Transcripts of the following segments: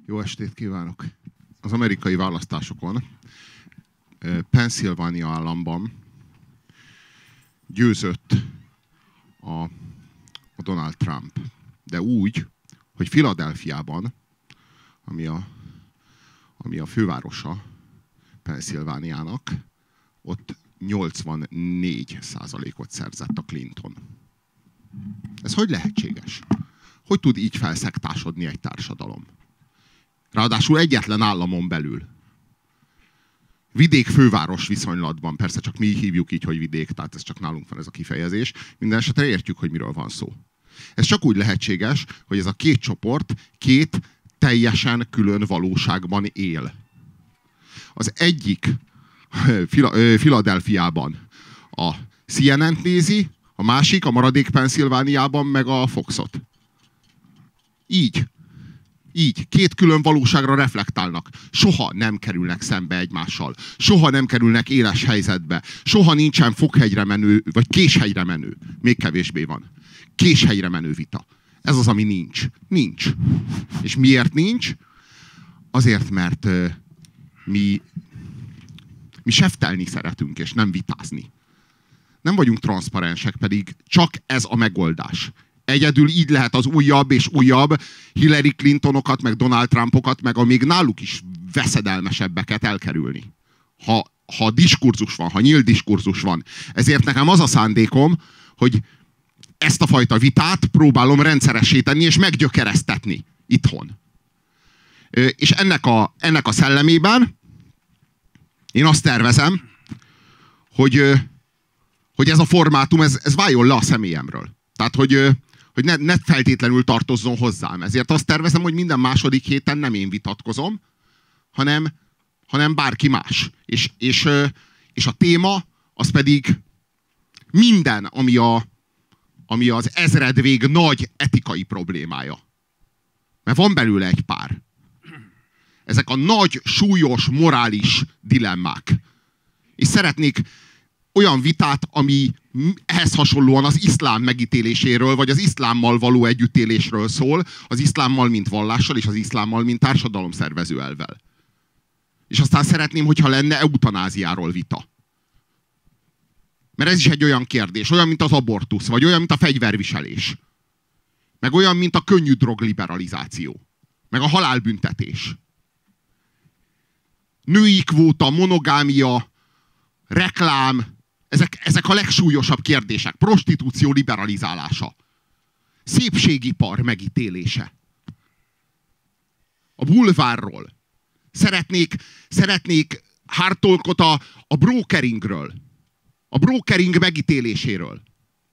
Jó estét kívánok! Az amerikai választásokon Pennsylvania államban győzött a Donald Trump. De úgy, hogy Philadelphiában, ami a fővárosa Pennsylvaniának, ott 84%-ot szerzett a Clinton. Ez hogy lehetséges? Hogy tud így felszektásodni egy társadalom? Ráadásul egyetlen államon belül. Vidék-főváros viszonylatban, persze csak mi hívjuk így, hogy vidék, tehát ez csak nálunk van ez a kifejezés. Minden esetre értjük, hogy miről van szó. Ez csak úgy lehetséges, hogy ez a két csoport két teljesen külön valóságban él. Az egyik Philadelphiában a CNN-t nézi, a másik a maradék Pennsylvaniában meg a Foxot. Így, két külön valóságra reflektálnak. Soha nem kerülnek szembe egymással. Soha nem kerülnek éles helyzetbe. Soha nincsen foghegyre menő, vagy késhegyre menő. Még kevésbé van. Késhegyre menő vita. Ez az, ami nincs. Nincs. És miért nincs? Azért, mert mi seftelni szeretünk, és nem vitázni. Nem vagyunk transzparensek, pedig csak ez a megoldás. Egyedül így lehet az újabb és újabb Hillary Clintonokat, meg Donald Trumpokat, meg a még náluk is veszedelmesebbeket elkerülni. Ha diskurzus van, ha nyílt diskurzus van. Ezért nekem az a szándékom, hogy ezt a fajta vitát próbálom rendszeressé tenni és meggyökeresztetni itthon. És ennek a szellemében én azt tervezem, hogy ez a formátum, ez váljon le a személyemről. Tehát, hogy ne feltétlenül tartozzon hozzám. Ezért azt tervezem, hogy minden második héten nem én vitatkozom, hanem bárki más. És a téma, az pedig minden, ami az ezredvég nagy etikai problémája. Mert van belőle egy pár. Ezek a nagy, súlyos, morális dilemmák. És szeretnék olyan vitát, ami ehhez hasonlóan az iszlám megítéléséről, vagy az iszlámmal való együttélésről szól, az iszlámmal, mint vallással, és az iszlámmal, mint társadalomszervező elvvel. És aztán szeretném, hogyha lenne eutanáziáról vita. Mert ez is egy olyan kérdés, olyan, mint az abortusz, vagy olyan, mint a fegyverviselés. Meg olyan, mint a könnyű drogliberalizáció. Meg a halálbüntetés. Női kvóta, monogámia, reklám, ezek a legsúlyosabb kérdések. Prostitúció liberalizálása. Szépségipar megítélése. A bulvárról. Szeretnék hártolkot a brokeringről. A brokering megítéléséről.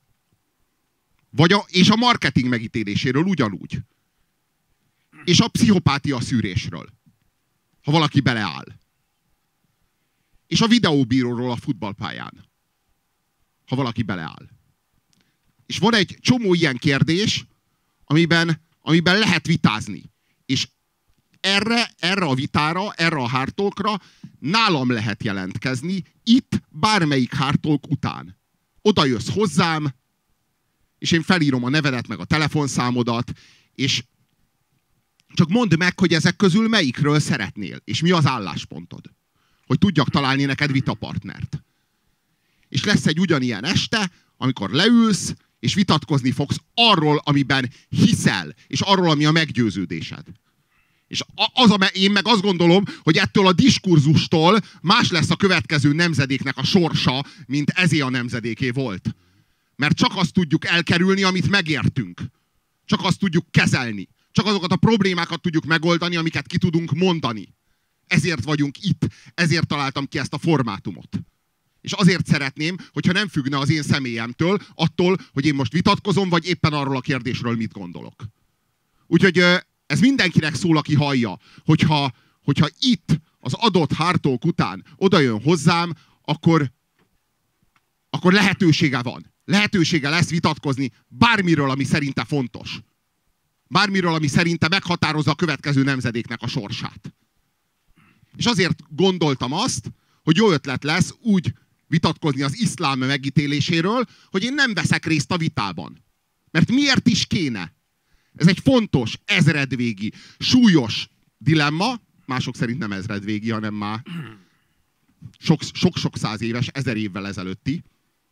És a marketing megítéléséről ugyanúgy. És a pszichopátia szűrésről. Ha valaki beleáll. És a videóbíróról a futballpályán. Ha valaki beleáll. És van egy csomó ilyen kérdés, amiben lehet vitázni. És erre a vitára, erre a hártolkra nálam lehet jelentkezni, itt bármelyik hártolk után. Oda jössz hozzám, és én felírom a nevedet, meg a telefonszámodat, és csak mondd meg, hogy ezek közül melyikről szeretnél, és mi az álláspontod. Hogy tudjak találni neked vitapartnert. És lesz egy ugyanilyen este, amikor leülsz, és vitatkozni fogsz arról, amiben hiszel, és arról, ami a meggyőződésed. És én meg azt gondolom, hogy ettől a diskurzustól más lesz a következő nemzedéknek a sorsa, mint ezé a nemzedéké volt. Mert csak azt tudjuk elkerülni, amit megértünk. Csak azt tudjuk kezelni. Csak azokat a problémákat tudjuk megoldani, amiket ki tudunk mondani. Ezért vagyunk itt. Ezért találtam ki ezt a formátumot. És azért szeretném, hogyha nem függne az én személyemtől, attól, hogy én most vitatkozom, vagy éppen arról a kérdésről mit gondolok. Úgyhogy ez mindenkinek szól, aki hallja, hogyha itt az adott hártók után oda jön hozzám, akkor lehetősége van. Lehetősége lesz vitatkozni bármiről, ami szerinte fontos. Bármiről, ami szerinte meghatározza a következő nemzedéknek a sorsát. És azért gondoltam azt, hogy jó ötlet lesz úgy vitatkozni az iszlám megítéléséről, hogy én nem veszek részt a vitában. Mert miért is kéne? Ez egy fontos, ezredvégi, súlyos dilemma, mások szerint nem ezredvégi, hanem már sok-sok száz éves, 1000 évvel ezelőtti.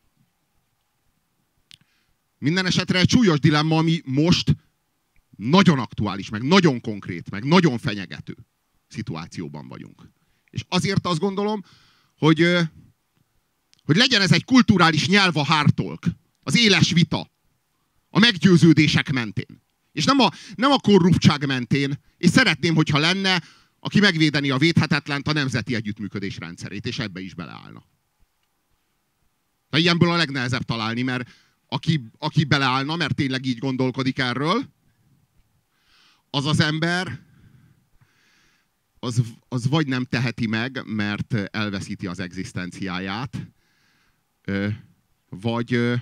Minden esetre egy súlyos dilemma, ami most nagyon aktuális, meg nagyon konkrét, meg nagyon fenyegető szituációban vagyunk. És azért azt gondolom, hogy legyen ez egy kulturális nyelv a hártolk, az éles vita, a meggyőződések mentén. És nem a korruptság mentén, és szeretném, hogyha lenne, aki megvédeni a védhetetlent, a nemzeti együttműködés rendszerét, és ebbe is beleállna. De ilyenből a legnehezebb találni, mert aki beleállna, mert tényleg így gondolkodik erről, az ember, az vagy nem teheti meg, mert elveszíti az egzisztenciáját, vagy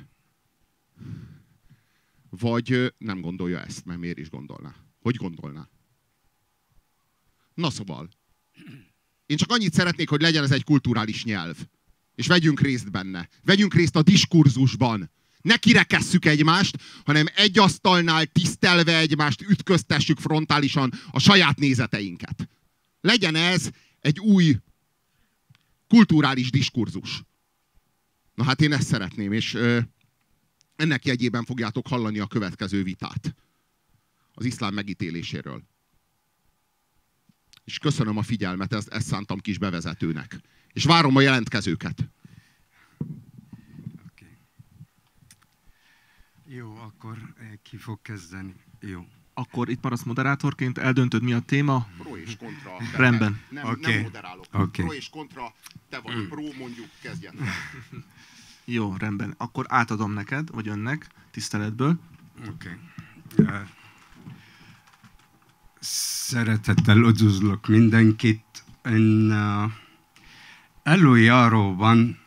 nem gondolja ezt, mert miért is gondolná? Hogy gondolná? Na szóval, én csak annyit szeretnék, hogy legyen ez egy kulturális nyelv. És vegyünk részt benne. Vegyünk részt a diskurzusban. Ne kirekesszük egymást, hanem egy asztalnál tisztelve egymást ütköztessük frontálisan a saját nézeteinket. Legyen ez egy új kulturális diskurzus. Na hát én ezt szeretném, és ennek jegyében fogjátok hallani a következő vitát. Az iszlám megítéléséről. És köszönöm a figyelmet, ezt szántam kis bevezetőnek. És várom a jelentkezőket. Okay. Jó, akkor ki fog kezdeni? Jó. Akkor itt maradsz moderátorként, eldöntöd, mi a téma? Pro és kontra. Rendben. Nem moderálok. Pro és kontra, te vagy pro, mondjuk, kezdjen. Jó, rendben. Akkor átadom neked, vagy önnek, tiszteletből. Oké. Szeretettel üdvözlök mindenkit. Én előjáróban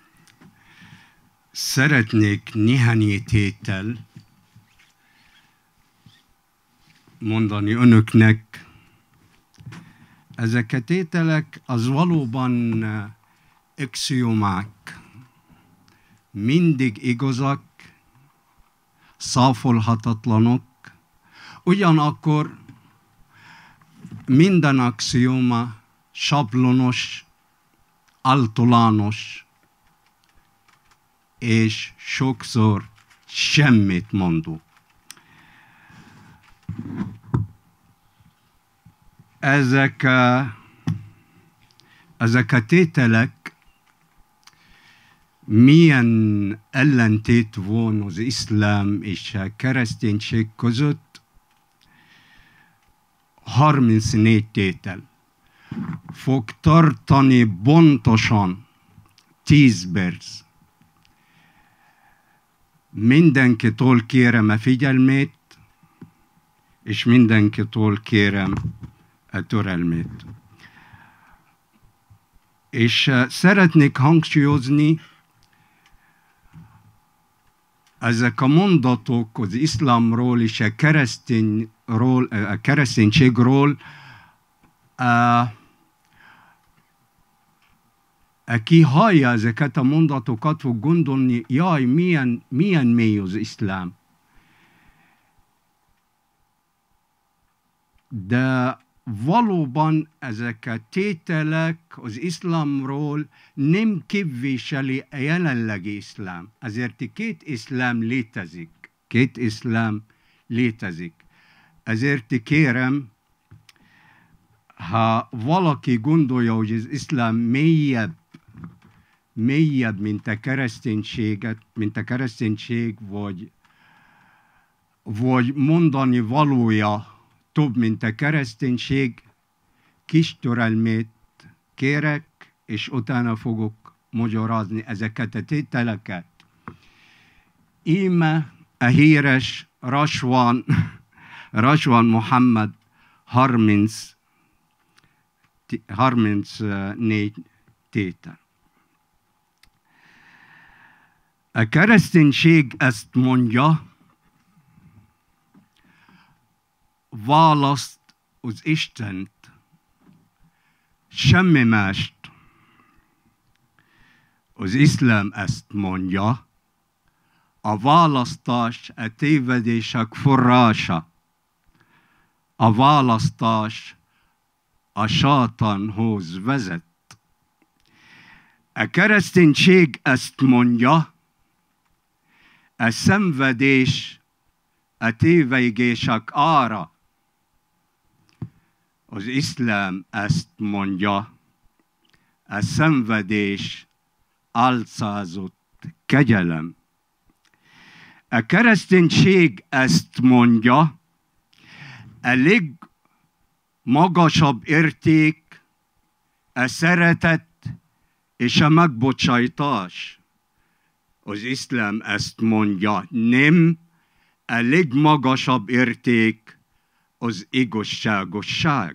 szeretnék néhány tétel mondani önöknek. Ezek a tételek az valóban axiomák. Mindig igazak, száfolhatatlanok. Ugyanakkor minden axioma sablonos, általános, és sokszor semmit mondó. Ezek a tételek milyen ellentét van az iszlám és a kereszténység között? 34 tétel. Fog tartani pontosan 10 perc. Mindenkitől kérem a figyelmét, és mindenkitől kérem a türelmét. És szeretnék hangsúlyozni, ezek a mondatok az iszlámról és a kereszténységről, aki hallja ezeket a mondatokat, fog gondolni, jaj, milyen mély az iszlám. De valóban ezek a tételek az iszlámról nem képviseli a jelenlegi iszlám. Ezért két iszlám létezik. Két iszlám létezik. Ezért kérem, ha valaki gondolja, hogy az iszlám mélyebb, mint a kereszténység, vagy mondani valója több, mint a kereszténység, kis türelmét kérek, és utána fogok magyarázni ezeket a tételeket. Íme a híres Raswan Muhammad 34 tétel. A kereszténység ezt mondja, választ az Istent, semmi mást. Az iszlám ezt mondja, a választás a tévedések forrása. A választás a sátanhoz vezet. A kereszténység ezt mondja, a szenvedés a tévégések ára. Az iszlám ezt mondja, a szenvedés álcázott kegyelem. A kereszténység ezt mondja, a legmagasabb érték a szeretet és a megbocsájtás. Az iszlám ezt mondja, nem, a legmagasabb érték az igazságosság.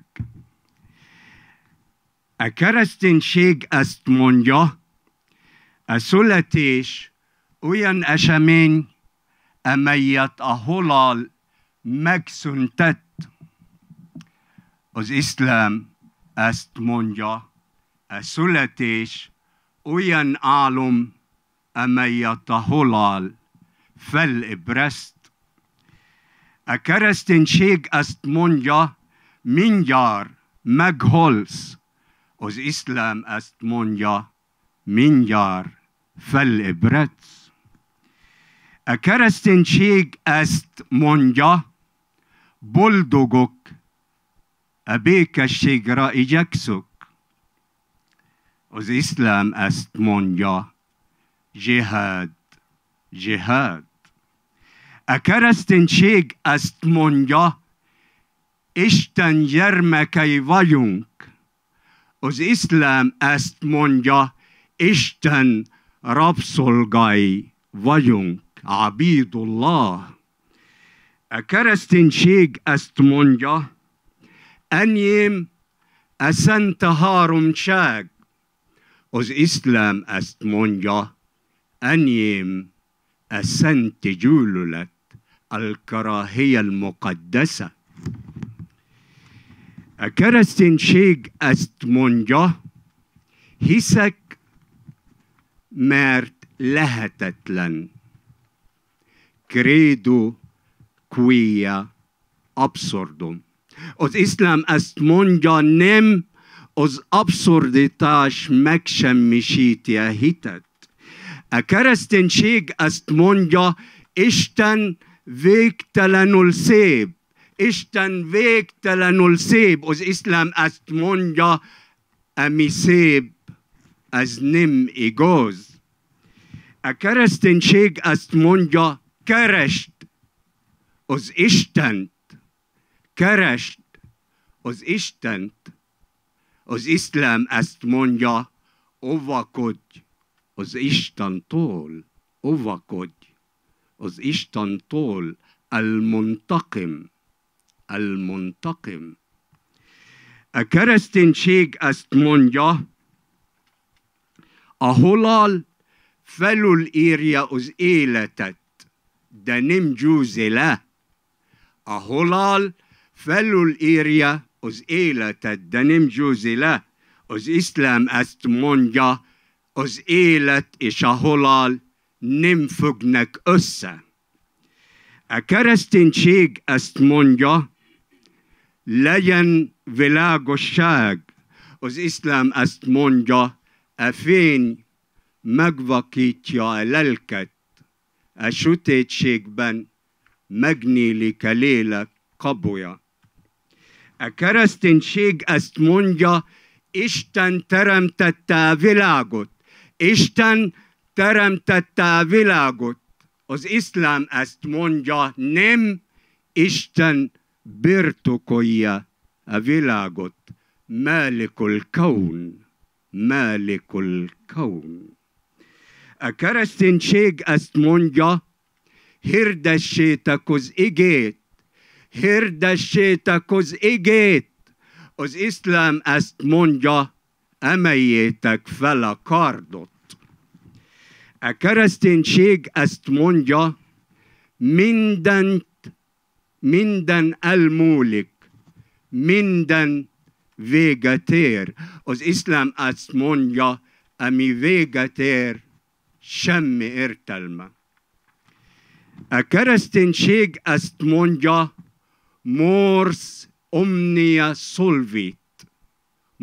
A kereszténység ezt mondja, a születés olyan esemény, amelyet a halál megszüntett. Az iszlám ezt mondja, a születés olyan álom, amelyet a halál felébreszt. A kereszténység ezt mondja, mindjárt meghalsz. Az iszlám ezt mondja, mindjárt felébredsz. A kereszténység ezt mondja, boldogok, a békességre igyekszök. Az iszlám ezt mondja, dzsihád, dzsihád. A kereszténység ezt mondja, Isten gyermekei vagyunk. Az iszlám ezt mondja, Isten rabszolgái vagyunk. Abidullah. A kereszténység ezt mondja, enyém a szent háromság. Az iszlám ezt mondja, enyém a szent gyűlölet, al-karahiyya al-muqaddasa. A kereszténység ezt mondja, hiszek, mert lehetetlen. Credo quia absurdum. Az iszlám ezt mondja, nem, az abszurditás megsemmisíti a hitet. A kereszténység ezt mondja, Isten végtelenül szép. Isten végtelenül szép. Az iszlám ezt mondja, ami szép, ez nem igaz. A kereszténység ezt mondja, keresd az Istent. Keresd az Istent. Az iszlám ezt mondja, óvakodj az Istentől. Óvakodj az Istentől. Al-Muntaqim. Al-Muntaqim. A kereszténység ezt mondja, a halál felülírja az életet, de nem győzi le. A halál felülírja az életet, de nem győzi le. Az iszlám ezt mondja, az élet és a halál nem függnek össze. A kereszténység ezt mondja, legyen világosság. Az iszlám ezt mondja, a fény megvakítja a lelket, a sötétségben megnyílik a lélek kapuja. A kereszténység ezt mondja, Isten teremtette a világot. Isten teremtette a világot. Az iszlám ezt mondja, nem, Isten birtokolja a világot. Malikul kaun. Malikul kaun. A kereszténység ezt mondja, hirdessétek az igét. Hirdessétek az igét. Az iszlám ezt mondja, emeljétek fel a kardot. A kereszténység ezt mondja, minden elmúlik, minden véget ér. Az iszlám ezt mondja, ami véget ér, semmi értelme. A kereszténység ezt mondja, mors omnia solvit.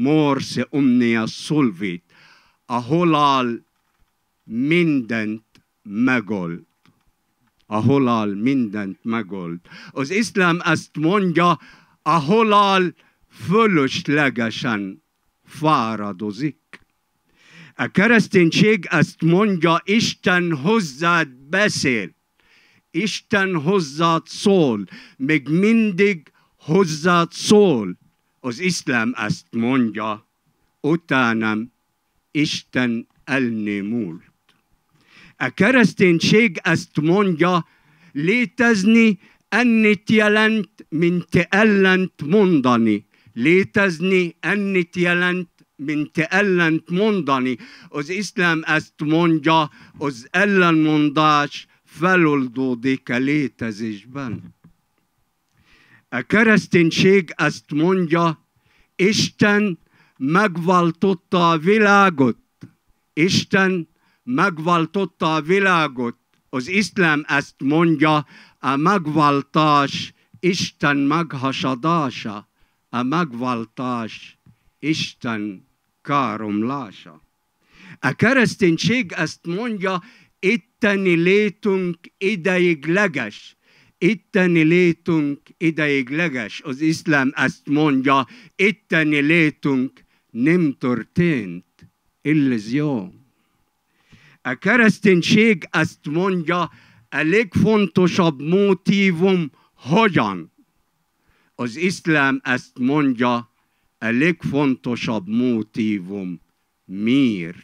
Morse omnia solvit. A halál mindent megold. A halál mindent megold. Az iszlám ezt mondja, a halál fölöslegesen fáradozik. A kereszténység ezt mondja, Isten hozzád beszél. Isten hozzád szól. Még mindig hozzád szól. Az iszlám ezt mondja, utánam Isten elnémult. A kereszténység ezt mondja, létezni ennyit jelent, mint te ellent mondani. Létezni ennyit jelent, mint te ellent mondani. Az iszlám ezt mondja, az ellenmondás feloldódik a létezésben. A kereszténység ezt mondja, Isten megváltotta a világot. Isten megváltotta a világot. Az iszlám ezt mondja, a megváltás Isten meghasadása. A megváltás Isten káromlása. A kereszténység ezt mondja, itteni létünk ideigleges. Itteni létünk ideigleges. Az iszlám ezt mondja, itteni létünk nem történt. Illúzió. A kereszténység ezt mondja, a legfontosabb motívum hogyan. Az iszlám ezt mondja, a legfontosabb motívum miért.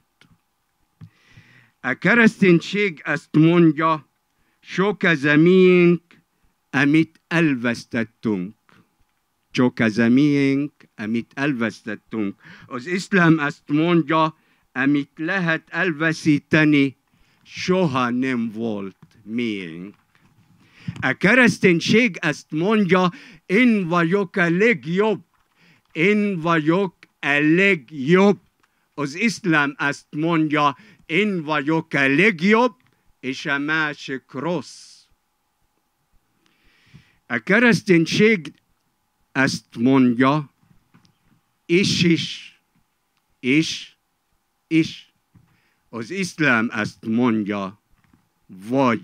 A kereszténység ezt mondja, sok az a miénk, amit elvesztettünk. Sok az a miénk, amit elvesztettünk. Az iszlám ezt mondja, amit lehet elveszíteni, soha nem volt miénk. A kereszténység ezt mondja, én vagyok a legjobb. Én vagyok a legjobb. Az iszlám ezt mondja, én vagyok a legjobb, és a másik rossz. A kereszténység ezt mondja, és. Az iszlám ezt mondja, vagy.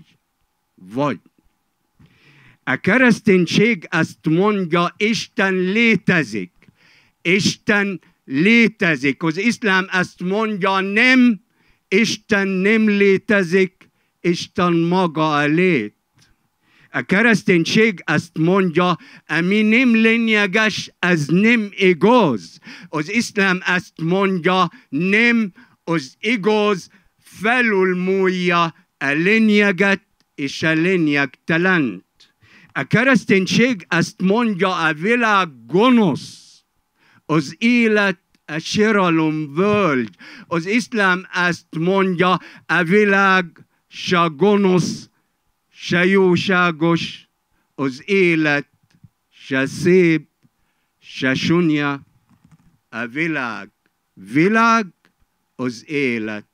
A kereszténység ezt mondja, Isten létezik. Isten létezik. Az iszlám ezt mondja, nem, Isten nem létezik, Isten maga a lét. A kereszténység ezt mondja, ami nem lényeges, ez nem igaz. Az iszlám ezt mondja, nem, az igaz felülmúlja a lényeget és a lényegtelent. A kereszténység ezt mondja, a világ gonosz, az élet a síralom völgy. Az iszlám ezt mondja, a világ se gonosz, se jóságos, az élet se szép, se sunya. A világ, az élet.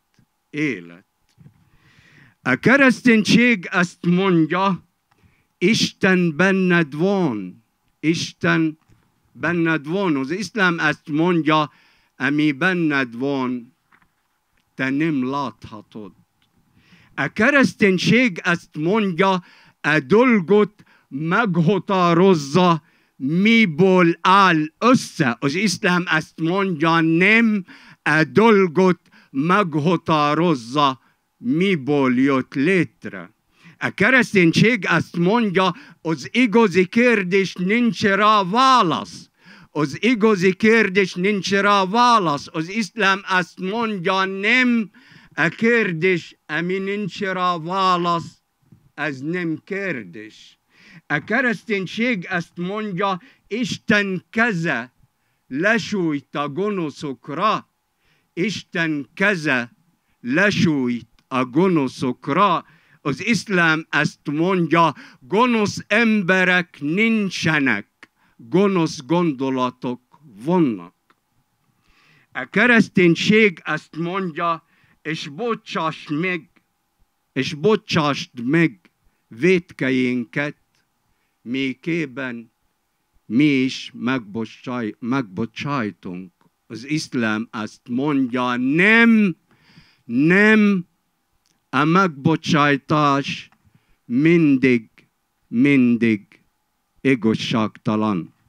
A kereszténység ezt mondja, Isten benned van. Isten benned van. Az iszlám ezt mondja, ami benned van, te nem láthatod. A kereszténység ezt mondja, a dolgot meghatározza, miből áll össze. Az iszlám ezt mondja, nem, a dolgot meghatározza, miből jött létre. A kereszténység ezt mondja, az igazi kérdés nincs rá válasz. Az igazi kérdés nincs rá válasz. Az iszlám ezt mondja, nem, a kérdés, ami nincs rá válasz, ez nem kérdés. A kereszténység ezt mondja, Isten keze lesújt a gonoszokra. Isten keze lesújt a gonoszokra. Az iszlám ezt mondja, gonosz emberek nincsenek, gonosz gondolatok vannak. A kereszténység ezt mondja, és bocsásd meg vétkeinket, miképpen mi is megbocsájtunk Az iszlám azt mondja, nem, a megbocsájtás mindig igazságtalan.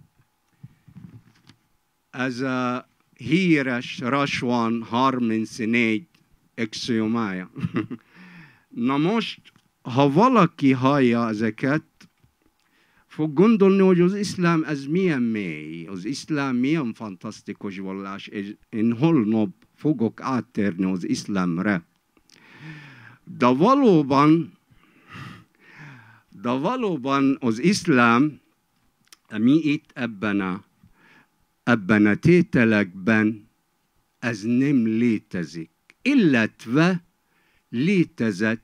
Ez a híres Rasvan 34 axiomája. Na most, ha valaki hallja ezeket, fog gondolni, hogy az iszlám ez milyen mély, az iszlám milyen fantasztikus vallás, és én holnap fogok áttérni az iszlámra. De valóban az iszlám, mi itt ebben a tételekben, ez nem létezik. Illetve létezett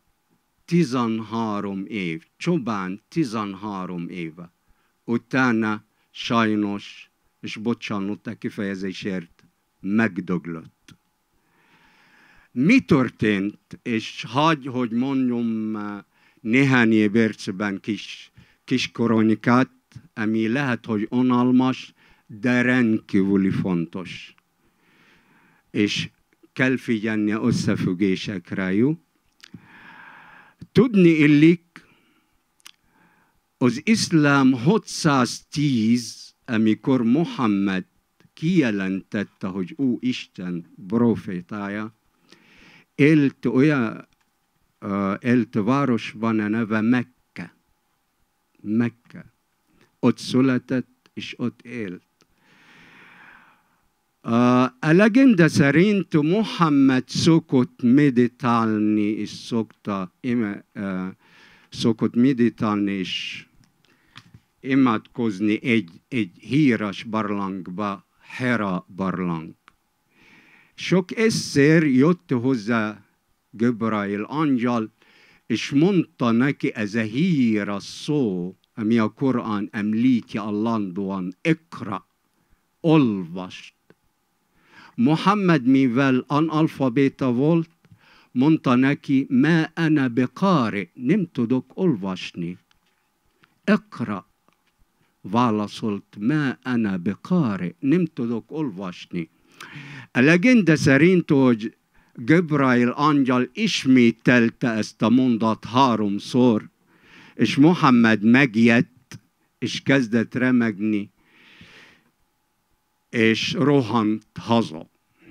13 év, csupán 13 éve. Utána sajnos, és bocsánat a kifejezésért, megdöglött. Mi történt? És hogy mondjam néhány percben kis kronikát, ami lehet, hogy unalmas, de rendkívüli fontos. És kell figyelni összefüggésekre, jó? Tudni illik, az iszlám 610, amikor Mohammed kijelentette, hogy ő Isten profétája, élt városban a neve Mekka. Ott született, és ott élt. A legenda szerint Mohammed szokott meditálni, és szokott meditálni, és imádkozni egy híres barlangba, Hira barlang. Sok egyszer jött hozzá Gabriel angyal, és mondta neki ez a híres szó, ami a Korán említi állandóan, ikra, olvast. Mohammed, mivel analfabéta volt, mondta neki, ma ana biqari, nem tudok olvasni. Ikra, válaszolt, ma ana biqari, nem tudok olvasni. A legenda szerint, hogy Gabriel angyal ismételte ezt a mondat 3-szor, és Mohammed megijedt, és kezdett remegni, és rohant haza.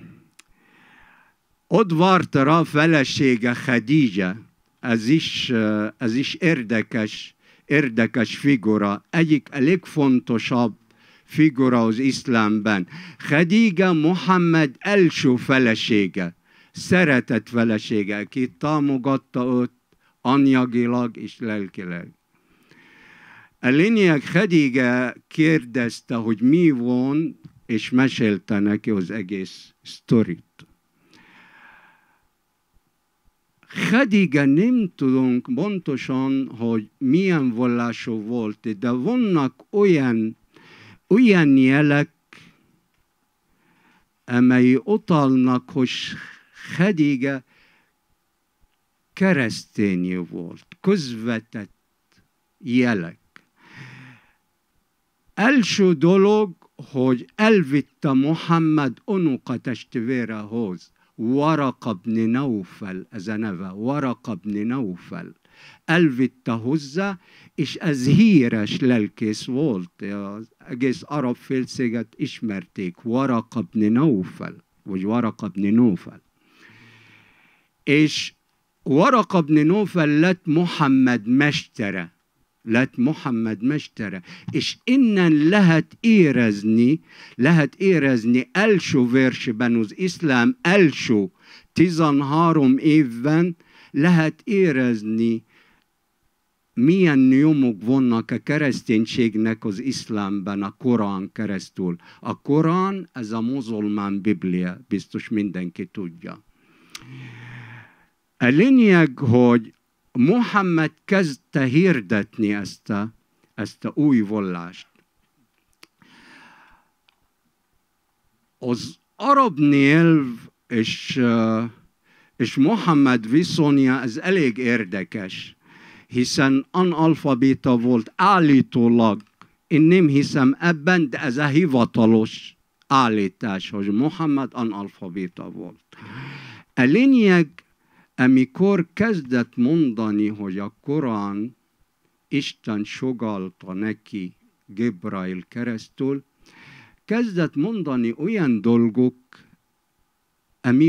Ott várta rá felesége Khadija, ez is érdekes figura, egyik a legfontosabb figura az iszlámban. Khadija Mohammed első felesége, szeretett felesége, aki támogatta őt anyagilag és lelkileg. A lényeg, Khadija kérdezte, hogy mi van, és mesélte neki az egész sztorit. Khadija nem tudunk pontosan, hogy milyen vallású volt, de vannak olyan jelek, amely utalnak, hogy Khadija keresztény volt, közvetett jelek. Első dolog, hogy elvitte Mohammed unokatestvérehoz, Waraka ibn Nawfal, ez a neve, Waraka ibn Nawfal. Elvitte hozzá, és ez híres lelkész volt, az egész arab félsziget ismerték, Waraka ibn Nawfal, vagy Waraka ibn Nawfal. És Waraka ibn Nawfal lett Mohammed mestere. És innen lehet érezni első versben az iszlám első 13 évben lehet érezni, milyen nyomok vannak a kereszténységnek az iszlámban a Korán keresztül. A Korán, ez a muzulmán Biblia, biztos mindenki tudja. A lényeg, hogy Mohammed kezdte hirdetni ezt a új vallást. Az arab nyelv és Mohammed viszonya ez elég érdekes, hiszen analfabéta volt állítólag. Én nem hiszem ebben, de ez a hivatalos állítás, hogy Mohammed analfabéta volt. A lényeg, amikor kezdett mondani, hogy a Korán Isten sugalta neki Gibrail keresztül, kezdett mondani olyan dolgok, ami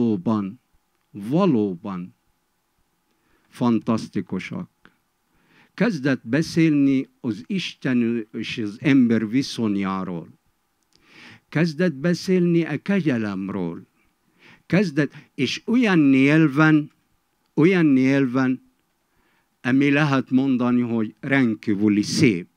valóban fantasztikusak. Kezdett beszélni az Isten és az ember viszonyáról. Kezdett beszélni a kegyelemről. És olyan nyelven, ami lehet mondani, hogy rendkívüli szép.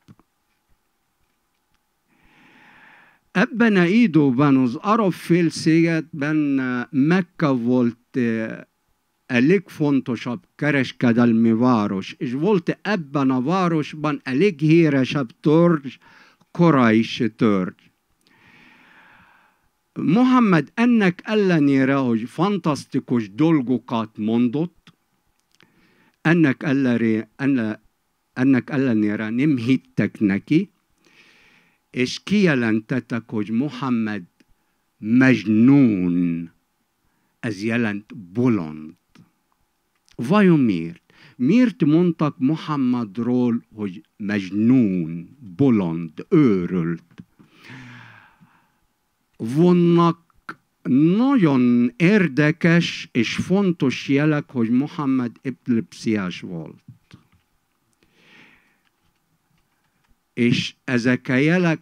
Ebben az időben az arab félszigetben Mekka volt a legfontosabb kereskedelmi város, és volt ebben a városban a leghíresebb törzs, Kurajsi törzs. Mohammed ennek ellenére, hogy fantasztikus dolgokat mondott, ennek ellenére nem hittek neki, és kijelentettek, hogy Mohammed Majnun, ez jelent bolond. Vajon miért? Miért mondtak Mohammedról, hogy Majnun, bolond, őrült? Vannak nagyon érdekes és fontos jelek, hogy Mohammed epilepsziás volt. És ezek a jelek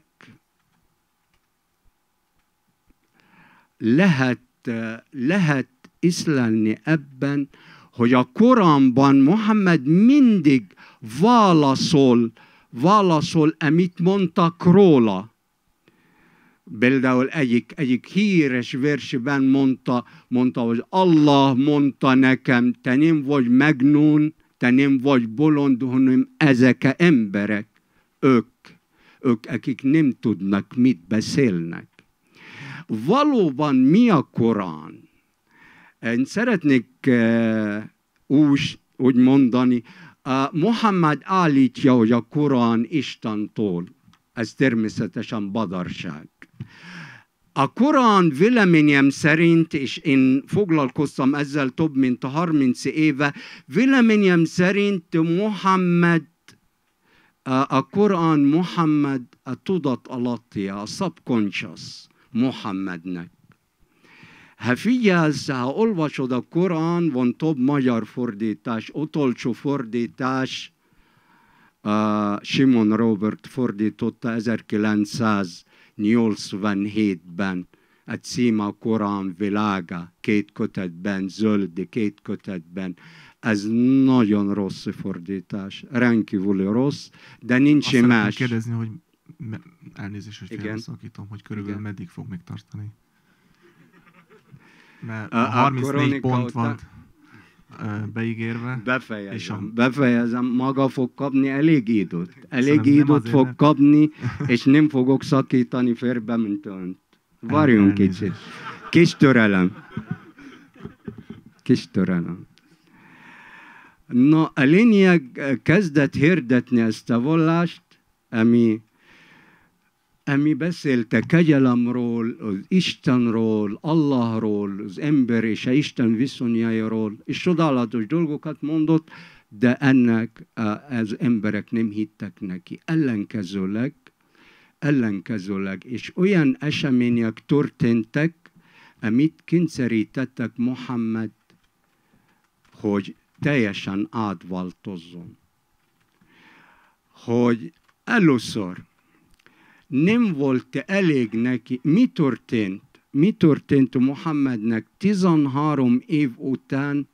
lehet észlelni ebben, hogy a Koránban Mohammed mindig válaszol, amit mondtak róla. Például egyik híres versben mondta, hogy Allah mondta nekem, te nem vagy Majnun, te nem vagy bolond, hanem ezek az emberek, ők, akik nem tudnak, mit beszélnek. Valóban mi a Korán? Én szeretnék úgy mondani, Mohammed állítja, hogy a Korán Istentől. Ez természetesen badarság. A Korán véleményem szerint, és én foglalkoztam ezzel több mint 30 éve, véleményem szerint a Korán Mohammed a tudat alattia, a subconscious Mohammednek. Ha figyelsz, ha olvasod a Korán, van több magyar fordítás, utolsó fordítás, Simon Robert fordította 1987-ben, a címe a Korán világa, 2 kötetben, zöld, 2 kötetben. Ez nagyon rossz fordítás, rendkívül rossz, de nincs azt más. Azt kérdezni, hogy elnézést, hogy félbeszakítom, hogy körülbelül meddig fog még tartani? Mert a 34 pont van beígérve. Befejezem, maga fog kapni elég időt. Elég időt fog kapni, és nem fogok szakítani félbe, mint önt. Várjunk kicsit. Kis türelem. No, a lényeg kezdett hirdetni ezt a vallást, ami beszélte kegyelemről, az Istenről, Allahról, az ember és az Isten viszonyájáról, és csodálatos dolgokat mondott, de ennek az emberek nem hittek neki. Ellenkezőleg, és olyan események történtek, amit kényszerítettek Mohammed, hogy teljesen átváltozzon. Hogy először nem volt elég neki. Mi történt Mohammednek 13 év után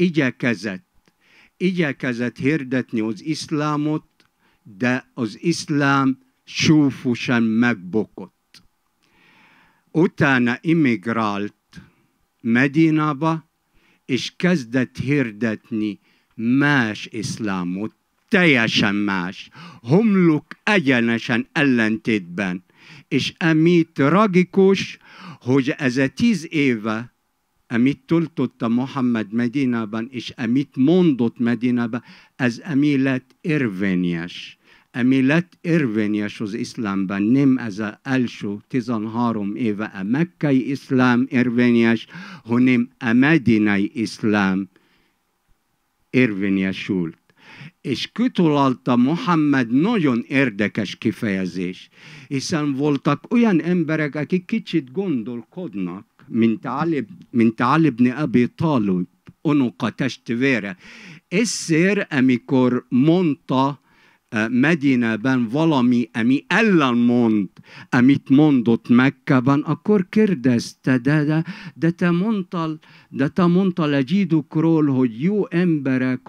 igyekezett hirdetni az iszlámot, de az iszlám súfosan megbukott. Utána immigrált Medinába, és kezdett hirdetni más iszlámot, teljesen más, homlok egyenesen ellentétben. És ami tragikus, hogy ez a 10 éve, amit töltötte Mohammed Medinában, és amit mondott Medinában, ez ami lett érvényes. ami lett érvényes az iszlámban, nem ez az első 13 éve a mekkai iszlám érvényes, hanem a medinai iszlám érvényesült. És kitalalta Muhammed nagyon érdekes kifejezés, hiszen voltak olyan emberek, akik kicsit gondolkodnak, mint Ali ibn Abi Talib, unoka testvére. Egyszer, amikor mondta Medinában valami, ami ellenmond, amit mondott Mekkában, akkor kérdezte, de te mondtál a zsidókról, hogy jó emberek,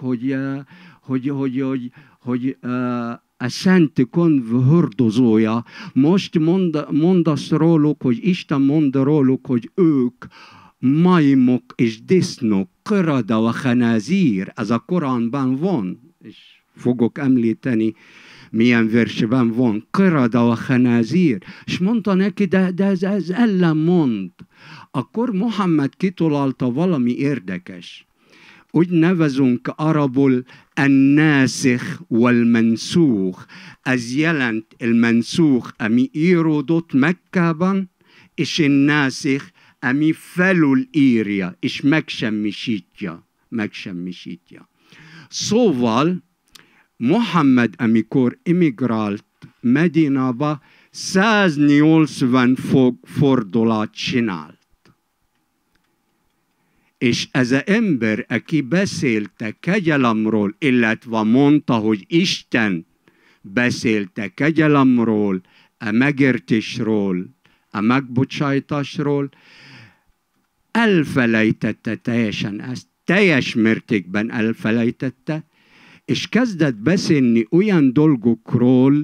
hogy a szent könyv hordozója. Most mondasz róluk, hogy Isten mond róluk, hogy ők majmok és disznók, qirada wa khanazir. Ez a Koránban van, és fogok említeni, milyen versben van. Qirada wa khanazir. És mondta neki, de ez ellenmond. Akkor Muhammed kitalalta valami érdekes. Úgy nevezünk arabul الناسخ والمنسوخ. Ez jelent المنسوخ, ami íródott Mekkában, és a nászik, ami felül írja, és megsemmisítja. Szóval Muhammed, amikor emigrált Medinába, 180 fordulat csinált. És ez az ember, aki beszélte kegyelemről, illetve mondta, hogy Isten beszélte kegyelemről, a megértésről, a megbocsájtásról, elfelejtette teljesen ezt, teljes mértékben elfelejtette, és kezdett beszélni olyan dolgokról,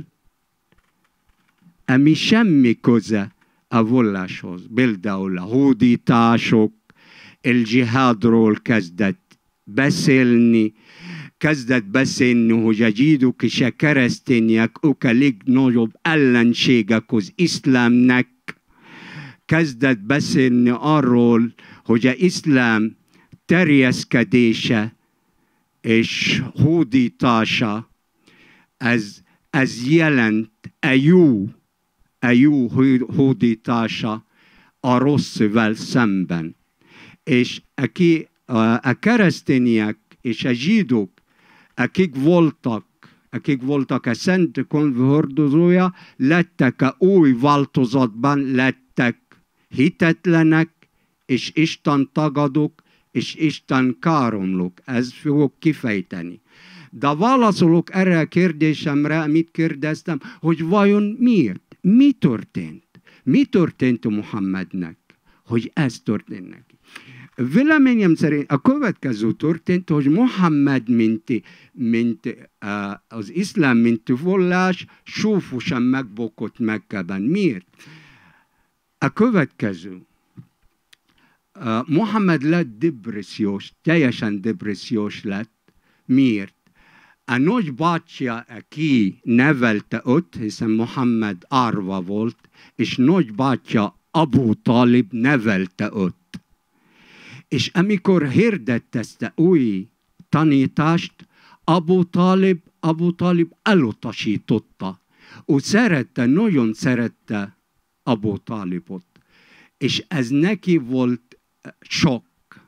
ami semmi köze a valláshoz. Például a hódítások, el-dzsihádról kezdett beszélni, hogy a zsidók és a keresztények ők a legnagyobb ellenségek az iszlámnak. Kezdett beszélni arról, hogy az iszlám terjeszkedése és hódítása, ez jelent a jó hódítása a rosszval szemben. És a keresztények és a zsidók, akik voltak a szent könyv hordozója, lettek a új változatban, lettek hitetlenek, és Isten tagadók, és Isten káromlók. Ezt fogok kifejteni. De válaszolok erre a kérdésemre, amit kérdeztem, hogy vajon miért? Mi történt? Mi történt Muhammednek, hogy ez történt neki? Véleményem szerint a következő történt, hogy Muhammed, mint az iszlám, mint vallás, súfosan megbukott Mekkában. Miért? A következő. Muhammed lett depressziós, teljesen depressziós lett. Miért? A nagybátyja, aki nevelte őt, hiszen Muhammed árva volt, és nagybátyja Abu Talib nevelte őt. És amikor hirdette ezt a új tanítást, Abu Talib elutasította. Ő nagyon szerette Abu Talibot. És ez neki volt sok.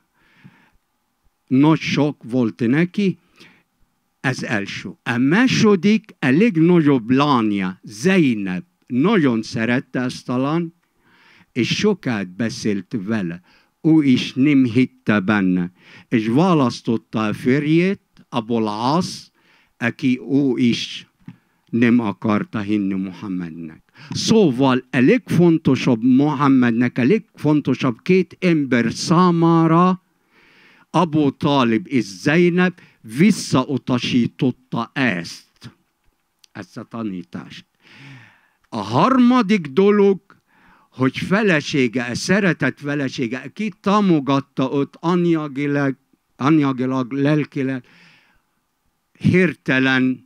Nagy sok volt neki. Ez első. A második, a legnagyobb lánya, Zeynep, nagyon szerette ezt a lányt, és sokat beszélt vele. Ő is nem hitte benne, és választotta a férjét, Abul As, aki ő is nem akarta hinni Muhammednek. Szóval a legfontosabb Muhammednek, a legfontosabb két ember számára, Abu Talib és Zeynep visszautasította ezt a tanítást. A harmadik dolog, hogy felesége, a szeretett felesége, aki támogatta őt anyagilag, lelkileg, hirtelen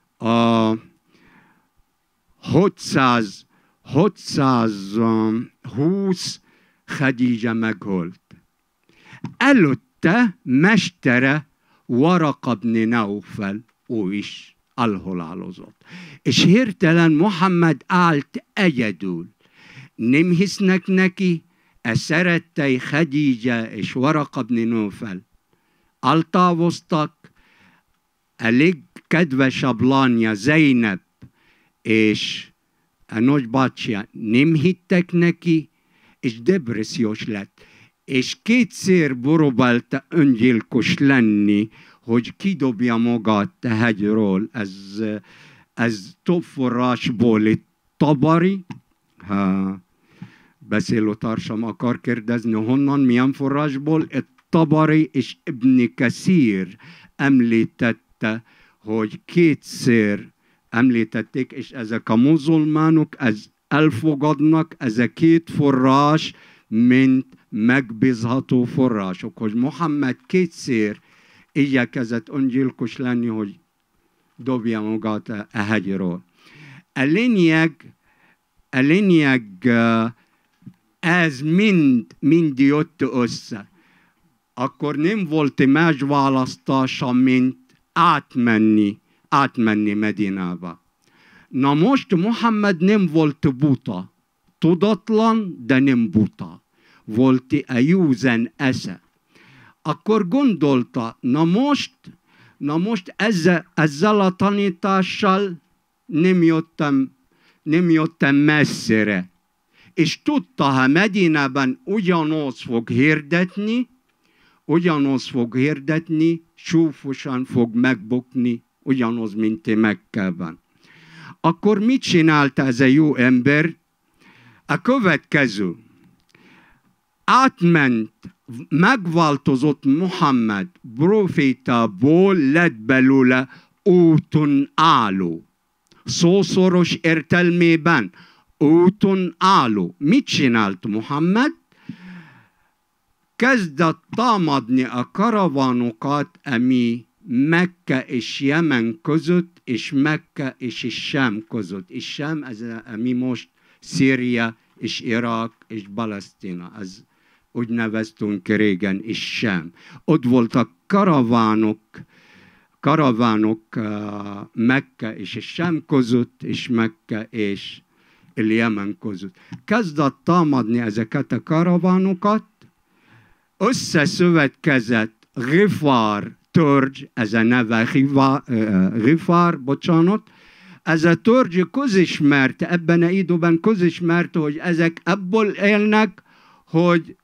620 Khadija meghalt. Előtte mestere Waraq ibn Nawfal, ő is elhalálozott. És hirtelen Mohammed állt egyedül. Nem hisznek neki, szerettei Khadija és Waraq ibn Nawfal eltávoztak, a legkedvesebb lánya Zeynep és a nagybátyja nem hittek neki, és depressziós lett. És kétszer próbálta öngyilkos lenni, hogy kidobja magát a hegyről. Ez több forrásból itt Tabari, ha beszélőtársam akar kérdezni, honnan, milyen forrásból, Tabari és Ibn Kathir említette, hogy kétszer említették, és ezek a muzulmánok elfogadnak, ezek két forrás, mint megbízható források, hogy Mohammed kétszer igyekezett öngyilkos lenni, hogy dobja magát a hegyről. A lényeg, ez mind jött össze. Akkor nem volt más választása, mint átmenni Medinába. Na most Mohammed nem volt buta. Tudatlan, de nem buta. Volt a józan esze. Akkor gondolta, na most ezzel a tanítással nem jöttem messzire. És tudta, ha Medinában ugyanaz fog hirdetni, súfosan fog megbukni, ugyanaz, mint Mekkában. Akkor mit csinálta ez a jó ember? A következő. Átment, megváltozott Mohammed profétából, lett belőle úton álló. Szószoros értelmében úton álló. Mit csinált Mohammed? Kezdett támadni a karavánokat, ami Mekka és Jemen között, és Mekka és Sám között. És Sám, ez ami most Szíria és Irak és Palesztina. Ez úgy neveztünk régen, és Sám. Ott voltak karavánok Mekka és Sám között, és Mekka és Jemen között. Kezdett támadni ezeket a karavánokat, összeszövetkezett Ghifar törzs, ez a neve Ghifar, bocsánat, ez a törzs közismerte, ebben a időben közismerte, hogy ezek ebből élnek, hogy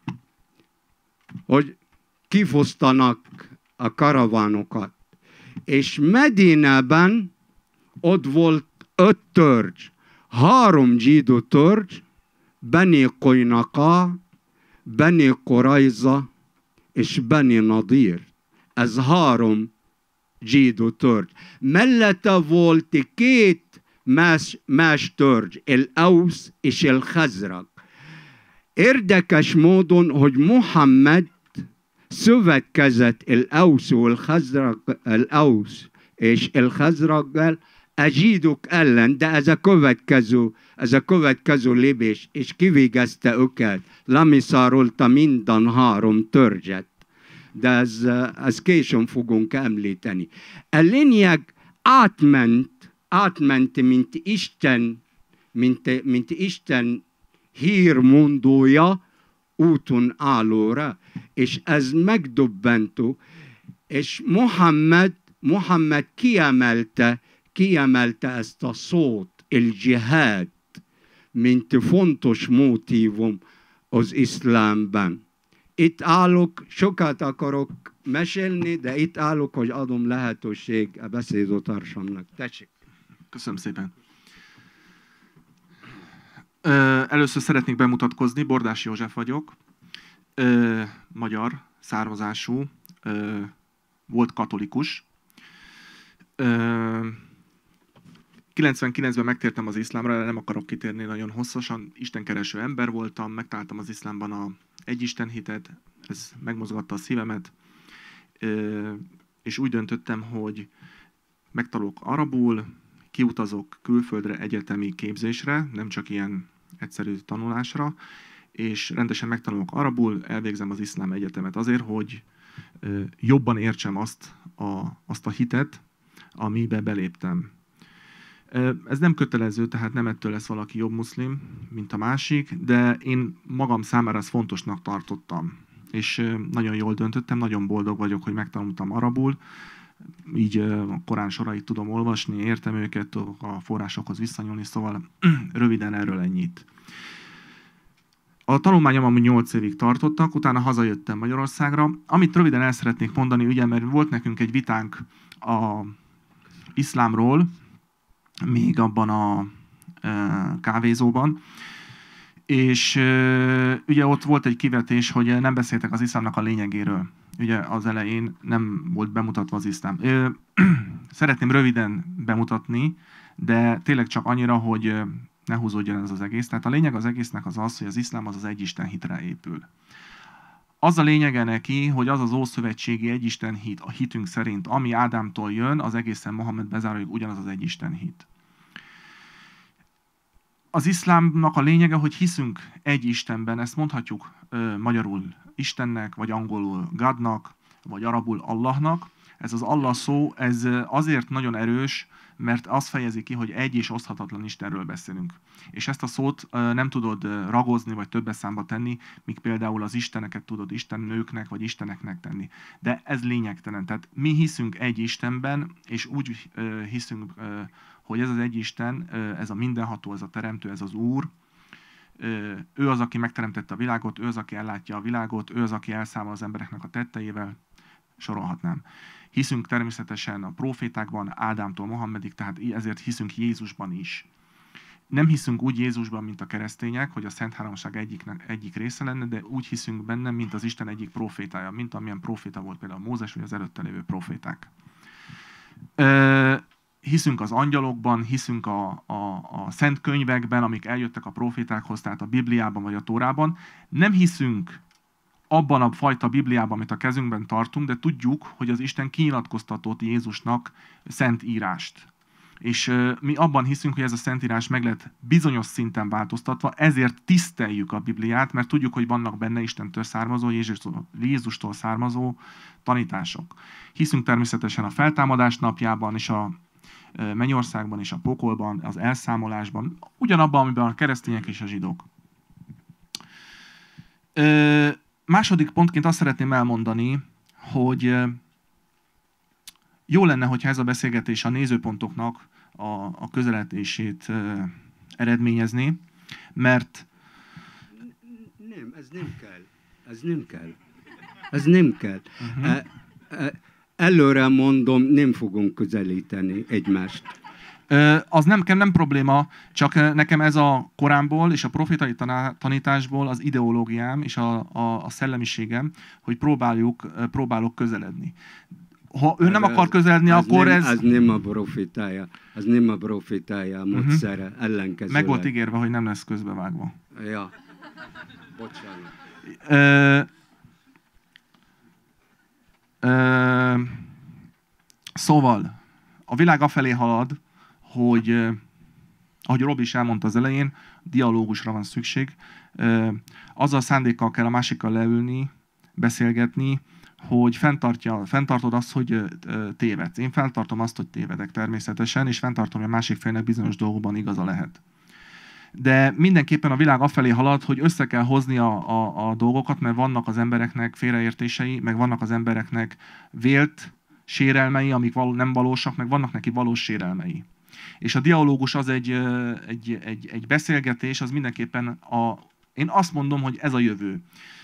kifosztanak a karavánokat. És Medinában ott volt 5 törzs, 3 zsidó törzs, Bani Qaynuqa, Bani Qurayza és Bani Nadir. Ez 3 zsidó törzs. Mellette volt 2 más törzs, el-Aus és el-Khazraj. Érdekes módon, hogy Mohammed szövetkezett el-Aus és el-Khazrajjal a zsidók ellen, de ez a következő lépés, és kivégezte őket, lemiszárolta minden 3 törzset. De ez későn fogunk említeni. A lényeg átment, mint Isten hírmondója úton állóra, és ez megdöbbentő, és Mohammed kiemelte ezt a szót, el-dzsihád, mint fontos motívum az iszlámban. Itt állok, sokat akarok mesélni, de itt állok, hogy adom lehetőség a beszédőtársamnak. Tessék. Köszönöm szépen. Először szeretnék bemutatkozni, Bordás József vagyok. Magyar származású, volt katolikus. 99-ben megtértem az iszlámra, nem akarok kitérni nagyon hosszasan. Istenkereső ember voltam, megtaláltam az iszlámban a egyisten hitet, ez megmozgatta a szívemet, és úgy döntöttem, hogy megtanulok arabul, kiutazok külföldre egyetemi képzésre, nem csak ilyen egyszerű tanulásra, és rendesen megtanulok arabul, elvégzem az iszlám egyetemet azért, hogy jobban értsem azt a hitet, amibe beléptem. Ez nem kötelező, tehát nem ettől lesz valaki jobb muszlim, mint a másik, de én magam számára ezt fontosnak tartottam. És nagyon jól döntöttem, nagyon boldog vagyok, hogy megtanultam arabul, így a Korán sorait tudom olvasni, értem őket, tudok a forrásokhoz visszanyúlni, szóval röviden erről ennyit. A tanulmányom amúgy 8 évig tartottak, utána hazajöttem Magyarországra. Amit röviden el szeretnék mondani, ugye, mert volt nekünk egy vitánk a iszlámról, még abban a kávézóban, és ugye ott volt egy kivetés, hogy nem beszéltek az iszlámnak a lényegéről. Ugye az elején nem volt bemutatva az iszlám. Szeretném röviden bemutatni, de tényleg csak annyira, hogy ne húzódjon ez az egész. Tehát a lényeg az egésznek az az, hogy az iszlám az egyisten hitre épül. Az a lényege neki, hogy az az ószövetségi egyisten hit, a hitünk szerint, ami Ádámtól jön, az egészen Mohamed bezárólag ugyanaz az egyisten hit. Az iszlámnak a lényege, hogy hiszünk egy Istenben, ezt mondhatjuk magyarul Istennek, vagy angolul Godnak, vagy arabul Allahnak. Ez az Allah szó, ez azért nagyon erős, mert az fejezi ki, hogy egy és oszthatatlan Istenről beszélünk. És ezt a szót nem tudod ragozni, vagy többes számba tenni, míg például az isteneket tudod istennőknek, vagy isteneknek tenni. De ez lényegtelen. Tehát mi hiszünk egy Istenben, és úgy hiszünk, hogy ez az egy Isten, ez a mindenható, ez a teremtő, ez az Úr. Ő az, aki megteremtette a világot, ő az, aki ellátja a világot, ő az, aki elszámol az embereknek a tetteivel, sorolhatnám. Hiszünk természetesen a profétákban, Ádámtól Mohammedig, tehát ezért hiszünk Jézusban is. Nem hiszünk úgy Jézusban, mint a keresztények, hogy a Szent Háromság egyik része lenne, de úgy hiszünk benne, mint az Isten egyik profétája, mint amilyen proféta volt például Mózes, vagy az előtte lévő proféták. Hiszünk az angyalokban, hiszünk a szent könyvekben, amik eljöttek a profétákhoz, tehát a Bibliában vagy a Tórában. Nem hiszünk abban a fajta Bibliában, amit a kezünkben tartunk, de tudjuk, hogy az Isten kinyilatkoztatott Jézusnak szent írást. És mi abban hiszünk, hogy ez a szentírás meg lett bizonyos szinten változtatva, ezért tiszteljük a Bibliát, mert tudjuk, hogy vannak benne Istentől származó, Jézustól származó tanítások. Hiszünk természetesen a feltámadás napjában, és a mennyországban, és a pokolban, az elszámolásban, ugyanabban, amiben a keresztények és a zsidók. Második pontként azt szeretném elmondani, hogy jó lenne, hogyha ez a beszélgetés a nézőpontoknak a közeledését eredményezni, mert... Nem, ez nem kell. Ez nem kell. Ez nem kell. Előre mondom, nem fogunk közelíteni egymást. Az nem probléma, csak nekem ez a Koránból és a profétai tanításból az ideológiám és a szellemiségem, hogy próbálok közeledni. Ha ő nem akar közeledni, akkor nem, ez... Ez nem a profétája. Ez nem a profétája, a módszere, ellenkezőleg. Meg volt ígérve, hogy nem lesz közbevágva. Ja. Bocsánat. Szóval, a világ afelé halad, hogy, ahogy Robi is elmondta az elején, dialógusra van szükség. Azzal a szándékkal kell a másikkal leülni, beszélgetni, hogy fenntartod azt, hogy tévedsz. Én fenntartom azt, hogy tévedek természetesen, és fenntartom, hogy a másik félnek bizonyos dolgokban igaza lehet. De mindenképpen a világ afelé halad, hogy össze kell hozni a dolgokat, mert vannak az embereknek félreértései, meg vannak az embereknek vélt sérelmei, amik nem valósak, meg vannak neki valós sérelmei. És a dialógus az egy beszélgetés, az mindenképpen én azt mondom, hogy ez a jövő.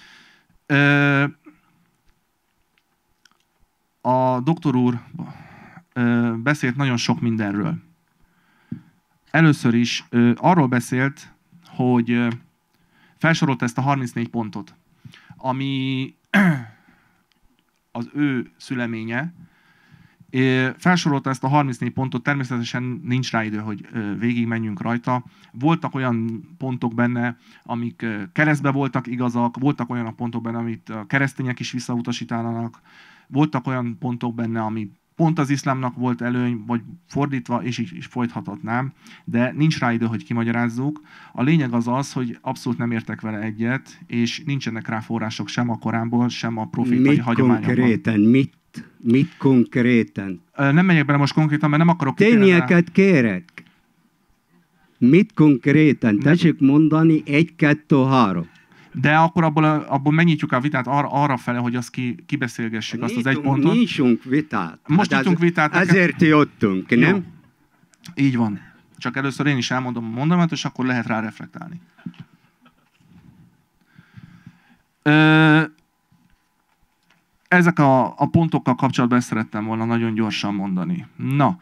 A doktor úr beszélt nagyon sok mindenről. Először is arról beszélt, hogy felsorolta ezt a 34 pontot, ami az ő szüleménye. Felsorolta ezt a 34 pontot, természetesen nincs rá idő, hogy végig menjünk rajta. Voltak olyan pontok benne, amik keresztbe voltak igazak, voltak olyan pontok benne, amit a keresztények is visszautasítanának, voltak olyan pontok benne, ami pont az iszlámnak volt előny, vagy fordítva, és így is folytathatnám, de nincs rá idő, hogy kimagyarázzuk. A lényeg az az, hogy abszolút nem értek vele egyet, és nincsenek rá források sem a Koránból, sem a profétai hagyományokban. Konkrétan mit Mit konkrétan? Nem megyek bele most konkrétan, mert nem akarok Tényeket kérek. Mit konkrétan? Tessék mondani 1, 2, 3. De akkor abból megnyitjuk a vitát arra fele, hogy azt kibeszélgessük, azt az egy pontot. Nyissunk vitát. Most nyitunk vitát. Ezért jöttünk, nem? Jó. Így van. Csak először én is elmondom a mondatomat, és akkor lehet rá reflektálni. Ezek a pontokkal kapcsolatban ezt szerettem volna nagyon gyorsan mondani. Na,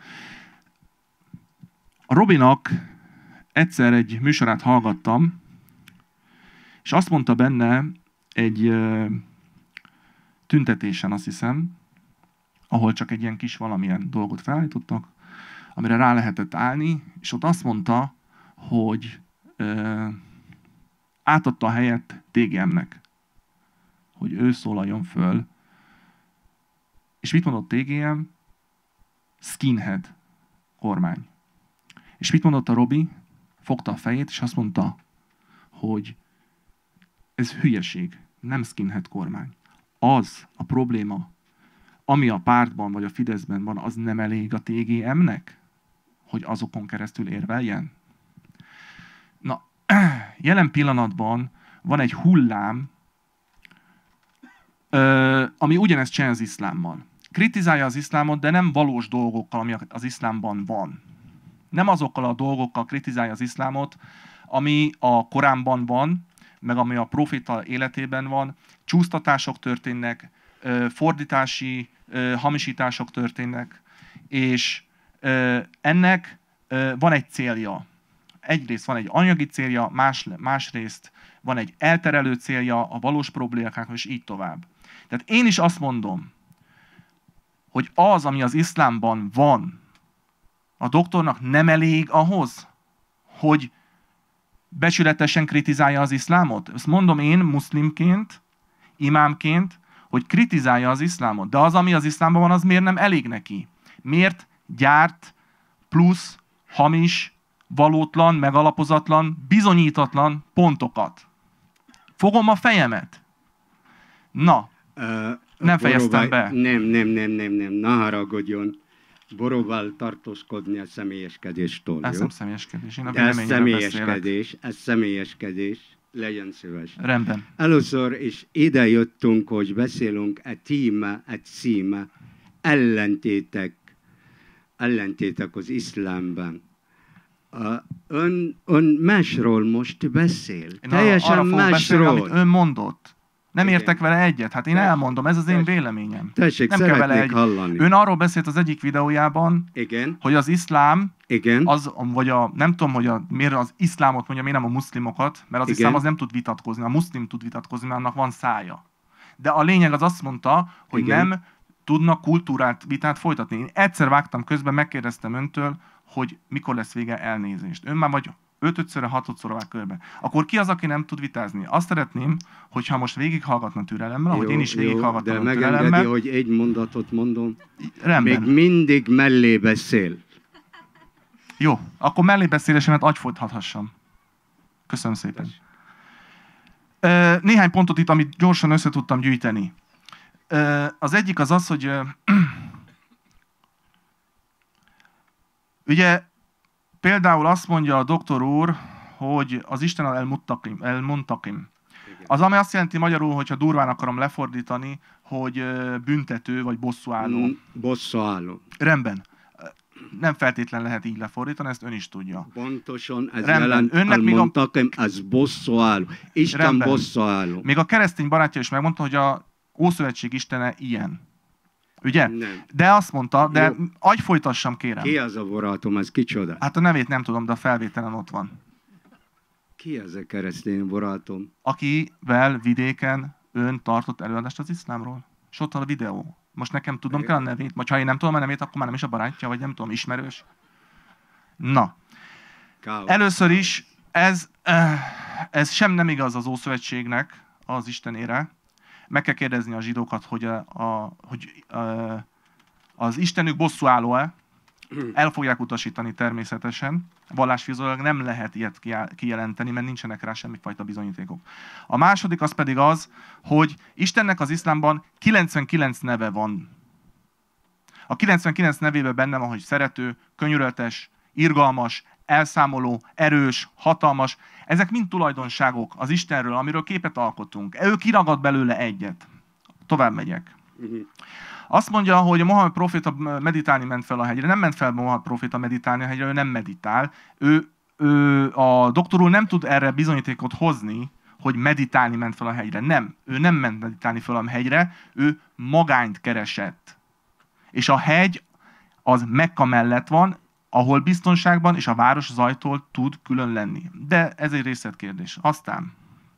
a Robinak egyszer egy műsorát hallgattam, és azt mondta benne egy tüntetésen, azt hiszem, ahol csak egy ilyen kis valamilyen dolgot felállítottak, amire rá lehetett állni, és ott azt mondta, hogy átadta a helyet TGM-nek, hogy ő szólaljon föl. És mit mondott TGM? Skinhead kormány. És mit mondott a Robi? Fogta a fejét, és azt mondta, hogy ez hülyeség, nem skinhead kormány. Az a probléma, ami a pártban vagy a Fideszben van, az nem elég a TGM-nek, hogy azokon keresztül érveljen? Na, jelen pillanatban van egy hullám, ami ugyanezt csinál az iszlámmal. Kritizálja az iszlámot, de nem valós dolgokkal, ami az iszlámban van. Nem azokkal a dolgokkal kritizálja az iszlámot, ami a Koránban van, meg ami a proféta életében van. Csúsztatások történnek, fordítási hamisítások történnek, és ennek van egy célja. Egyrészt van egy anyagi célja, másrészt van egy elterelő célja a valós problémáknak, és így tovább. Tehát én is azt mondom, hogy az, ami az iszlámban van, a doktornak nem elég ahhoz, hogy becsületesen kritizálja az iszlámot. Ezt mondom én muszlimként, imámként, hogy kritizálja az iszlámot. De az, ami az iszlámban van, az miért nem elég neki? Miért gyárt plusz, hamis, valótlan, megalapozatlan, bizonyítatlan pontokat? Fogom a fejemet. Na, nem fejeztem be. Nem, ne haragudjon. Boroval tartózkodni a személyeskedéstől. Ez nem személyeskedés. Én a véleményről beszélek. Ez személyeskedés. Legyen szíves. Rendben. Először is ide jöttünk, hogy beszélünk egy címe, ellentétek az iszlámban. Ön másról most beszél. Én teljesen másról. Beszélni, amit ön mondott. Nem Igen. értek vele egyet. Hát én elmondom, ez az én véleményem. Tessék, nem kell vele hallani. Ön arról beszélt az egyik videójában, Igen. hogy az iszlám, Igen. vagy nem tudom, hogy miért az iszlámot mondja, miért nem a muszlimokat, mert az Igen. iszlám az nem tud vitatkozni, a muszlim tud vitatkozni, mert annak van szája. De a lényeg az azt mondta, hogy Igen. nem tudnak kultúrát vitát folytatni. Én egyszer vágtam közben, megkérdeztem öntől, hogy mikor lesz vége, elnézést. Ön már vagy 5-ször, 6-szor vág körbe. Akkor ki az, aki nem tud vitázni? Azt szeretném, hogyha most végighallgatna türelemmel, ahogy én is végighallgattam de türelemmel. megengedi, hogy egy mondatot mondom. Rendben. Még mindig mellé beszél. Jó, akkor mellébeszélésemet agyfordíthassam. Köszönöm szépen. Néhány pontot itt, amit gyorsan össze tudtam gyűjteni. Az egyik az az, hogy ugye például azt mondja a doktor úr, hogy az Isten el-Muntakim. Az, ami azt jelenti magyarul, hogyha durván akarom lefordítani, hogy büntető vagy bosszúálló. Bosszúálló. Rendben. Nem feltétlen lehet így lefordítani, ezt ön is tudja. Pontosan ez Rendben. jelent el-Muntakim, ez bosszúálló. Isten Rendben. bosszúálló. Még a keresztény barátja is megmondta, hogy a Ószövetség istene ilyen. Ugye? Nem. De azt mondta, de Jó. agyfolytassam, kérem. Ki az a barátom, ez kicsoda? Hát a nevét nem tudom, de a felvételen ott van. Ki ez a keresztény barátom? Akivel vidéken ön tartott előadást az iszlámról. És ott van a videó. Most nekem tudnom kell a nevét. Vagy ha én nem tudom a nevét, akkor már nem is a barátja, vagy nem tudom, ismerős. Na. Először is ez sem nem igaz az Ószövetségnek, az Istenére. Meg kell kérdezni a zsidókat, hogy az Istenük bosszúálló-e. El fogják utasítani természetesen. Vallásfizikailag nem lehet ilyet kijelenteni, mert nincsenek rá semmifajta bizonyítékok. A második az pedig az, hogy Istennek az iszlámban 99 neve van. A 99 nevében benne van, hogy szerető, könyörületes, irgalmas, elszámoló, erős, hatalmas. Ezek mind tulajdonságok az Istenről, amiről képet alkotunk. Ő kiragad belőle egyet. Tovább megyek. Azt mondja, hogy a Mohamed próféta meditálni ment fel a hegyre. Nem ment fel Mohamed próféta meditálni a hegyre, ő nem meditál. A doktor úr nem tud erre bizonyítékot hozni, hogy meditálni ment fel a hegyre. Nem, ő nem ment meditálni fel a hegyre, ő magányt keresett. És a hegy az Mekka mellett van, ahol biztonságban és a város zajtól tud külön lenni. De ez egy részletkérdés. Aztán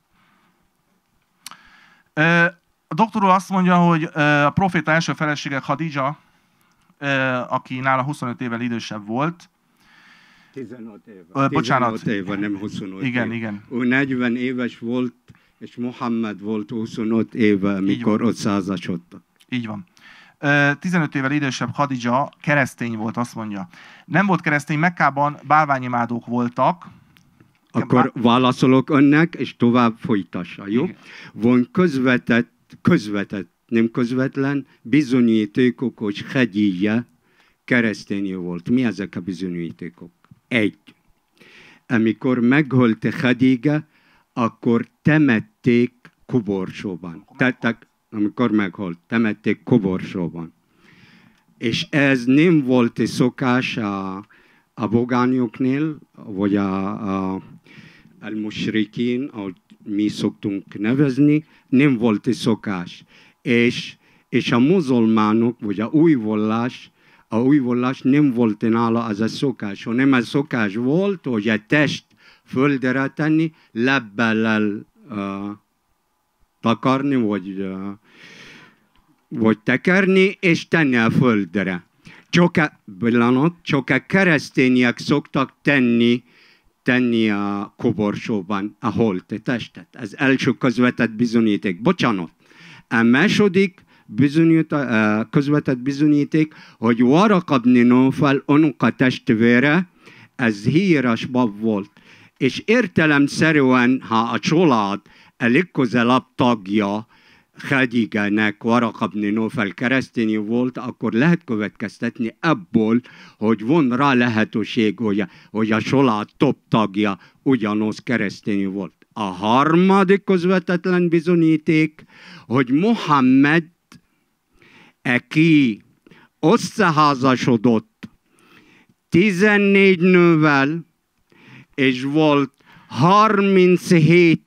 a doktor úr azt mondja, hogy a proféta első felesége Khadija, aki nála 25 évvel idősebb volt. 15 éve. Bocsánat. 15 éve, nem 25 igen, éve. igen. Ő 40 éves volt, és Mohammed volt 25 éve, amikor ott százasodtak. Így van. 15 évvel idősebb Khadija keresztény volt, azt mondja. Nem volt keresztény, Mekkában bálványimádók voltak. Akkor válaszolok önnek, és tovább folytassa, jó? Igen. Van közvetett, nem közvetlen bizonyítékok, hogy Khadija keresztény volt. Mi ezek a bizonyítékok? Egy. Amikor meghalt Khadija, akkor temették koborsóban. Tehát, amikor meghalt, temették koborsóban. És ez nem volt szokás a pogányoknél, vagy a musrikin, ahogy mi szoktunk nevezni, nem volt szokás. És a muzulmánok, vagy a új vallás nem volt nála az a szokás, hanem a szokás volt, hogy a test földre tenni, lebbellel takarni, vagy tekerni, és tenni a földre. Csak a keresztények szoktak tenni a koborsóban a holt testet. Ez első közvetett bizonyíték. Bocsánat. A második közvetett bizonyíték, hogy Waraka ibn Nawfal unoka testvére, ez híres bab volt. És értelemszerűen, ha a család a legközelebb tagja Khadijának, Waraka ibn Nawfal keresztény volt, akkor lehet következtetni abból, hogy van rá lehetőség, hogy a család több tagja ugyanaz keresztény volt. A harmadik közvetetlen bizonyíték, hogy Mohammed, aki összeházasodott 14 nővel, és volt 37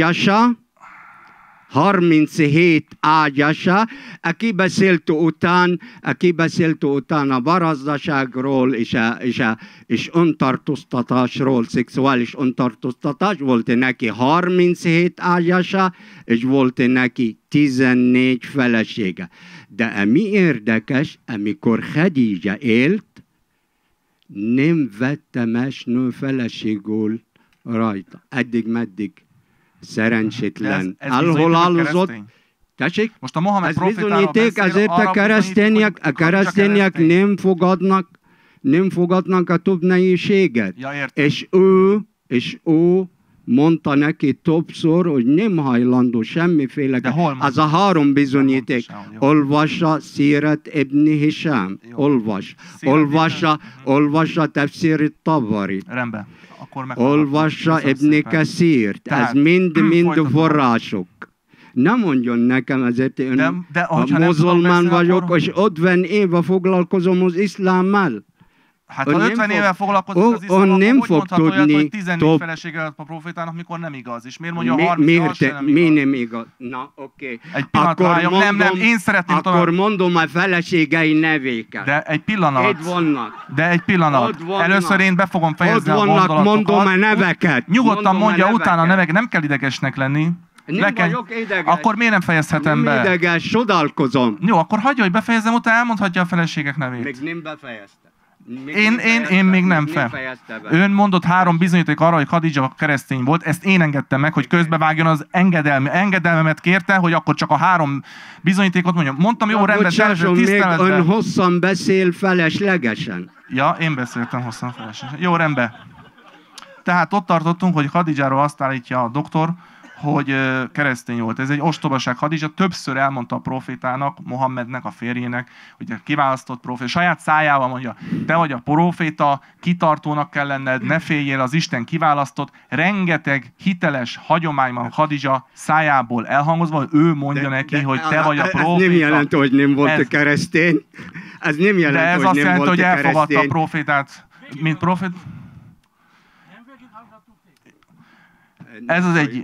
ágyasa, aki beszélt után a barazdaságról és öntartóztatásról, szexuális öntartóztatás, volt neki 37 ágyasa, és volt neki 14 felesége. De ami érdekes, amikor Khadija élt, nem vette más nő feleségül rajta. Eddig-meddig szerencsétlen. Elhalálozott. Tessék? Most a Mohamed ez profétáról bizonyíték, beszél, ezért a keresztények nem fogadnak a több nehézséget. Ja, értem. És ő mondta neki többször, hogy nem hajlandó semmiféle. Az a három bizonyíték. Olvassa Sirat ibn Hisham. Olvassa Tafsir Tabari. Rendben. Olvassa Ibn Kathírt. Ez mind források. Nem mondjon nekem, ezért én muzulmán vagyok, akkor... és 50 éve foglalkozom az iszlámmal. Hát ha 50 éve foglalkozik az iszlám, akkor hogy mondható olyat, hogy 14 felesége lett a profétának, mikor nem igaz? És miért mondja 36 sem nem igaz? Mi nem igaz? Na, oké. Egy pillanat, nem, én szeretném... Akkor mondom a feleségei nevéket. De egy pillanat. Itt vannak. De egy pillanat. Először én be fogom fejezni a gondolatokat. Mondom a neveket. Nyugodtan mondja utána a neveket, nem kell idegesnek lenni. Nem vagyok ideges. Akkor miért nem fejezhetem be? Nem ideges, csodálkozom. Jó, akkor hagyja, hogy befejezem, utána elmondhatja a feleségek nevét. Még nem befejeztem. Én még nem Ön mondott 3 bizonyíték arra, hogy Khadija keresztény volt, ezt én engedtem meg, hogy közbevágjon az engedelmemet kérte, hogy akkor csak a 3 bizonyítékot mondjam. Mondtam, jó, rendben, tiszteletben. Még ön hosszan beszél feleslegesen. Ja, én beszéltem hosszan feleslegesen. Jó, rendben. Tehát ott tartottunk, hogy Khadijáról azt állítja a doktor, hogy keresztény volt. Ez egy ostobaság. Hadizsa többször elmondta a profétának, Mohammednek, a férjének, hogy a kiválasztott proféta, saját szájával mondja, te vagy a proféta, kitartónak kell lenned, ne féljél, az Isten kiválasztott. Rengeteg hiteles hagyomány van Hadizsa szájából elhangozva, hogy ő mondja neki, hogy te vagy a proféta. Ez nem jelenti, hogy nem volt keresztény. Ez nem jelenti, de ez hogy azt nem jelenti, volt hogy elfogadta a keresztény. profétát, mint profét. Ez az egyik.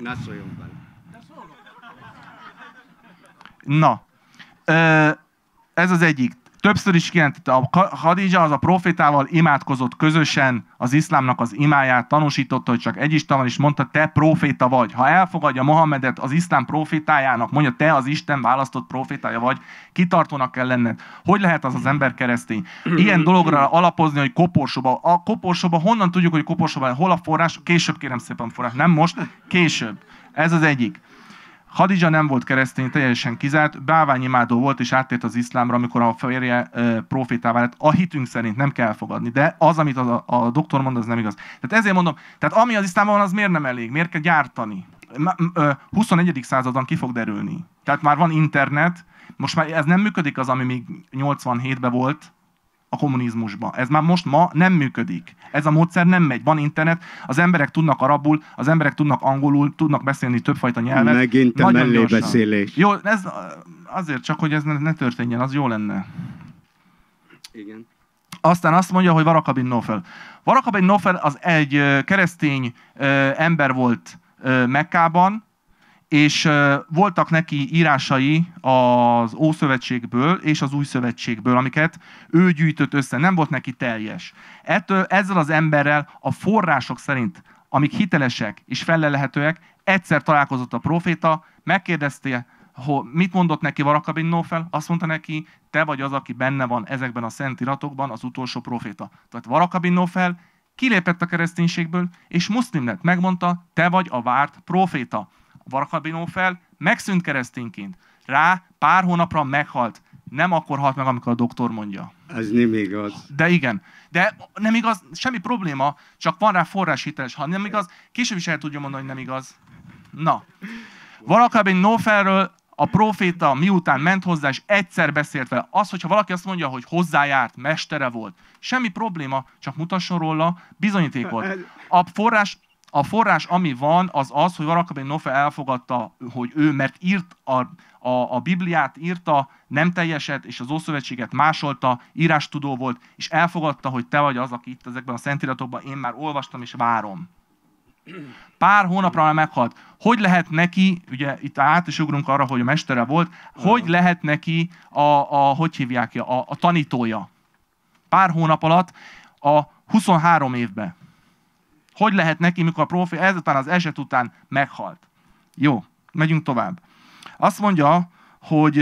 Na, ez az egyik. Többször is kijelentette, a Hadizsa az a profétával imádkozott közösen az iszlámnak az imáját, tanúsította, hogy csak egy Isten van, és mondta, te proféta vagy. Ha elfogadja Mohammedet az iszlám profétájának, mondja, te az Isten választott profétája vagy, kitartónak kell lenned. Hogy lehet az ember keresztény? Ilyen dologra alapozni, hogy koporsóba. A koporsóba, honnan tudjuk, hogy koporsóba, hol a forrás? Később kérem szépen forrás. Nem most, később. Ez az egyik. Hadizsa nem volt keresztény, teljesen kizárt, bálványimádó volt, és áttért az iszlámra, amikor a férje profétává lett. A hitünk szerint nem kell elfogadni, de az, amit a doktor mond, az nem igaz. Tehát ezért mondom, tehát ami az iszlámban van, az miért nem elég? Miért kell gyártani? 21. században ki fog derülni. Tehát már van internet, most már ez nem működik az, ami még 87-ben volt, a kommunizmusban. Ez már ma nem működik. Ez a módszer nem megy. Van internet, az emberek tudnak arabul, az emberek tudnak angolul, tudnak beszélni többfajta nyelvet. Megint a mellébeszélés. Jó, ez azért csak, hogy ez ne történjen, az jó lenne. Igen. Aztán azt mondja, hogy Waraka bin Nofel. Waraka bin Nofel az egy keresztény ember volt Mekkában, és voltak neki írásai az Ószövetségből és az Új Szövetségből, amiket ő gyűjtött össze. Nem volt neki teljes. Ezzel az emberrel a források szerint, amik hitelesek és fellelhetőek, egyszer találkozott a proféta, megkérdezte, mit mondott neki Waraka bin Nofel? Azt mondta neki, te vagy az, aki benne van ezekben a szent iratokban, az utolsó proféta. Tehát Waraka bin Nofel kilépett a kereszténységből, és muszlim lett. Megmondta, te vagy a várt proféta. Waraka bin Nofel megszűnt keresztényként. Rá pár hónapra meghalt. Nem akkor halt meg, amikor a doktor mondja. Ez nem igaz. De igen. De nem igaz, semmi probléma, csak van rá forrás hiteles. Ha nem igaz, később is el tudja mondani, hogy nem igaz. Na. Waraka bin Nofelről a proféta miután ment hozzá, és egyszer beszélt vele. Az, hogyha valaki azt mondja, hogy hozzájárt, mestere volt, semmi probléma, csak mutasson róla bizonyíték volt. A forrás, ami van, az az, hogy Waraka bin Nofel elfogadta, hogy ő, mert írt a Bibliát, írta, nem teljeset, és az Ószövetséget másolta, írástudó volt, és elfogadta, hogy te vagy az, aki itt ezekben a szentíratokban, én már olvastam és várom. Pár hónapra már meghalt. Hogy lehet neki, ugye itt át is ugrunk arra, hogy a mestere volt, hogy lehet neki hogy hívják ki, a tanítója? Pár hónap alatt, a 23 évben. Hogy lehet neki, mikor a profi ezután az eset után meghalt? Jó, megyünk tovább. Azt mondja, hogy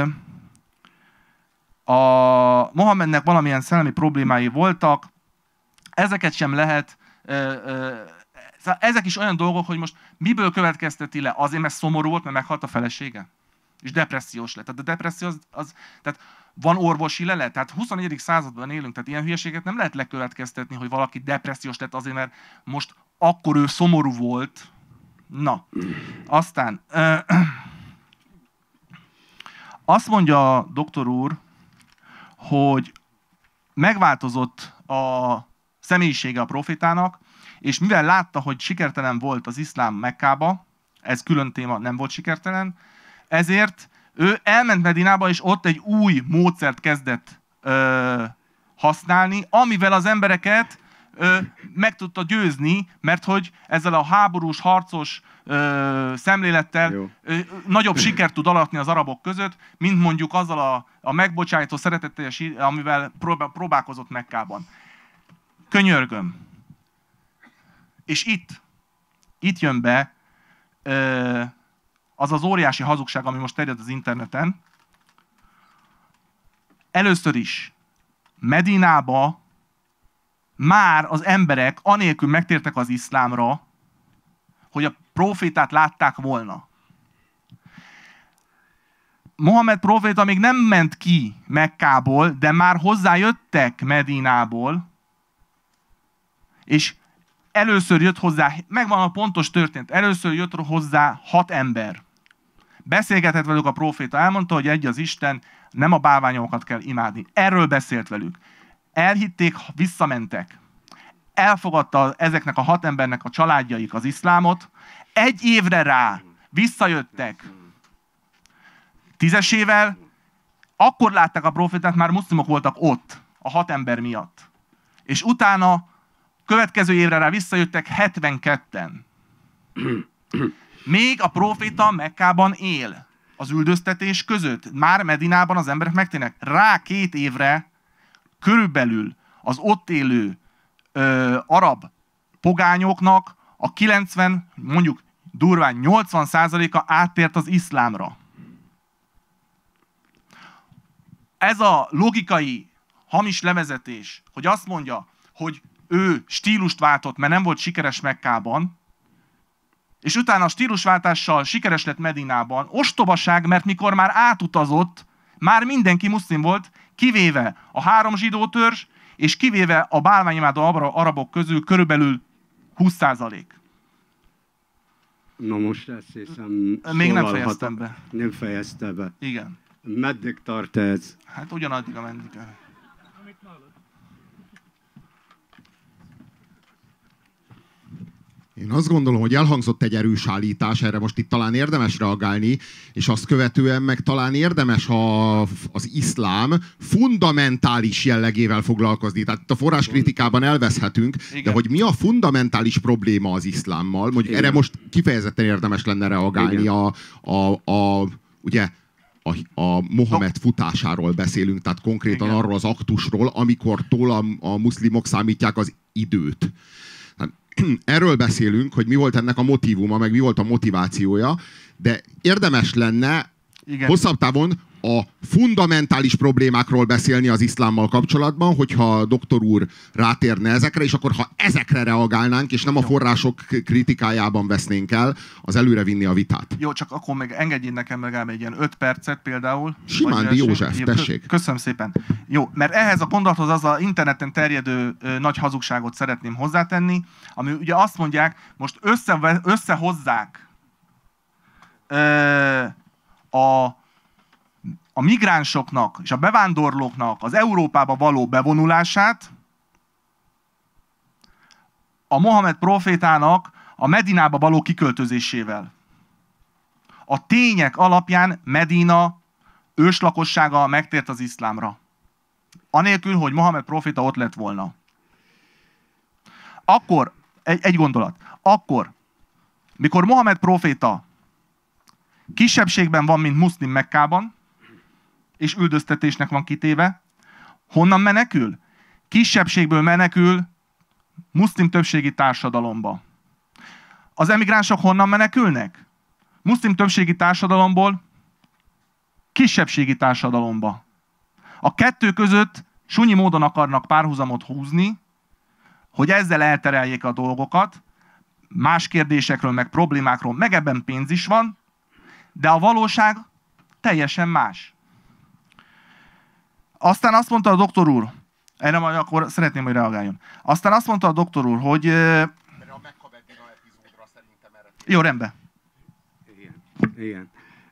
a Mohammednek valamilyen szellemi problémái voltak, ezeket sem lehet, ezek is olyan dolgok, hogy most miből következteti le? Azért, mert szomorú volt, mert meghalt a felesége? És depressziós lett. Tehát a depresszió tehát van orvosi lelet? Tehát 21. században élünk, tehát ilyen hülyeséget nem lehet lekövetkeztetni, hogy valaki depressziós lett azért, mert most akkor ő szomorú volt. Na, aztán azt mondja a doktor úr, hogy megváltozott a személyisége a profétának, és mivel látta, hogy sikertelen volt az iszlám Mekkába, ez külön téma, nem volt sikertelen, ezért ő elment Medinába, és ott egy új módszert kezdett használni, amivel az embereket meg tudta győzni, mert hogy ezzel a háborús, harcos szemlélettel nagyobb sikert tud aratni az arabok között, mint mondjuk azzal a megbocsájtó szeretetteljes, amivel próbálkozott Mekkában. Könyörgöm. És itt jön be az az óriási hazugság, ami most terjed az interneten. Először is Medinába már az emberek anélkül megtértek az iszlámra, hogy a profétát látták volna. Mohamed proféta még nem ment ki Mekkából, de már hozzájöttek Medinából, és először jött hozzá, megvan a pontos történet, először jött hozzá 6 ember. Beszélgetett velük a próféta, elmondta, hogy egy az Isten, nem a bálványokat kell imádni. Erről beszélt velük. Elhitték, visszamentek. Elfogadta ezeknek a 6 embernek a családjaik az iszlámot. 1 évre rá visszajöttek 10-esével, akkor látták a prófétát, már muszlimok voltak ott, a 6 ember miatt. És utána, következő évre rá visszajöttek 72-en. Még a próféta Mekkában él. Az üldöztetés között. Már Medinában az emberek megtérnek. Rá 2 évre körülbelül az ott élő arab pogányoknak a 90, mondjuk durván 80%-a áttért az iszlámra. Ez a logikai hamis levezetés, hogy azt mondja, hogy ő stílust váltott, mert nem volt sikeres Mekkában, és utána a stílusváltással sikeres lett Medinában, ostobaság, mert mikor már átutazott, már mindenki muszlim volt, kivéve a 3 zsidó törzs, és kivéve a bálványimádó arabok közül körülbelül 20%. Na most ezt hiszem... Még nem fejeztem be. Nem fejezte be. Igen. Meddig tart ez? Hát ugyanaddig, ameddig. Én azt gondolom, hogy elhangzott egy erős állítás, erre most itt talán érdemes reagálni, és azt követően meg talán érdemes az iszlám fundamentális jellegével foglalkozni. Tehát itt a forráskritikában elveszhetünk, Igen. de hogy mi a fundamentális probléma az iszlámmal, mondjuk erre most kifejezetten érdemes lenne reagálni. Ugye a Mohamed futásáról beszélünk, tehát konkrétan arról az aktusról, amikortól a muszlimok számítják az időt. Erről beszélünk, hogy mi volt ennek a motívuma, meg mi volt a motivációja, de érdemes lenne hosszabb távon a fundamentális problémákról beszélni az iszlámmal kapcsolatban, hogyha a doktor úr rátérne ezekre, és akkor ha ezekre reagálnánk, és nem a források kritikájában vesznénk el, az előre vinni a vitát. Jó, csak akkor meg engedjél nekem legalább egy ilyen 5 percet például. Simándi József, tessék. Köszönöm szépen. Jó, mert ehhez a gondolathoz az a interneten terjedő nagy hazugságot szeretném hozzátenni, ami ugye azt mondják, most összehozzák a migránsoknak és a bevándorlóknak az Európába való bevonulását a Mohamed prófétának a Medinába való kiköltözésével. A tények alapján Medina őslakossága megtért az iszlámra. Anélkül, hogy Mohamed próféta ott lett volna. Akkor, egy gondolat, akkor, mikor Mohamed próféta kisebbségben van, mint muszlim Mekkában, és üldöztetésnek van kitéve, honnan menekül? Kisebbségből menekül muszlim többségi társadalomba. Az emigránsok honnan menekülnek? Muszlim többségi társadalomból kisebbségi társadalomba. A kettő között sunyi módon akarnak párhuzamot húzni, hogy ezzel eltereljék a dolgokat, más kérdésekről, meg problémákról, meg ebben pénz is van, de a valóság teljesen más. Aztán azt mondta a doktor úr, erre majd akkor szeretném, hogy reagáljon. Aztán azt mondta a doktor úr, hogy... Jó, rendben. Igen.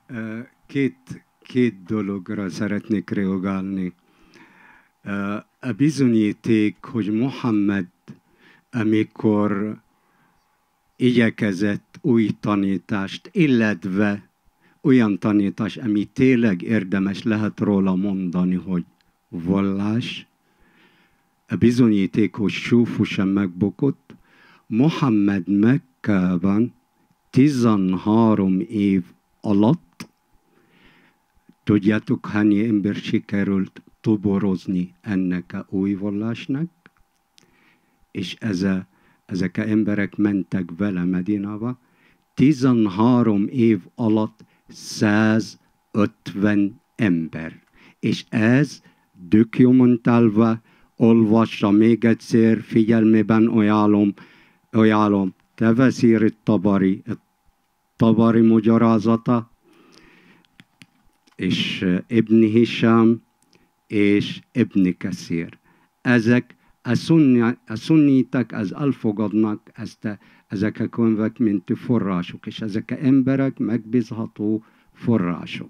Két dologra szeretnék reagálni. A bizonyíték, hogy Mohamed, amikor igyekezett új tanítást, illetve olyan tanítás, ami tényleg érdemes lehet róla mondani, hogy vallás, a bizonyíték, hogy súfosan megbukott. Mohamed Mekkában 13 év alatt, tudjátok, hány ember sikerült toborozni ennek a új vallásnak, és ezek az emberek mentek vele Medinába. 13 év alatt 150 ember. És ez dokumentálva, olvassa még egyszer, figyelmében ajánlom Tefsír Tabari magyarázata, és Ibn Hisham, és Ibn Kathir. Ezek a szunniták elfogadnak ezek a könyvek, mint források, és ezek az emberek megbízható források.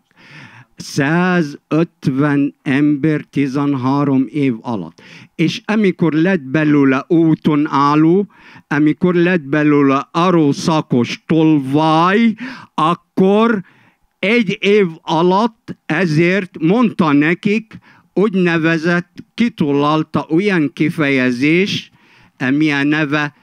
150 ember 13 év alatt. És amikor lett belőle úton álló, amikor lett belőle erőszakos tolvaj, akkor egy év alatt ezért mondta nekik, úgynevezett, kitalalta olyan kifejezés, ami a neve,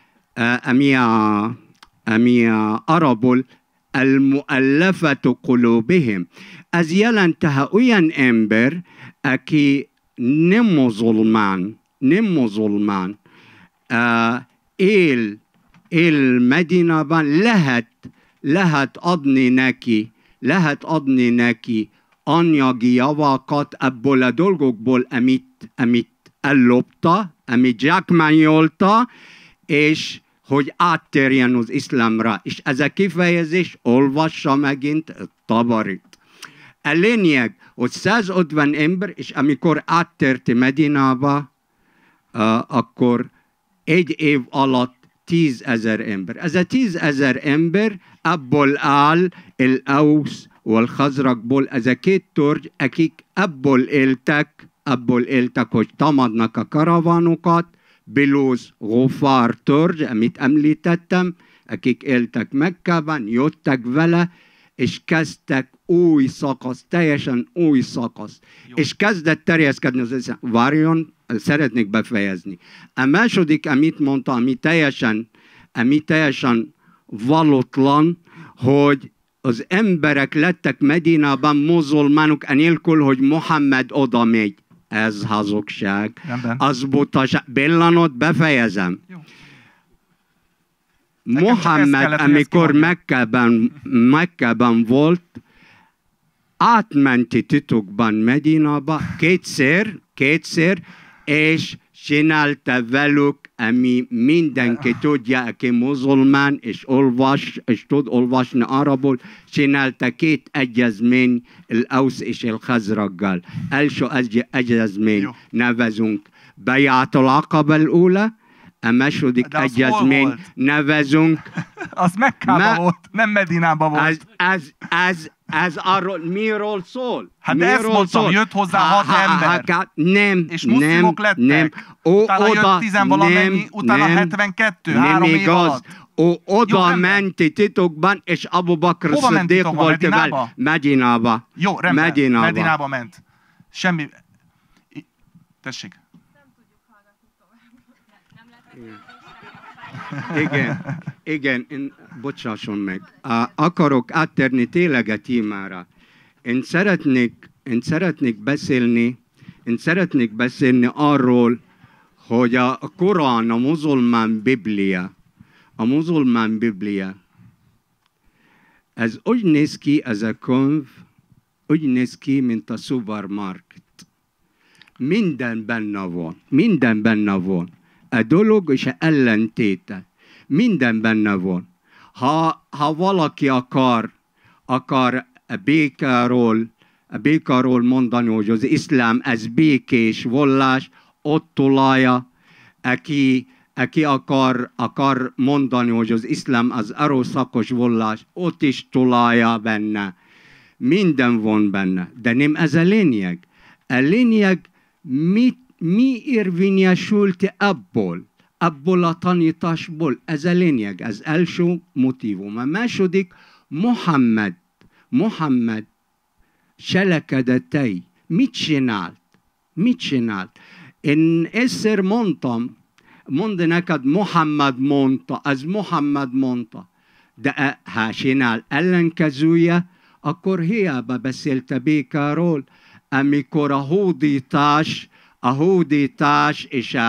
ami a arabul al-mu'allafatu qulubihim. Ez jelentette olyan ember, aki nem muzulmán, él Medinában, lehet adni neki anyagi javakat abból a dolgokból, amit ellopta, amit zsákmányolta, és hogy áttérjen az iszlámra. És ez a kifejezés, olvassa megint Tabarit. A lényeg, hogy 150 ember, és amikor áttért Medinába, akkor egy év alatt 10 000 ember. Ez a 10 000 ember abból áll, el-Aus wal-Khazrakból, ez a két törzs, akik abból éltek, hogy támadnak a karavánokat, Bilóz, Gofár törzs, amit említettem, akik éltek Mekkában, jöttek vele, és kezdtek új szakasz, teljesen új szakasz. Jó. És kezdett terjeszkedni az iszlám. Várjon, szeretnék befejezni. A második, amit mondta, ami teljesen valótlan, hogy az emberek lettek Medinában muzulmánok, anélkül, hogy Mohammed oda megy. Ez hazugság. Az butaság. Pillanat, befejezem. Jó. Mohammed, amikor Mekkában volt, átmenti titokban Medinába kétszer, és csinálta velük, ami mindenki tudja, aki muzulmán, és tud olvasni arabul, csinálta két egyezmény, el-Aus és el-Khazraggal. Első egyezmény nevezünk Bayatul Aqaba al-Ula, a második egyezmény nevezünk. Az Mekkában volt, nem Medinában volt. Ez arról miről szól? Hát de ezt mondtam, jött hozzá 6 ember. Nem, és muszlimok lettek. Utána jött 10 valamennyi, utána 72, 3 év alatt. Oda menti titokban, és Abu Bakr Sziddiq volt vele. Medinába. Jó, rendben. Medinába ment. Semmi. Tessék. Igen, bocsásson meg. Akarok áttérni tényleg a témára. Én szeretnék beszélni arról, hogy a Korán, a muzulmán Biblia, ez úgy néz ki, ez a könyv, úgy néz ki, mint a szupermarket. Minden benne van. A dolog és a ellentéte. Minden benne van. Ha valaki akar a békáról mondani, hogy az iszlám ez békés vallás, ott találja, aki akar mondani, hogy az iszlám az erőszakos vallás, ott is találja benne. Minden van benne. De nem ez a lényeg. A lényeg, mi érvényesült abból a tanításból? Ez a lényeg, ez első motívum. A második, Mohammed cselekedetei. Mit csinált? Én egyszer mondtam neked, Mohammed mondta. De ha csinál ellenkezője, akkor hiába beszélte békáról, amikor a hódítás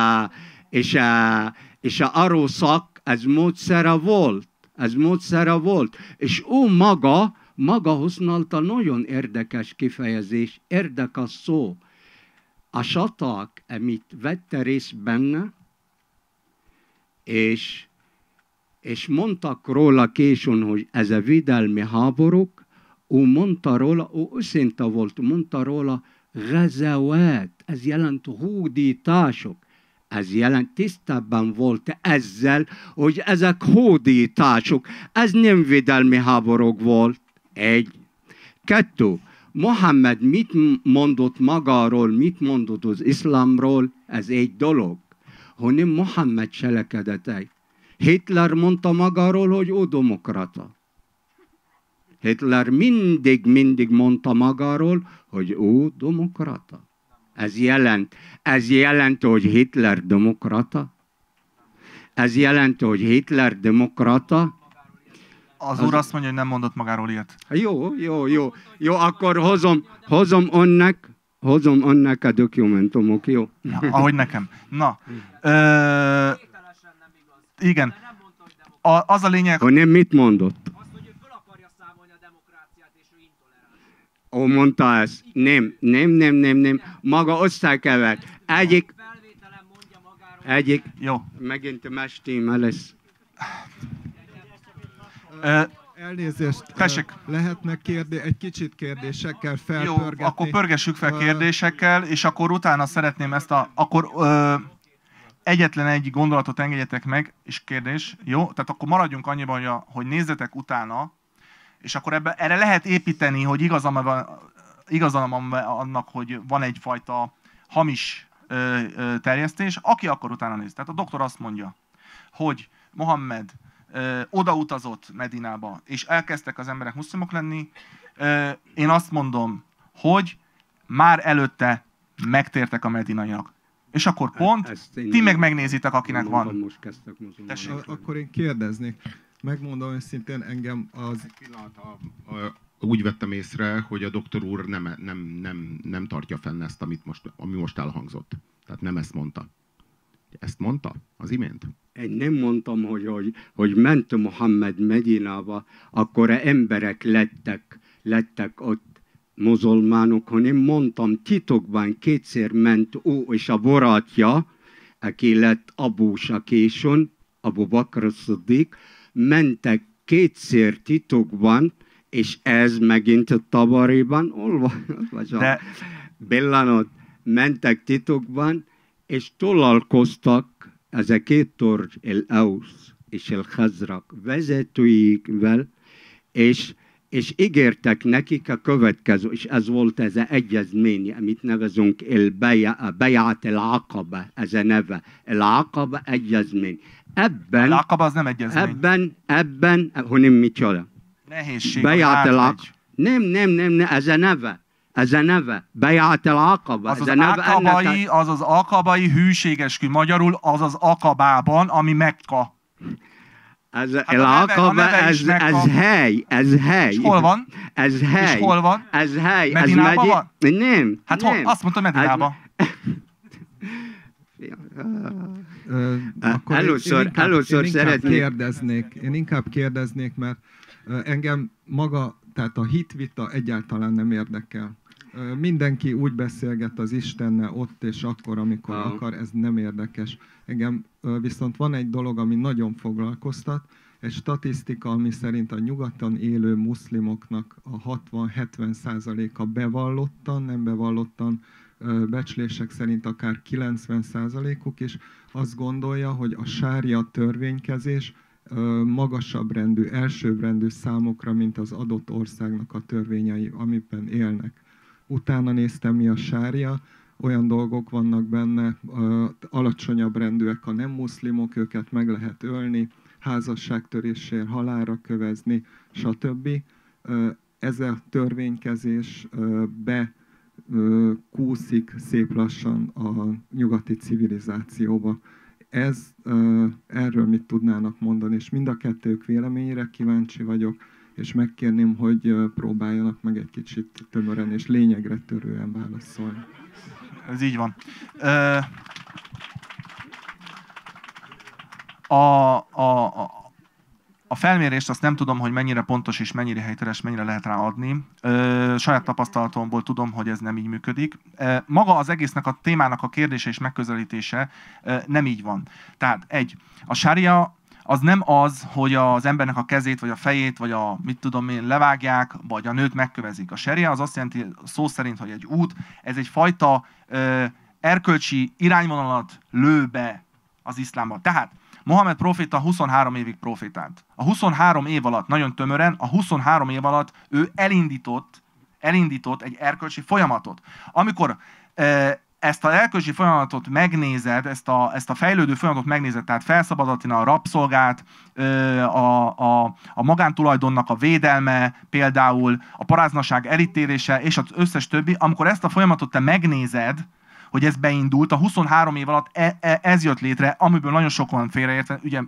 és a erőszak, ez módszere volt. És ő maga használta nagyon érdekes kifejezés, érdekes szó. A saták, amit vette részt benne, és mondtak róla későn, hogy ez a védelmi háborúk, ő mondta róla, ő őszinte volt, mondta róla, gazawát, ez jelent hódítások. Ez tisztában volt ezzel, hogy ezek hódítások, ez nem védelmi háborúk volt. 1. 2. Mohammed mit mondott magáról, mit mondott az iszlámról, ez egy dolog, hanem Mohammed cselekedetei. Hitler mondta magáról, hogy ő demokrata. Hitler mindig mondta magáról, hogy ő demokrata. Ez jelenti, hogy Hitler demokrata? Ez jelenti, hogy Hitler demokrata? Az úr azt mondja, hogy nem mondott magáról ilyet. Jó, akkor hozom önnek a dokumentumok, jó? Ja, ahogy nekem. Na, igen. Az a lényeg... Hanem mit mondott? Azt, hogy ő föl akarja számolni a demokráciát, és ő intoleráns. Ó, mondta ezt. Nem. Maga összekevert. Egyik... Felvételen mondja magáról. Egyik... Jó. Megint más téma lesz. Elnézést, Tessék. lehetne egy kicsit kérdésekkel Jó, felpörgetni? akkor pörgessük fel kérdésekkel, és akkor utána szeretném ezt a... Akkor egyetlen egy gondolatot engedjetek meg, és kérdés, jó? Tehát akkor maradjunk annyiban, hogy nézzetek utána, és akkor erre lehet építeni, hogy igazam van annak, hogy van egyfajta hamis terjesztés, aki akkor utána néz. Tehát a doktor azt mondja, hogy Mohammed odautazott Medinába, és elkezdtek az emberek muszlimok lenni. Én azt mondom, hogy már előtte megtértek a medinaiak. És akkor pont, ti meg megnézitek, akinek van. Tessék. Akkor én kérdeznék. Megmondom őszintén, engem az... Úgy vettem észre, hogy a doktor úr nem tartja fenn ezt, ami most elhangzott. Tehát nem ezt mondta. Ezt mondta az imént? Én nem mondtam, hogy ment Mohammed Medinába, akkor emberek lettek ott muzulmánok, hanem mondtam, titokban kétszer ment ő és a barátja, aki lett Abu Shakishun, Abu Bakr as-Siddiq, mentek kétszer titokban, és ez megint a Tabariban, olvasom, Billanot, mentek titokban, és találkoztak ez a két törzs, el-Aus és el-Khazrak vezetőikvel, és ígértek nekik a következő, és ez volt ez az egyezmény, amit nevezünk el-Bayat el-Aqaba, ez a neve, el-Aqaba egyezmény. El Aqaba az nem egyezmény. Ebben, hanem micsoda? Nehézség. Nem, ez a neve. Ez a neve. Bayat el-Aqaba. Az az akabai hűségeskü. Magyarul az az Akabában, ami Mekka. Ez el-Aqaba, ez hely. És hol van? Ez hely. És hol van? Ez hely. Medinában van? Nem. Hát hol? Azt mondta Medinában. Akkor először szeretnék én inkább kérdeznék, mert engem maga, tehát a hitvita egyáltalán nem érdekel. Mindenki úgy beszélget az Istennel ott és akkor, amikor akar, ez nem érdekes. Engem viszont van egy dolog, ami nagyon foglalkoztat, egy statisztika, ami szerint a nyugaton élő muszlimoknak a 60-70%-a bevallottan, nem bevallottan, becslések szerint akár 90%-uk is azt gondolja, hogy a sária törvénykezés magasabb rendű, elsőbbrendű számokra, mint az adott országnak a törvényei, amiben élnek. Utána néztem, mi a sária, olyan dolgok vannak benne, alacsonyabb rendűek a nem muszlimok, őket meg lehet ölni, házasságtörésért halálra kövezni, stb. Ez a törvénykezés bekúszik szép lassan a nyugati civilizációba. Erről mit tudnának mondani, és mind a kettők véleményére kíváncsi vagyok, és megkérném, hogy próbáljanak meg egy kicsit tömören és lényegre törően válaszolni. Ez így van. A felmérést azt nem tudom, hogy mennyire pontos és mennyire helyteles, mennyire lehet rá adni. Saját tapasztalatomból tudom, hogy ez nem így működik. Maga az egésznek a témának a kérdése és megközelítése nem így van. Tehát a sária az nem az, hogy az embernek a kezét, vagy a fejét, vagy a mit tudom én levágják, vagy a nőt megkövezik. A sária az azt jelenti szó szerint, hogy egy út, ez egyfajta erkölcsi irányvonalat lő be az iszlámba. Tehát Mohamed próféta 23 évig profétált. A 23 év alatt, nagyon tömören, a 23 év alatt ő elindított egy erkölcsi folyamatot. Amikor ezt az erkölcsi folyamatot megnézed, ezt a fejlődő folyamatot megnézed, tehát felszabadítani a rabszolgát, a magántulajdonnak a védelme, például a paráznaság elítélése, és az összes többi, amikor ezt a folyamatot te megnézed, hogy ez beindult, a 23 év alatt ez jött létre, amiből nagyon sok van félreértve, ugye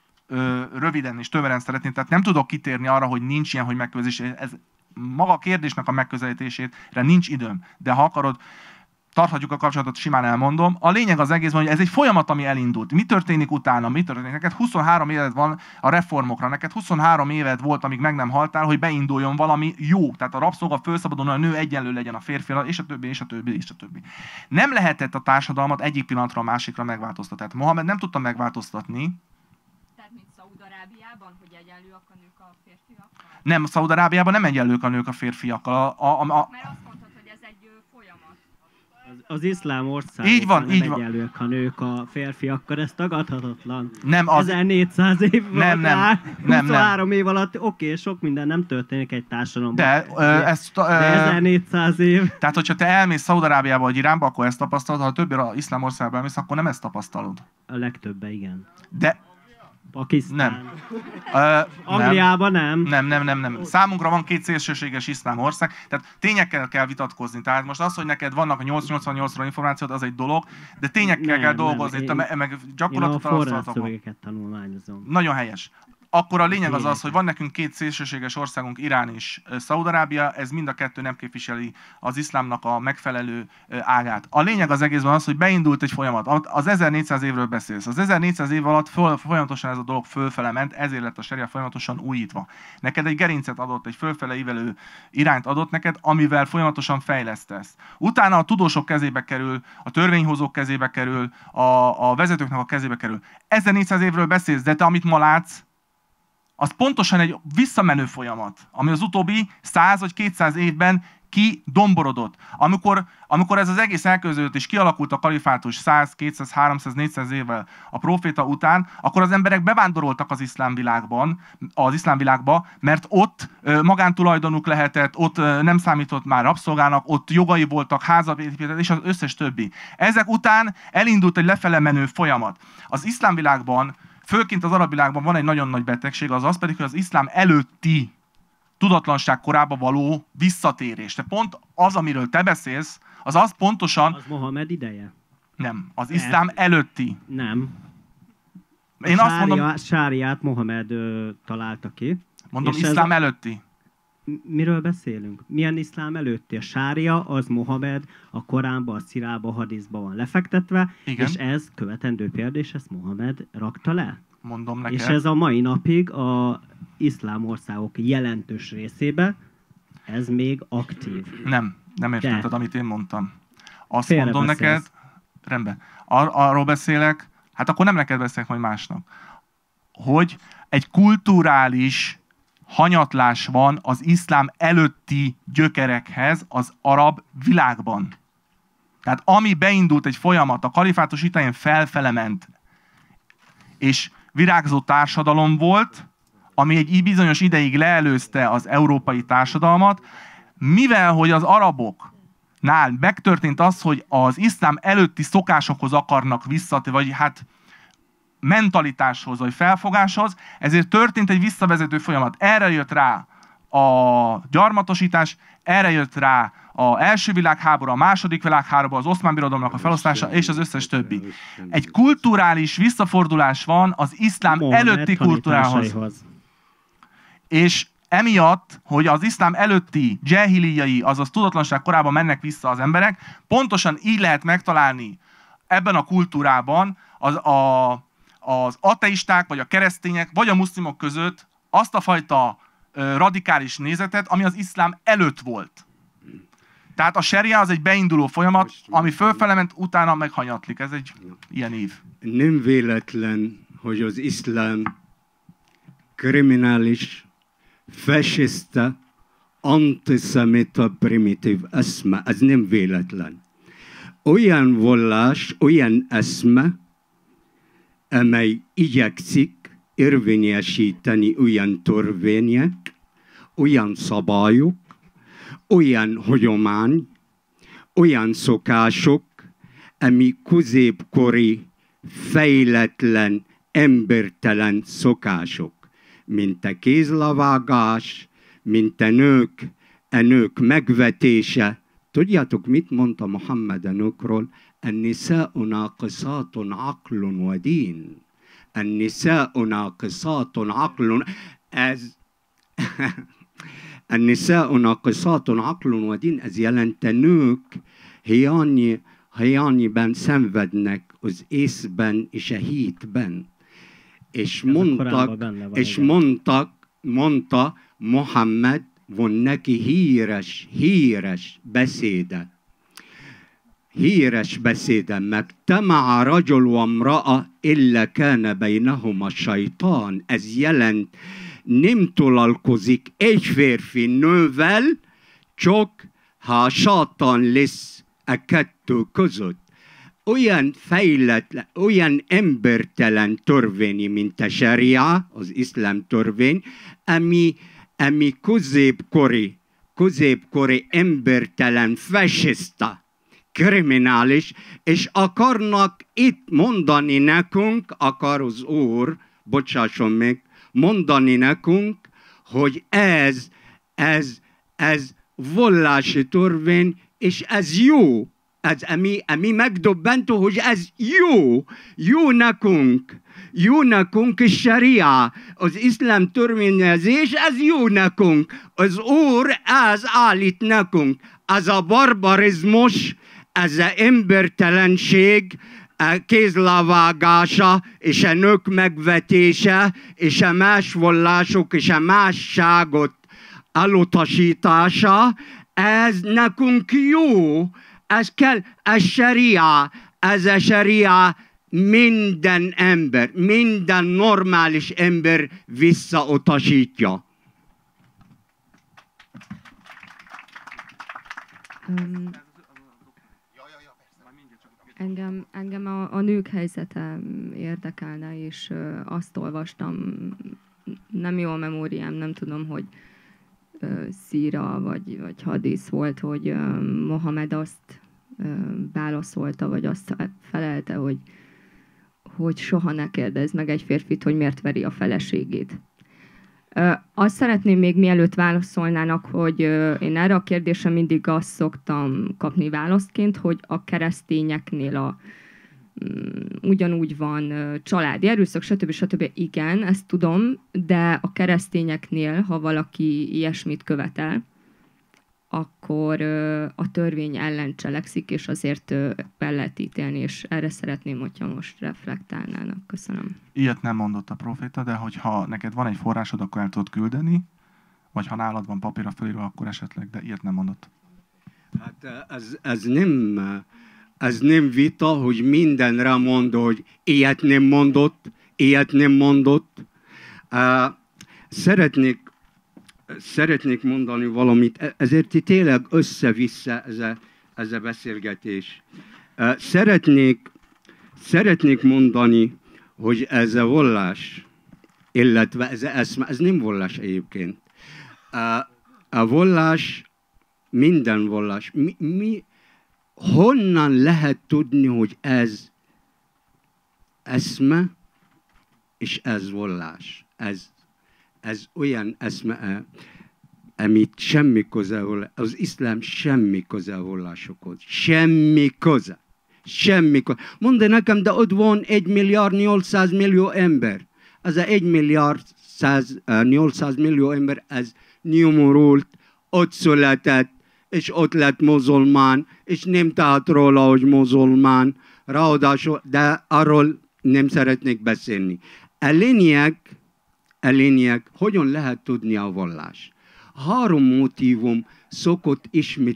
röviden és tömören szeretném, tehát nem tudok kitérni arra, hogy nincs ilyen, hogy megközelítés, ez maga a kérdésnek a megközelítésére nincs időm, de ha akarod, tarthatjuk a kapcsolatot, simán elmondom. A lényeg az egészben, hogy ez egy folyamat, ami elindult. Mi történik utána? Mi történik? Neked 23 éved van a reformokra, neked 23 éved volt, amíg meg nem haltál, hogy beinduljon valami jó. Tehát a rabszolga felszabaduljon, a nő egyenlő legyen a férfival, és a többi, és a többi, és a többi. Nem lehetett a társadalmat egyik pillanatra a másikra megváltoztatni. Tehát Mohamed nem tudta megváltoztatni. Tehát, mint Szaúd-Arábiában, hogy egyenlőek a nők a férfiakkal? Nem, Szaúd-Arábiában nem egyenlők a nők a férfiakkal. Mert azt mondtad, hogy ez egy folyamat. Az iszlám országban így van, nem egyenlők a nők a férfiakkal, ez tagadhatatlan. Nem, az... 1400 év nem, 23 év alatt, oké, sok minden nem történik egy társadalomban. De 1400 év. Tehát, hogyha te elmész Szaúd-Arábiába vagy Iránba, akkor ezt tapasztalod, ha a többi iszlám országban elmész, akkor nem ezt tapasztalod. A legtöbben, igen. De Pakisztán. Nem. Angliában nem. Nem. Számunkra van két szélsőséges iszlám ország, tehát tényekkel kell vitatkozni. Tehát most az, hogy neked vannak a 888-ra információt, az egy dolog, de tényekkel kell dolgozni, meg gyakorlatilag én a forrásszövegeket tanulmányozom. Nagyon helyes. Akkor a lényeg az, hogy van nekünk két szélsőséges országunk, Irán és Szaúd-Arábia, ez mind a kettő nem képviseli az iszlámnak a megfelelő ágát. A lényeg az egészben az, hogy beindult egy folyamat. Az 1400 évről beszélsz. Az 1400 év alatt folyamatosan ez a dolog fölfele ment, ezért lett a seria folyamatosan újítva. Neked egy gerincet adott, egy fölfele ívelő irányt adott neked, amivel folyamatosan fejlesztesz. Utána a tudósok kezébe kerül, a törvényhozók kezébe kerül, a vezetőknek a kezébe kerül. 1400 évről beszélsz, de te amit ma látsz, az pontosan egy visszamenő folyamat, ami az utóbbi 100 vagy 200 évben kidomborodott. Amikor ez az egész elkezdődött és kialakult a kalifátus 100, 200, 300, 400 évvel a próféta után, akkor az emberek bevándoroltak az iszlám világba, mert ott magántulajdonuk lehetett, ott nem számított már rabszolgának, ott jogai voltak, házak és az összes többi. Ezek után elindult egy lefele menő folyamat. Az iszlám világban, főként az arab világban van egy nagyon nagy betegség, az pedig, hogy az iszlám előtti tudatlanság korába való visszatérés. De pont az, amiről te beszélsz, az pontosan... Az Mohamed ideje? Nem, az iszlám előtti. Nem. Én azt mondom... Sáriát Mohamed találta ki. Mondom, iszlám előtti. Miről beszélünk? Milyen iszlám előtti? A sária az Mohamed a Koránban, a Szirába, a Hadiszban van lefektetve, igen. És ez követendő példa, és ezt Mohamed rakta le. Mondom neked. És ez a mai napig a iszlám országok jelentős részébe, ez még aktív. Nem értetted, amit én mondtam. Azt mondom neked, rendben, arról beszélek, hát akkor nem neked beszélek, majd másnak, hogy egy kulturális hanyatlás van az iszlám előtti gyökerekhez az arab világban. Tehát ami beindult egy folyamat, a kalifátus idején felfele ment, és virágzó társadalom volt, ami egy bizonyos ideig leelőzte az európai társadalmat, mivel hogy az araboknál megtörtént az, hogy az iszlám előtti szokásokhoz akarnak visszatérni, vagy hát mentalitáshoz, vagy felfogáshoz, ezért történt egy visszavezető folyamat. Erre jött rá a gyarmatosítás, erre jött rá az első világháború, a második világháború, az Oszmán Birodalomnak a felosztása, és az összes többi. Egy kulturális visszafordulás van az iszlám előtti kultúrához. És emiatt, hogy az iszlám előtti dzsehiliyai, azaz tudatlanság korában mennek vissza az emberek, pontosan így lehet megtalálni ebben a kultúrában az ateisták, vagy a keresztények, vagy a muszlimok között azt a fajta radikális nézetet, ami az iszlám előtt volt. Tehát a seria az egy beinduló folyamat, ami fölfele ment, utána meghanyatlik. Ez egy ilyen ív. Nem véletlen, hogy az iszlám kriminális, fasiszta, antiszemita, primitív eszme. Ez nem véletlen. olyan vallás, olyan eszme, amely igyekszik érvényesíteni olyan törvények, olyan szabályok, olyan hagyomány, olyan szokások, ami középkori, fejletlen, embertelen szokások, mint a kézlavágás, mint a nők megvetése. Tudjátok, mit mondta Mohammed a nőkről? النساء ناقصات عقل ودين. النساء ناقصات عقل النساء ناقصات عقل ودين. Ez jelent, a nők hiányban szenvednek az észben és a hitben. És mondta Mohammed, van neki híres beszéde. Híres beszéde, megtama'a rajul wa imra'a illa kana baynahuma shaytan. Ez jelent, nem találkozik egy férfi nővel, csak ha sátán lesz a kettő között. Olyan fejletlen, olyan embertelen törvény, mint a sharia, az iszlám törvény, ami középkori embertelen, fasiszta, kriminális, és akarnak itt mondani nekünk, akar az Úr, bocsásson meg, mondani nekünk, hogy ez vallási törvény, és ez jó. Ez ami megdöbbentő, hogy ez jó nekünk, és sharia, az iszlám törvényezés, ez jó nekünk. Az Úr ez állít nekünk. Ez a barbarizmus, ez az embertelenség, a kézlavágása, és a nők megvetése, és a más vallások, és a másságot elutasítása, ez nekünk jó. Ez kell, ez a sharia minden ember, minden normális ember visszautasítja. Engem a nők helyzete érdekelne, és azt olvastam, nem jó a memóriám, nem tudom, hogy szíra vagy hadisz volt, hogy Mohamed azt válaszolta, vagy azt felelte, hogy soha ne kérdezz meg egy férfit, hogy miért veri a feleségét. Azt szeretném még mielőtt válaszolnának, hogy én erre a kérdésre mindig azt szoktam kapni választként, hogy a keresztényeknél ugyanúgy van családi erőszak, stb. Igen, ezt tudom, de a keresztényeknél, ha valaki ilyesmit követel, akkor a törvény ellen cselekszik, és azért el lehet ítélni, és erre szeretném, hogyha most reflektálnának. Köszönöm. Ilyet nem mondott a proféta, de hogyha neked van egy forrásod, akkor el tudod küldeni, vagy ha nálad van papírra felírva, akkor esetleg, de ilyet nem mondott. Hát ez nem vita, hogy mindenre mond, hogy ilyet nem mondott. Szeretnék mondani valamit, ezért itt tényleg össze-vissza ez a beszélgetés. Szeretnék mondani, hogy ez a vallás, illetve ez nem vallás egyébként. A vallás, minden vallás. Honnan lehet tudni, hogy ez eszme, és ez vallás? Ez olyan eszme, amit semmi köze, az iszlám semmi köze a vallásokhoz. Semmi köze. Mondd nekem, de ott van 1.800.000.000 ember. Ez a 1.800.000.000 ember, ez nyomorult, ott született, és ott lett muzulmán, és nem tehet róla, hogy muzulmán. Ráadásul, de arról nem szeretnék beszélni. A lényeg, hogyan lehet tudni a vallás? 3 motívum szokott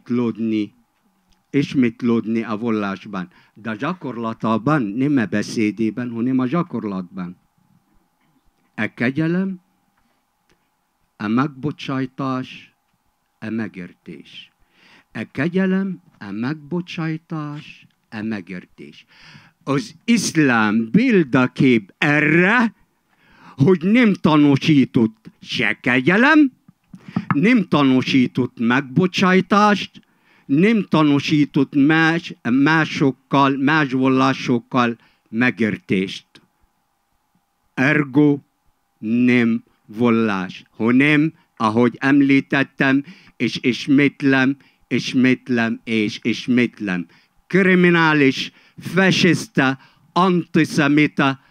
ismétlődni a vallásban, de gyakorlatban, nem a beszédében, hanem a gyakorlatban. A kegyelem, a megbocsájtás, a megértés. A kegyelem, a megbocsájtás, a megértés. Az iszlám példakép erre, hogy nem tanúsított se kegyelem, nem tanúsított megbocsájtást, nem tanúsított másokkal, más vallásokkal megértést. Ergo nem vallás, hanem, ahogy említettem, és ismétlem, kriminális, fasiszta, antiszemita,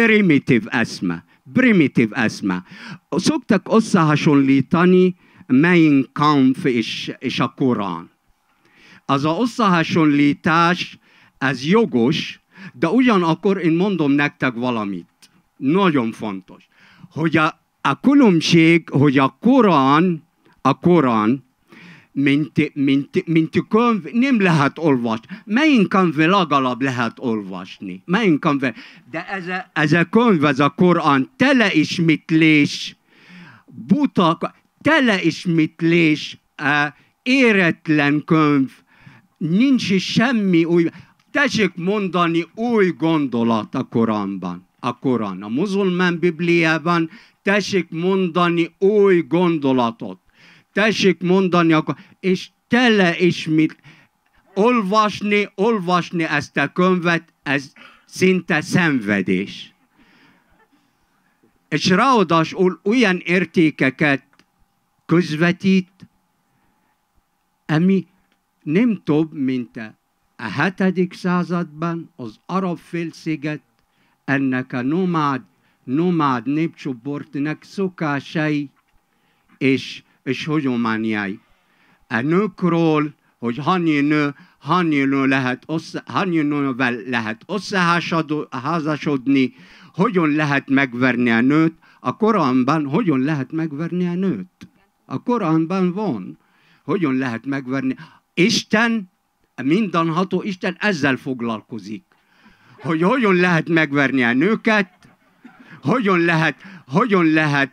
primitív eszme. Szoktak összehasonlítani Mein Kampf és a Korán. Az a összehasonlítás, ez jogos, de ugyanakkor én mondom nektek valamit. Nagyon fontos, hogy a különbség, hogy a Korán, mint könyv nem lehet olvasni. Mein Kampf legalább lehet olvasni. De ez a könyv, ez a Korán teleismétlés, buta, teleismétlés, éretlen könyv, nincs semmi új. Tessék mondani új gondolat a Koránban. A muzulmán Bibliában tessék mondani új gondolatot. Tessék mondani, és teleismét olvasni ezt a könyvet, ez szinte szenvedés. És ráadásul olyan értékeket közvetít, ami nem több, mint a 7. században az arab félsziget ennek a nomád népcsoportnak szokásai és hagyományai. A nőkről, hogy hány nővel lehet összeházasodni, hogyan lehet megverni a nőt. A Koránban hogyan lehet megverni a nőt? A Koránban van, hogyan lehet megverni. Isten, mindenható Isten ezzel foglalkozik. Hogy hogyan lehet megverni a nőket, hogyan lehet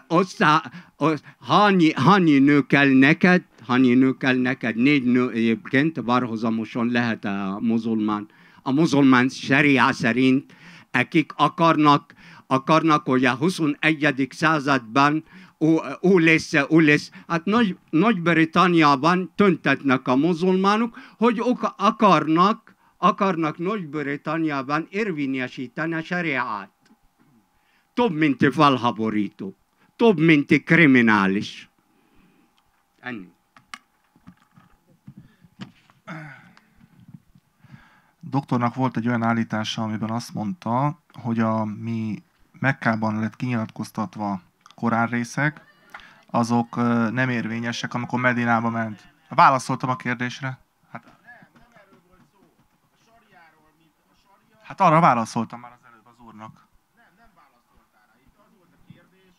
hány nő kell neked, 4 nő egyébként, párhuzamosan lehet a muzulmán seria szerint, akik akarnak, hogy a 21. században ő lesz. Hát Nagy-Britanniában tüntetnek a muzulmánok, hogy akarnak Nagy-Britanniában érvényesíteni a seriát. Több, mint felháborító. Több, mint kriminális. Ennyi. Doktornak volt egy olyan állítása, amiben azt mondta, hogy ami Mekkában lett kinyilatkoztatva Korán részek, azok nem érvényesek, amikor Medinába ment. Válaszoltam a kérdésre. Hát arra válaszoltam már az előbb az úrnak. Nem válaszoltál rá. Itt az volt a kérdés,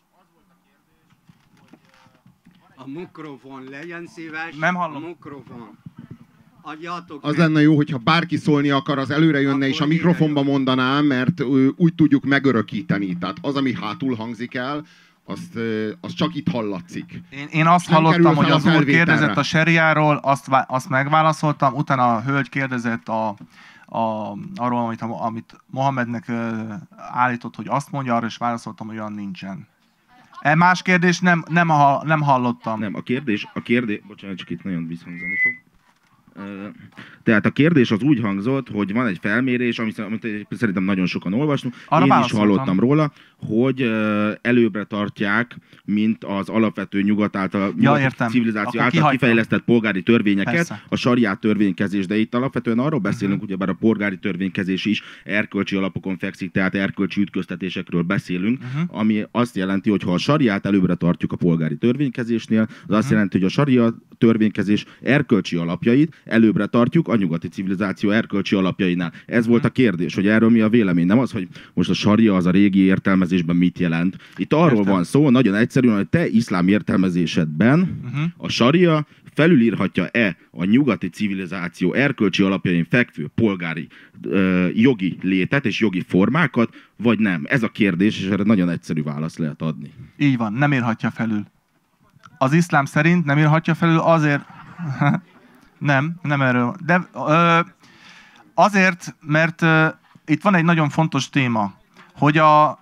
hogy a mikrofon legyen szíves. Nem hallom. A mikrofon. Adjátok az lenne jó, hogyha bárki szólni akar, az előre jönne, és a mikrofonba mondaná, mert úgy tudjuk megörökíteni. Tehát az, ami hátul hangzik el, az csak itt hallatszik. Én azt hallottam, hogy az úr kérdezett a seriáról, azt megválaszoltam, utána a hölgy kérdezett arról, amit Mohamednek állított, hogy azt mondja, arra is válaszoltam, hogy olyan nincsen. Más kérdés nem hallottam. Nem, a kérdés, bocsánat, csak itt nagyon visszhangzani fog. Tehát a kérdés az úgy hangzott, hogy van egy felmérés, amit szerintem nagyon sokan olvastunk. Én is hallottam róla, hogy előbbre tartják, mint az alapvető nyugat által, civilizáció által kifejlesztett polgári törvényeket, persze, a sariát törvénykezés. De itt alapvetően arról beszélünk, ugyebár a polgári törvénykezés is erkölcsi alapokon fekszik, tehát erkölcsi ütköztetésekről beszélünk, ami azt jelenti, hogy ha a sariát előbbre tartjuk a polgári törvénykezésnél, az azt jelenti, hogy a saria törvénykezés erkölcsi alapjait előbbre tartjuk a nyugati civilizáció erkölcsi alapjainál. Ez volt a kérdés, hogy erről mi a vélemény. Nem az, hogy most a saria az a régi értelmezésben mit jelent. Itt arról van szó, nagyon egyszerűen, hogy te iszlám értelmezésedben a saria felülírhatja-e a nyugati civilizáció erkölcsi alapjain fekvő polgári jogi létet és jogi formákat, vagy nem. Ez a kérdés, és erre nagyon egyszerű választ lehet adni. Így van, nem írhatja felül. Az iszlám szerint nem írhatja felül azért... Nem erről. De Azért, mert itt van egy nagyon fontos téma, hogy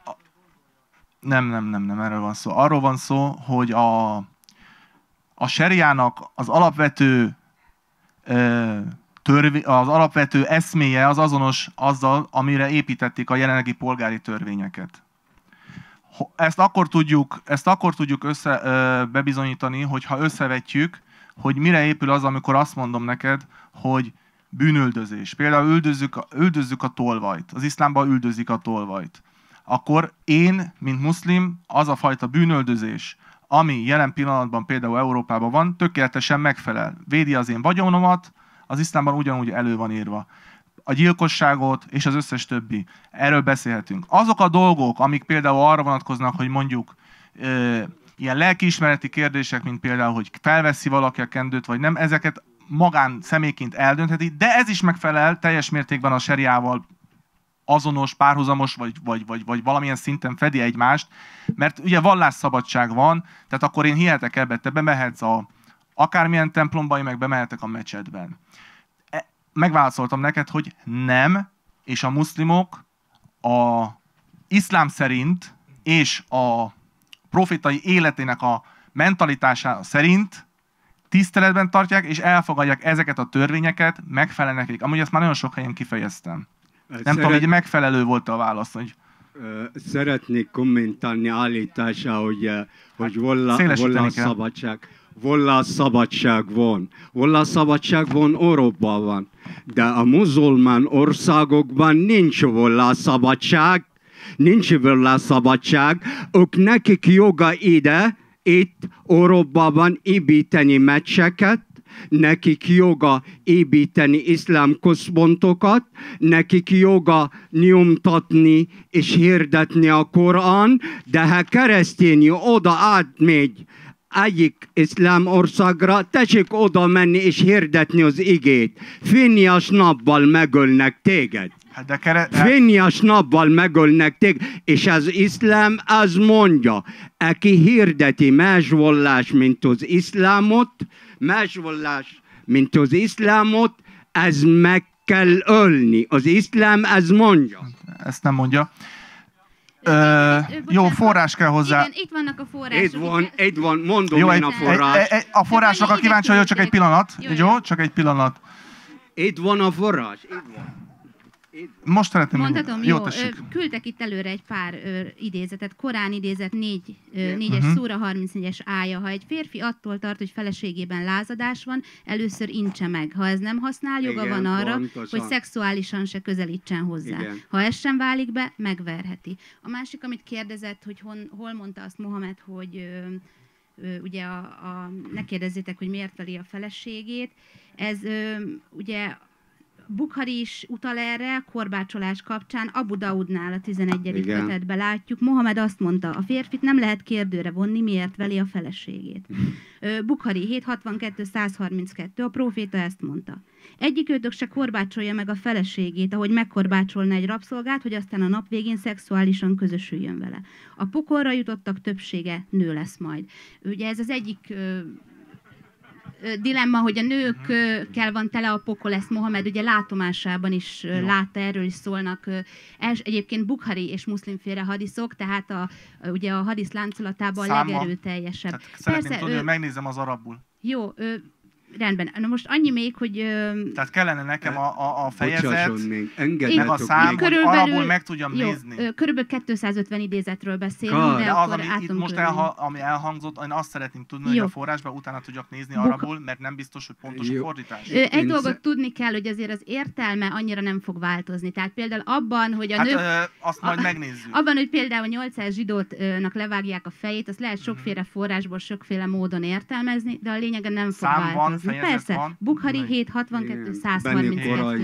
nem, erről van szó. Arról van szó, hogy a seriának az alapvető az alapvető eszméje az azonos azzal, amire építették a jelenlegi polgári törvényeket. Ezt akkor tudjuk bebizonyítani, hogyha összevetjük, hogy mire épül az, amikor azt mondom neked, hogy bűnüldözés. Például üldözzük a tolvajt. Az iszlámban üldözik a tolvajt. Akkor én, mint muszlim, az a fajta bűnöldözés, ami jelen pillanatban például Európában van, tökéletesen megfelel. Védi az én vagyonomat, az iszlámban ugyanúgy elő van írva. A gyilkosságot és az összes többi. Erről beszélhetünk. Azok a dolgok, amik például arra vonatkoznak, hogy mondjuk ilyen lelkiismereti kérdések, mint például, hogy felveszi valaki a kendőt, vagy nem, ezeket magán személyként eldöntheti, de ez is megfelel teljes mértékben a seriával azonos, párhuzamos, vagy valamilyen szinten fedi egymást, mert ugye vallásszabadság van, tehát akkor én hihetek ebbe, te bemehetsz akármilyen templomba, én meg bemehetek a mecsetben. Megválaszoltam neked, hogy nem, és a muszlimok a iszlám szerint és a profétai életének a mentalitása szerint tiszteletben tartják és elfogadják ezeket a törvényeket, megfelelnek nekik. Amúgy ezt már nagyon sok helyen kifejeztem. Nem tudom, hogy megfelelő volt a válasz, hogy... Szeretnék kommentálni állítása, hogy vallásszabadság. Vallásszabadság van. Vallásszabadság van, Európában van. De a muzulmán országokban nincs vallásszabadság. Nincs vallásszabadság. Nekik joga itt Európában építeni meccseket, nekik joga építeni iszlám központokat, nekik joga nyomtatni és hirdetni a Korán, de ha keresztény oda átmegy egyik iszlám országra, tessék oda menni és hirdetni az igét. Fényes nappal megölnek téged. Fényes nappal megölnek téged. És az iszlám az mondja, aki hirdeti más vallás, mint az iszlámot, más vallás, mint az iszlámot, ez meg kell ölni. Az iszlám ez mondja. Ezt nem mondja. Jó, forrás kell hozzá. Igen, itt vannak a források. Itt van, mondom jó, én a forrás. A forrásokra kíváncsi vagyok, csak egy pillanat. Jó, csak egy pillanat. Itt van a forrás, itt van. Most szeretném mondhatom, jó, küldtek itt előre egy pár idézetet. Korán idézet 4-es szúra 34-es ája. Ha egy férfi attól tart, hogy feleségében lázadás van, először intse meg. Ha ez nem használ, joga van arra, pontosan, hogy szexuálisan se közelítsen hozzá. Igen. Ha ez sem válik be, megverheti. A másik, amit kérdezett, hogy hol mondta azt Mohamed, hogy ugye ne kérdezzétek, hogy miért veli a feleségét. Ez ugye Bukhari is utal erre, korbácsolás kapcsán, Abu Daudnál a 11. kötetben látjuk. Mohamed azt mondta, a férfit nem lehet kérdőre vonni, miért veli a feleségét. Bukhari 762-132, a próféta ezt mondta. Egyikőtök se korbácsolja meg a feleségét, ahogy megkorbácsolna egy rabszolgát, hogy aztán a nap végén szexuálisan közösüljön vele. A pokolra jutottak többsége nő lesz majd. Ugye ez az egyik dilemma, hogy a nőkkel van tele a pokol, ezt Mohamed ugye látomásában is látta, erről is szólnak. Egyébként Bukhari és muszlimféle hadiszok, tehát ugye a hadisz láncolatában a legerőteljesebb. Szeretném tudni, hogy megnézem az arabul. Jó, rendben. Na most annyi még, hogy... Tehát kellene nekem a fejezet, meg a szám, hogy arabul meg tudjam nézni. Körülbelül 250 idézetről beszélünk, de akkor átom most ami elhangzott, én azt szeretném tudni, hogy a forrásban utána tudjak nézni arabul, mert nem biztos, hogy pontos a fordítás. Egy dolgot tudni kell, hogy azért az értelme annyira nem fog változni. Tehát például abban, hogy a nők... azt majd megnézzük. Abban, hogy például 800 zsidótnak levágják a fejét, azt lehet sokféle forrásból, sokféle módon értelmezni, de a lényegen nem fog változni. Persze, van. Bukhari 762 132.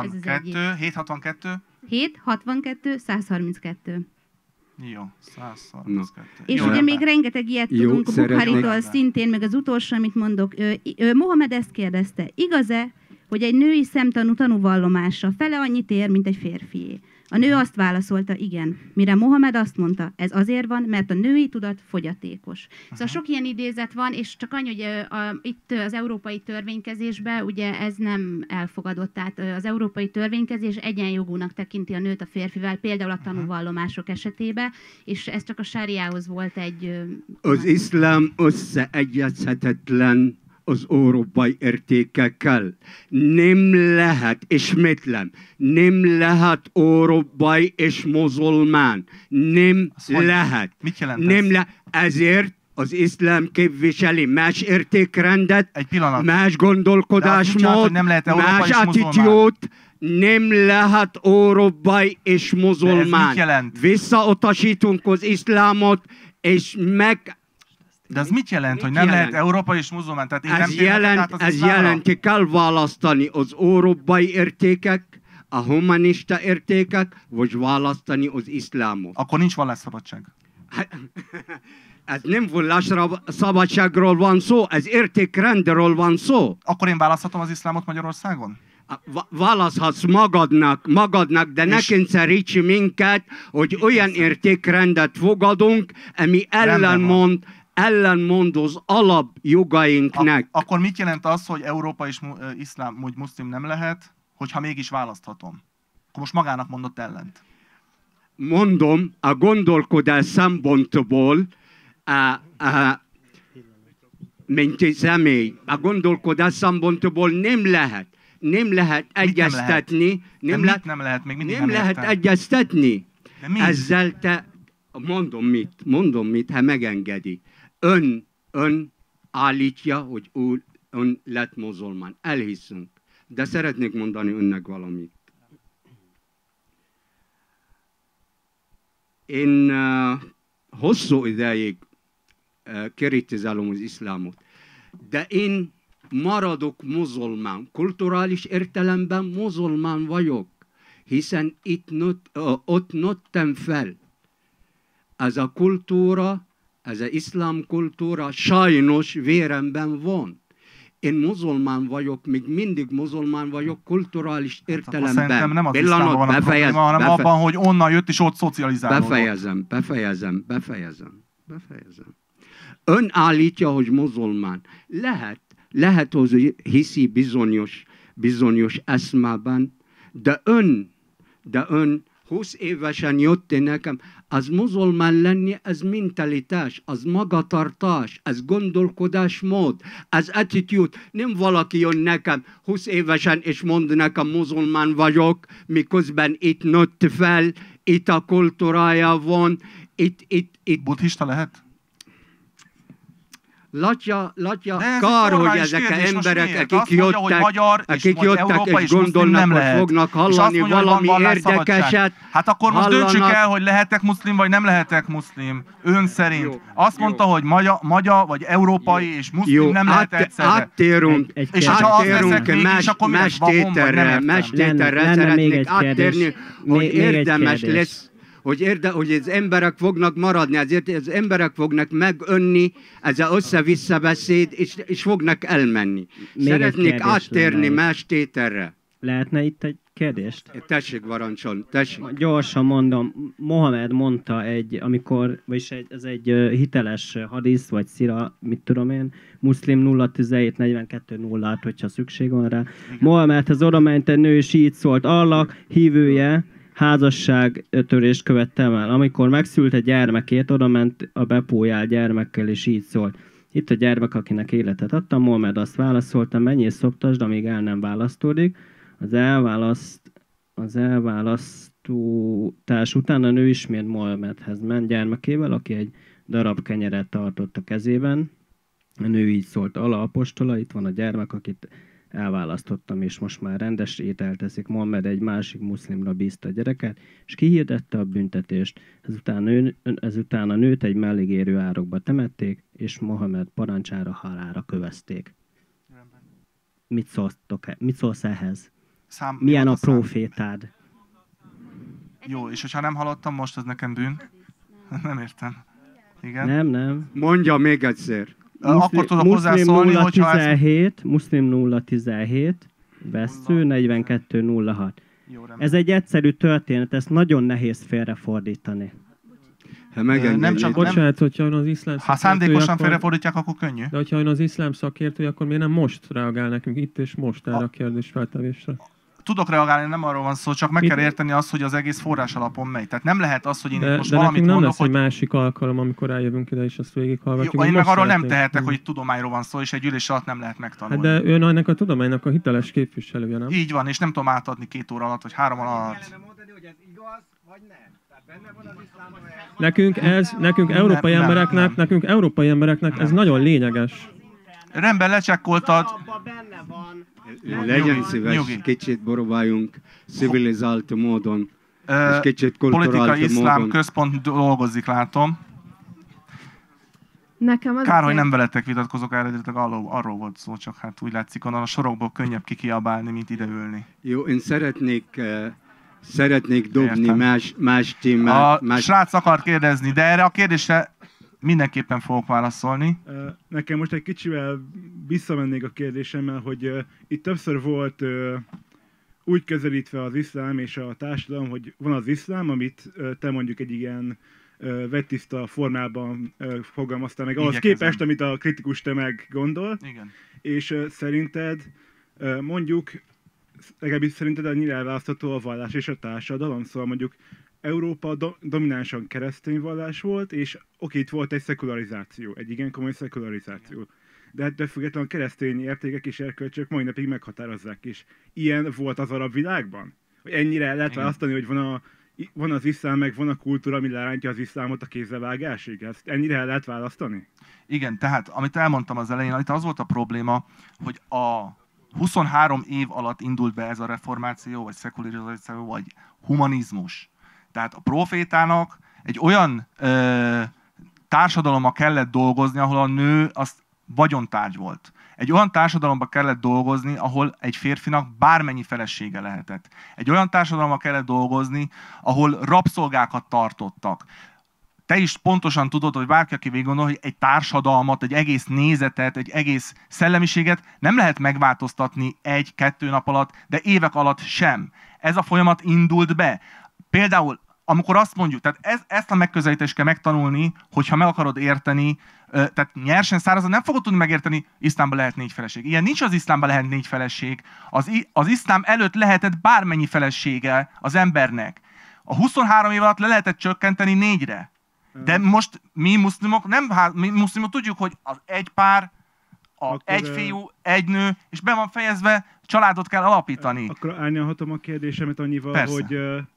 762? 762 132. Jó, 132. És ugye még rengeteg ilyet tudunk Bukharitól szintén, meg az utolsó, amit mondok. Mohamed ezt kérdezte, igaz-e, hogy egy női szemtanú tanúvallomása fele annyit ér, mint egy férfié? A nő azt válaszolta, igen. Mire Mohamed azt mondta, ez azért van, mert a női tudat fogyatékos. Szóval sok ilyen idézet van, és csak annyi, hogy itt az európai törvénykezésben ugye ez nem elfogadott. Tehát az európai törvénykezés egyenjogúnak tekinti a nőt a férfivel, például a tanúvallomások esetében, és ez csak a sáriához volt egy... Az iszlám összeegyezhetetlen az európai értékekkel. Nem lehet, ismétlem, nem lehet európai és muzulmán. Nem lehet. Mit jelent nem ezért az iszlám képviseli más értékrendet, más gondolkodásmód, más attitűd, nem lehet európai és muzulmán. Visszautasítunk az iszlámot, és meg... De ez mit jelent, hogy nem lehet európai és muzulmán? Tehát ez jelenti, kell választani az európai értékek, a humanista értékek, vagy választani az iszlámot. Akkor nincs vallásszabadság. Ez nem vallásszabadságról van szó, ez értékrendről van szó. Akkor én választhatom az iszlámot Magyarországon? Választhatsz magadnak, de ne kényszeríts minket, hogy olyan értékrendet fogadunk, ami ellenmond az alapjogainknak. Akkor mit jelent az, hogy Európa és iszlám, vagy muszlim nem lehet, hogyha mégis választhatom? Akkor most magának mondott ellent. Mondom, a gondolkodás szempontból, mint személy, a gondolkodás szempontból nem lehet egyeztetni. Nem lehet, még mindig nem lehet egyeztetni. Ezzel te, mondom mit, ha megengedi. Ön állítja, hogy ön lett muzulmán. Elhiszünk. De szeretnék mondani önnek valamit. Én hosszú ideig kritizálom az iszlámot. De én maradok muzulmán. Kulturális értelemben muzulmán vagyok. Hiszen ott nőttem fel. Ez a kultúra, ez az iszlám kultúra sajnos véremben van. Én muzulmán vagyok, még mindig muzulmán vagyok kulturális értelemben. Szerintem nem az iszlámban van a probléma, hanem abban, hogy onnan jött és ott szocializálódott. Befejezem. Ön állítja, hogy muzulmán. Lehet, hogy hiszi bizonyos eszmában, de ön 20 évesen jött nekem, az muzulmán lenni, az mentalitás, az magatartás, az gondolkodásmód, az attitűd. Nem valaki jön nekem 20 évesen, és mond nekem muzulmán vagyok, miközben itt nőtt fel, itt a kultúrája van, itt. Buddhista lehet? Látja kár, hogy ezek az emberek, akik jöttek és gondolnak, hogy fognak hallani valami érdekeset. Hát akkor most döntsük el, hogy lehetek muszlim, vagy nem lehetek muszlim. Ön szerint. Azt mondta, hogy magyar, vagy európai és muszlim nem lehet egyszerre. Áttérünk más tételre szeretnék áttérni, hogy érdemes lesz, hogy az emberek fognak maradni, azért az emberek fognak megönni, ez az össze-vissza beszéd, és fognak elmenni. Szeretnék áttérni más tételre. Lehetne itt egy kérdést? Tessék, Varancson, tessék. Gyorsan mondom, Mohamed mondta ez egy hiteles hadisz, vagy szira, mit tudom én, muszlim 017 42 06, hogyha szükség van rá. Mohamedhez oda ment egy nő, és így szólt, Allah hívője, házasságtörést követtem el. Amikor megszült a gyermekét, oda ment a bepójál gyermekkel, és így szólt. Itt a gyermek, akinek életet adtam, Mohamed azt válaszolta, menj és szoptasd, amíg el nem választódik. Az elválasztás után a nő ismét Mohamedhez ment gyermekével, aki egy darab kenyeret tartott a kezében. A nő így szólt, Allah apostola, itt van a gyermek, akit elválasztottam, és most már rendes ételt teszik. Mohamed egy másik muszlimra bízta a gyereket, és kihirdette a büntetést. Ezután a nőt egy melligérő árokba temették, és Mohamed parancsára halálra kövezték. Mit szólsz ehhez? Milyen a profétád? Jó, és hogyha nem hallottam most, az nekem bűn? Nem értem. Igen? Nem. Mondja még egyszer. Akkor tudok hozzászólni, hogyha Muszlim 017, vesző 4206. Ez egy egyszerű történet, ezt nagyon nehéz félrefordítani. Nem csak, bocsánat, hogyha az iszlám ha szándékosan félrefordítják, akkor könnyű. De hogyha az iszlám szakértője, akkor miért nem most reagál nekünk itt és most erre a kérdésfeltevésre? Tudok reagálni, nem arról van szó, csak meg kell érteni azt, hogy az egész forrás alapon megy. Tehát nem lehet az, hogy én most de valamit nem mondok, lesz egy másik alkalom, amikor eljövünk ide, és azt végighallgatjuk. Jó, én meg arról nem tehetek, hogy tudományról van szó, és egy ülés alatt nem lehet megtanulni. Hát de ön ennek a tudománynak a hiteles képviselője, nem? Így van, és nem tudom átadni 2 óra alatt, vagy 3 óra alatt. Nekünk európai embereknek ez nagyon lényeges. Rendben, lecsekkoltad. Legyen szíves, kicsit próbáljunk civilizált módon, és kicsit kulturált módon. Politikai iszlám központ dolgozik, látom. Kár, hogy nem veletek vitatkozok, eredetileg arról volt szó, csak hát úgy látszik, onnan a sorokból könnyebb kikiabálni, mint ideülni. Jó, én szeretnék dobni más témát. A srác akart kérdezni, de erre a kérdésre mindenképpen fogok válaszolni. Nekem most egy kicsivel visszamennék a kérdésemmel, hogy itt többször volt úgy közelítve az iszlám és a társadalom, hogy van az iszlám, amit te mondjuk egy ilyen vettiszta formában fogalmaztál meg, ahhoz képest, amit a kritikus tömeg gondol. Igen. És szerinted mondjuk, legalábbis szerinted annyira elválasztható a vallás és a társadalom, szóval mondjuk Európa dominánsan keresztény vallás volt, és oké, itt volt egy szekularizáció, egy igen komoly szekularizáció. De hát függetlenül a keresztény értékek és erkölcsök mai napig meghatározzák is. Ilyen volt az arab világban? Hogy ennyire el lehet választani, hogy van az iszlám, meg van a kultúra, ami lerántja az iszlámot a kézzelvágásig? Ezt ennyire el lehet választani? Igen, tehát amit elmondtam az elején, itt az volt a probléma, hogy a 23 év alatt indult be ez a reformáció, vagy szekularizáció, vagy humanizmus. Tehát a profétának egy olyan társadalommal kellett dolgozni, ahol a nő az vagyontárgy volt. Egy olyan társadalomban kellett dolgozni, ahol egy férfinak bármennyi felesége lehetett. Egy olyan társadalomban kellett dolgozni, ahol rabszolgákat tartottak. Te is pontosan tudod, hogy bárki, aki végig gondol, hogy egy társadalmat, egy egész nézetet, egy egész szellemiséget nem lehet megváltoztatni 1-2 nap alatt, de évek alatt sem. Ez a folyamat indult be. Például, amikor azt mondjuk, tehát ezt a megközelítést kell megtanulni, hogyha meg akarod érteni, tehát nyersen, szárazon nem fogod tudni megérteni, iszlámban lehet 4 feleség. Ilyen nincs, az iszlámban lehet 4 feleség. Az iszlám előtt lehetett bármennyi felesége az embernek. A 23 év alatt le lehetett csökkenteni 4-re. De most mi muszlimok tudjuk, hogy az egy pár, egy fiú, egy nő, és be van fejezve, családot kell alapítani. Akkor árnyalhatom a kérdésemet annyival, persze, hogy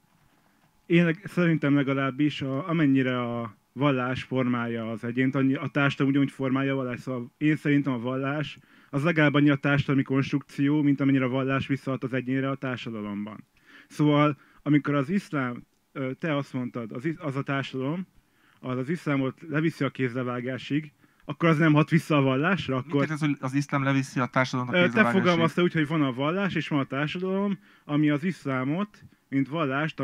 én szerintem legalábbis amennyire a vallás formálja az egyént, a társadalom ugyanúgy formálja a vallás. Szóval én szerintem a vallás az legalább annyi a társadalmi konstrukció, mint amennyire a vallás visszahat az egyénre a társadalomban. Szóval amikor az iszlám, te azt mondtad, az a társadalom, az iszlámot leviszi a kézlevágásig, akkor az nem hat vissza a vallásra? Akkor... Mit ez, hogy az iszlám leviszi a társadalomnak a kézlevágásig? Te fogalmaztad úgy, hogy van a vallás és van a társadalom, ami az iszlámot, mint vallást,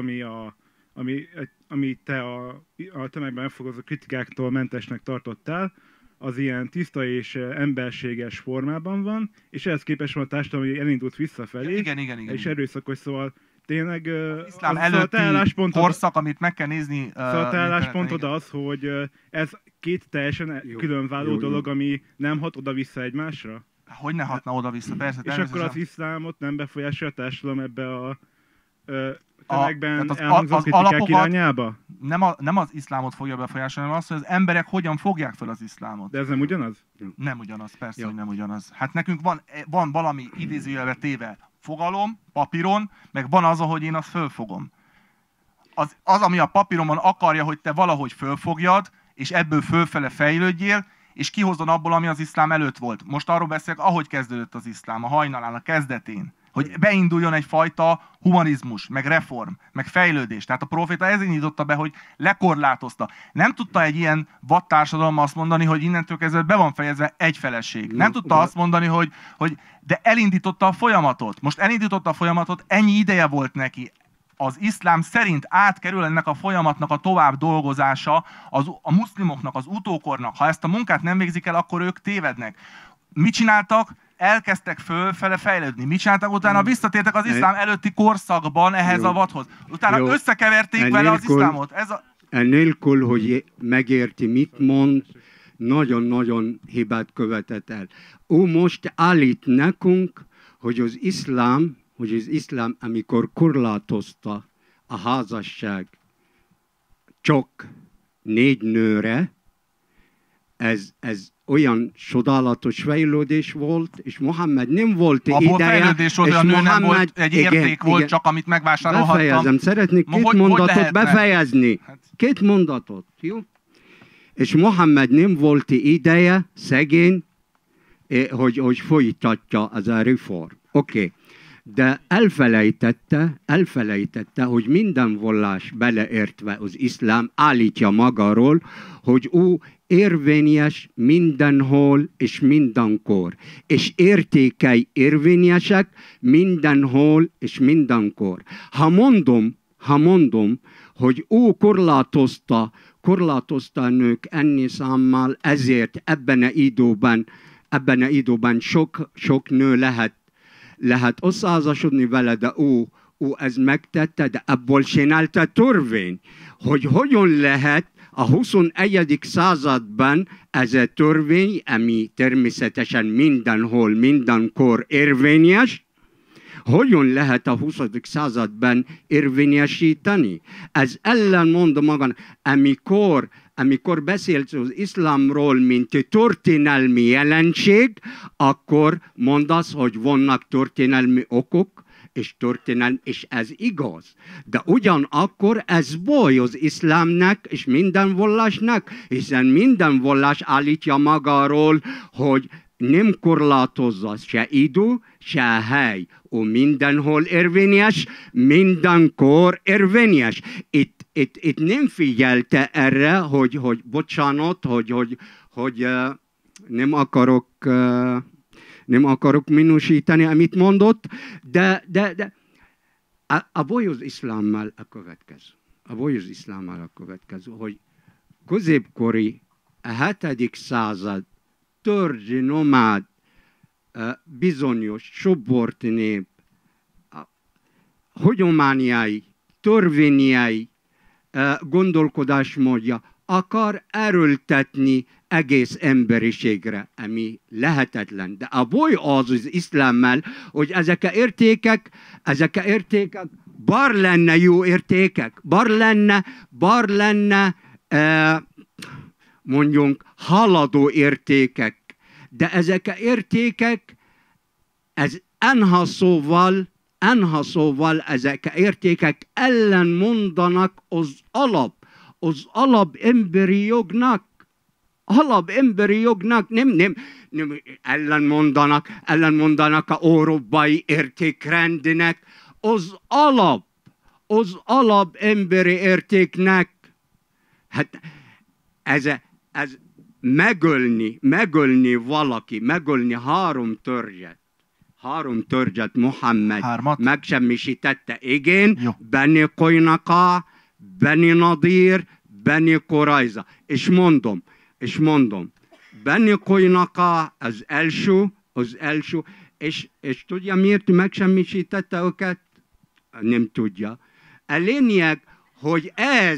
ami te a tömegben elfogadó kritikáktól mentesnek tartottál, az ilyen tiszta és emberséges formában van, és ehhez képest van a társadalom, hogy elindult visszafelé, igen. és erőszakos, szóval tényleg az iszlám előtti korszak, amit meg kell nézni. Szóval te álláspontod az, hogy ez két teljesen különváló dolog, ami nem hat oda-vissza egymásra? Hogy ne hatna oda-vissza, persze. És akkor az iszlámot nem befolyásolja a társadalom ebbe a tömegben elhangzott kritikák irányába? Nem az iszlámot fogja befolyásolni, hanem az, hogy az emberek hogyan fogják fel az iszlámot. De ez nem ugyanaz? Nem ugyanaz, persze, hogy nem ugyanaz. Hát nekünk van valami idézőjelbe téve fogalom, papíron, meg van az, ahogy én azt fölfogom. Az, ami a papíromon akarja, hogy te valahogy fölfogjad, és ebből fölfele fejlődjél, és kihozzon abból, ami az iszlám előtt volt. Most arról beszélek, ahogy kezdődött az iszlám, a hajnalán, a kezdetén. Hogy beinduljon egyfajta humanizmus, meg reform, meg fejlődés. Tehát a proféta ezért nyitotta be, hogy lekorlátozta. Nem tudta egy ilyen vattársadalom azt mondani, hogy innentől kezdve be van fejezve egy feleség. Nem tudta azt mondani, hogy de elindította a folyamatot. Most elindította a folyamatot, ennyi ideje volt neki. Az iszlám szerint átkerül ennek a folyamatnak a tovább dolgozása a muszlimoknak, az utókornak. Ha ezt a munkát nem végzik el, akkor ők tévednek. Mit csináltak? elkezdtek fölfele fejlődni. Mit csináltak utána? Visszatértek az iszlám előtti korszakban ehhez a vadhoz. Utána összekeverték vele az iszlámot. Enélkül, hogy megérti, mit mond, nagyon-nagyon hibát követett el. Ő most állít nekünk, hogy az iszlám, amikor korlátozta a házasság csak 4 nőre, ez olyan csodálatos fejlődés volt, és Mohammed nem volt abból ideje. Fejlődés volt, a nő nem volt, egy érték volt, csak amit megvásárolhattam. Befejezem, szeretnék 2 mondatot befejezni. 2 mondatot, jó? És Mohammed nem volt ideje, szegény, hogy folytatja az a reform. Oké. De elfelejtette, hogy minden vallás beleértve az iszlám állítja magáról, hogy ő érvényes mindenhol és mindenkor. És értékei érvényesek mindenhol és mindenkor. Ha mondom, hogy ő korlátozta a nők enni számmal, ezért ebben a időben sok nő lehet összeházasodni vele, de ő ezt megtette, de abból csinálta törvény, hogy hogyan lehet a 21. században ez a törvény, ami természetesen mindenhol, mindenkor érvényes, hogyan lehet a 20. században érvényesíteni? Ez ellenmond magán, amikor beszélt az iszlámról, mint történelmi jelenség, akkor mondasz, hogy vannak történelmi okok, és ez igaz. De ugyanakkor ez baj az iszlámnak és minden vallásnak, hiszen minden vallás állítja magáról, hogy nem korlátozza se idő, se hely. Mindenhol érvényes, mindenkor érvényes. Itt nem figyelte erre, hogy bocsánat, hogy nem akarok minősíteni, amit mondott, de a baj az iszlámmal a következő. Hogy középkori, a 7. század törzsi nomád, bizonyos csoportnép hagyományai, törvényei, gondolkodásmódja akar erőltetni egész emberiségre, ami lehetetlen. De a baj az iszlámmel, hogy ezek a értékek, bár lenne jó értékek, bár lenne mondjunk haladó értékek, de ezek a értékek, ez enyha szóval ezek a értékek ellenmondanak az alap emberi jognak. Nem ellenmondanak a európai értékrendnek, az alap emberi értéknek. Hát ez megölni valaki, megölni 3 törzset Mohammed megsemmisítette. Igen, Beni Koinaka, Beni Nadir, Beni Korajza. És mondom, Beni Koinaka az első, és tudja miért megsemmisítette őket? Nem tudja. A lényeg, hogy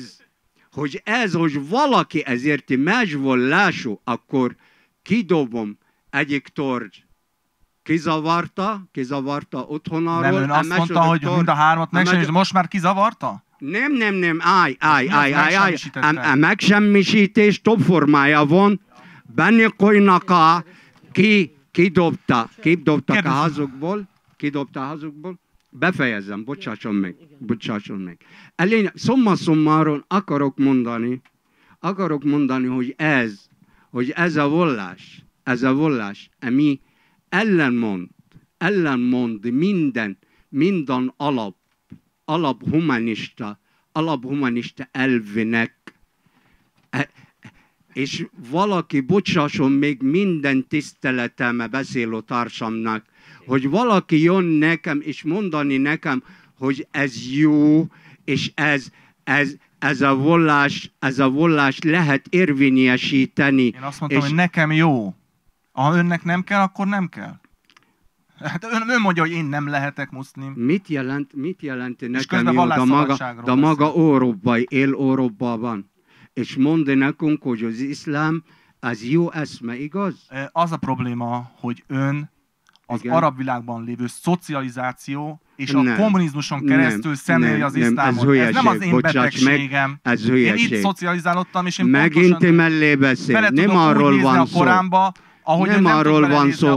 hogy valaki ezért más vallású, akkor kidobom egyik törzs. Kizavarta otthonáról. Nem, ön azt mondta, hogy mind a 3-at megsemmisítette, most már kizavarta? Nem, állj. A megsemmisítés több formája van. Beni Koinaka kidobta a házukból. Befejezem, bocsásson meg. Szomma szommáron akarok mondani, hogy ez a vallás, ami ellenmond minden alaphumanista elvének, és valaki, bocsásson még minden tiszteletem beszélő társamnak, hogy valaki jön nekem és mondani nekem, hogy ez jó, és ez a vallás lehet érvényesíteni. Én azt mondtam, hogy nekem jó. Ha önnek nem kell, akkor nem kell. Hát ön mondja, hogy én nem lehetek muszlim. Mit jelenti És nekem jó, de maga európai, él Európában. És mondja nekünk, hogy az iszlám, az jó eszme, igaz? Az a probléma, hogy ön az arab világban lévő szocializáció és a kommunizmuson keresztül szemléli az iszlámot. Ez nem az én betegségem. Én itt szocializálódtam, és én megint te mellé beszél. Nem arról van szó. Nem arról van szó.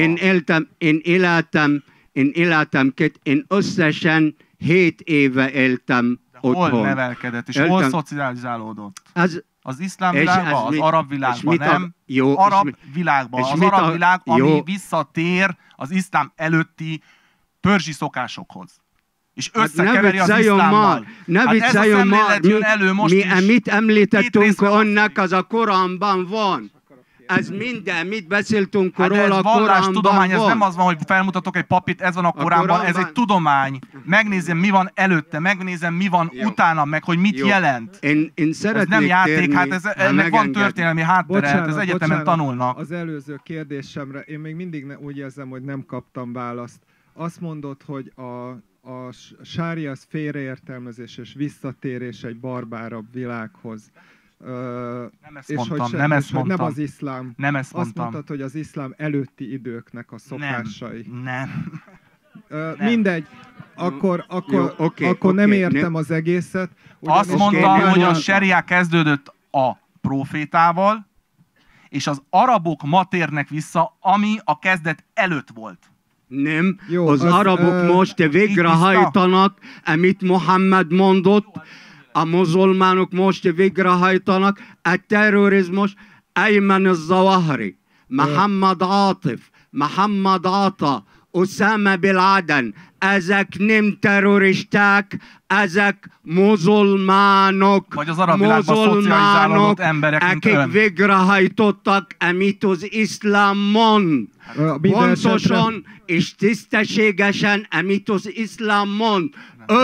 Én életem, én összesen 7 éve éltem otthon. Hol nevelkedett, és hol szocializálódott? Az iszlám világban, az arab világban, nem? Arab világban. Az arab világ, ami visszatér az iszlám előtti pörzsi szokásokhoz. És összekeveri az iszlámmal. Ne vicceljon már! Mit említettünk önnek, az a Koránban van. Ez minden, mit beszéltünk róla, a Koránban van. Ez nem az van, hogy felmutatok egy papírt, ez van a Koránban, ez egy tudomány. Megnézem, mi van előtte, megnézem, mi van utána, meg hogy mit jelent. Én szeretnék ez nem játék, hát ennek van történelmi háttere, ez egyetemen tanulnak. Az előző kérdésemre én még mindig úgy érzem, hogy nem kaptam választ. Azt mondod, hogy a sária az félreértelmezés és visszatérés egy barbárabb világhoz. Nem ezt mondtam. Nem az iszlám. Nem ezt mondtam. Azt mondtad, hogy az iszlám előtti időknek a szokásai. Nem. Mindegy. Akkor nem értem az egészet. Azt mondtam, hogy a seria kezdődött a profétával, és az arabok ma térnek vissza, ami a kezdet előtt volt. Nem, az arabok most végrehajtanak, amit Mohammed mondott, a muzulmánok most végrehajtanak, a terrorizmus, Ayman al-Zawahri, Mohammed Atif, Mohammed Ata, Osama Bin Laden, ezek nem terroristák, ezek muzulmánok. Vagy az arab világban szocializálódott emberek, mint ön. Akik végrehajtottak, amit az iszlám mond. Pontosan és tisztességesen, amit az iszlám mond.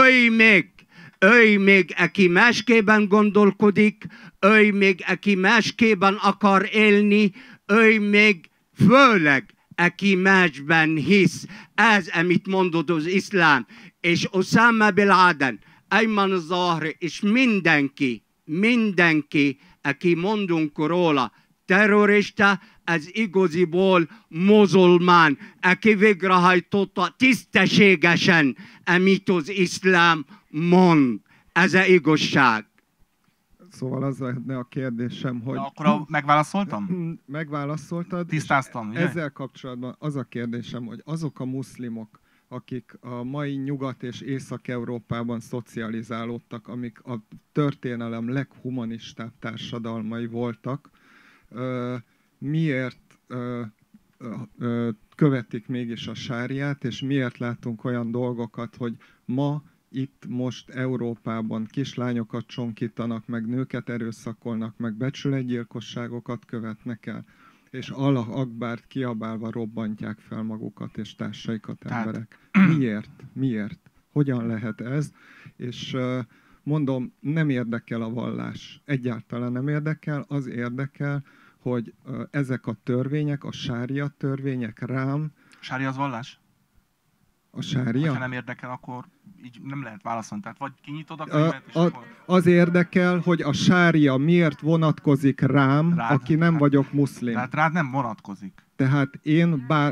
Ő még, aki másképpen gondolkodik, ő még, aki másképpen akar élni, ő még főleg, aki másban hisz. Ez, amit mondod az iszlám. És Osama Bin Laden, Ayman al-Zawahri, és mindenki, aki mondunk róla, terrorista, ez igaziból muzulmán, aki végrehajtotta tisztességesen, amit az iszlám mond. Ez az igazság. Szóval az lenne a kérdésem, hogy... Akkor megválaszoltam? Megválaszoltad. Tisztáztam, ugye? Ezzel kapcsolatban az a kérdésem, hogy azok a muszlimok, akik a mai Nyugat- és Észak-Európában szocializálódtak, amik a történelem leghumanistább társadalmai voltak, miért követik mégis a sáriát, és miért látunk olyan dolgokat, hogy ma itt most Európában kislányokat csonkítanak, meg nőket erőszakolnak, meg becsületgyilkosságokat követnek el, és Allah Akbárt kiabálva robbantják fel magukat és társaikat emberek. Miért? Hogyan lehet ez? És mondom, nem érdekel a vallás. Egyáltalán nem érdekel. Az érdekel, hogy ezek a törvények, a sária törvények rám... Sária az vallás? A sária? Ha nem érdekel, akkor így nem lehet válaszolni. Tehát vagy kinyitod a könyvet, és akkor... Az érdekel, hogy a sária miért vonatkozik rám, aki nem vagyok muszlim. Tehát rád nem vonatkozik. Tehát én bár...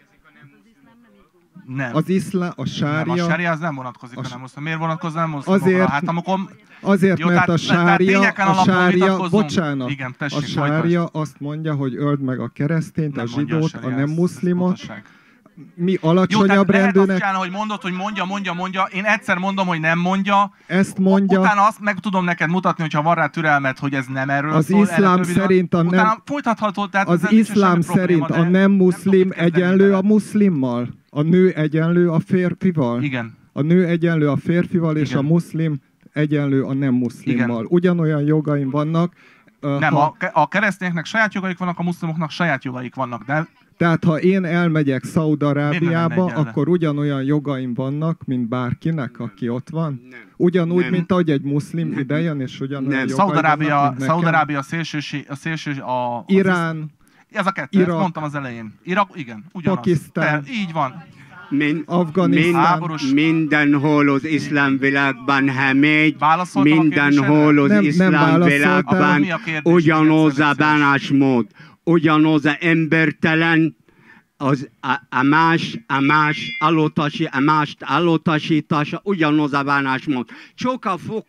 Nem. Az iszlám, a sária... Nem, a sária az nem vonatkozik, hanem muszlim. Miért vonatkozna nem muszlimokra? Hát amikor... Azért, jó, mert a sária, bocsánat, igen, tessék, a sária azt mondja, hogy öld meg a keresztényt, nem a zsidót, a nem muszlimot. Mi alacsonyabb rendőnek... Lehet azt csinálni, hogy mondod, hogy mondja. Én egyszer mondom, hogy nem mondja. Ezt mondja. Utána azt meg tudom neked mutatni, hogyha van rá türelmet, hogy ez nem erről az szól. Iszlám szerint a nem... Folytatható, tehát az iszlám szerint a nem muszlim egyenlő a muszlimmal. A nő egyenlő a férfival. Igen. A nő egyenlő a férfival, és a muszlim egyenlő a nem muszlimmal. Igen. Ugyanolyan jogaim vannak. Nem, a keresztényeknek saját jogaik vannak, a muszlimoknak saját jogaik vannak, de... Tehát ha én elmegyek Szaúd-Arábiába, akkor ugyanolyan jogaim vannak, mint bárkinek, aki ott van? Ugyanúgy, mint ahogy egy muszlim idejön, és ugyanolyan jogaim vannak, mint nekem? Szaúd-Arábia Irán... Ez a kettő, ezt mondtam az elején. Irak, igen, ugyanaz. Pakisztán. Így van. Mindenhol az iszlám világban, Hamid, mindenhol az iszlám világban ugyanaz a bánásmód, ugyanaz a embertelen, az a mást elutasítása, ugyanaz a bánásmód. Csak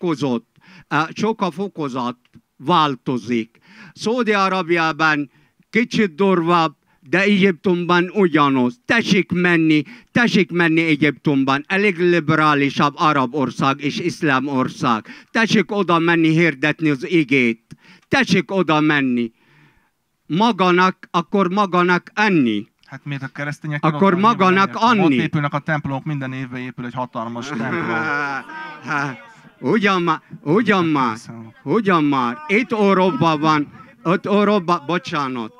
a fokozat változik. Szaúd-Arábiában kicsit durvább, de Egyiptomban ugyanaz. Tessék menni Egyiptomban. Elég liberálisabb arab ország és iszlám ország. Tessék oda menni hirdetni az igét. Tessék oda menni. Akkor magának enni. Hát miért a keresztények? Akkor magának anni. Ott épülnek a templomok, minden évben épül egy hatalmas templom. Ugyan már. Itt Európa van. Bocsánat.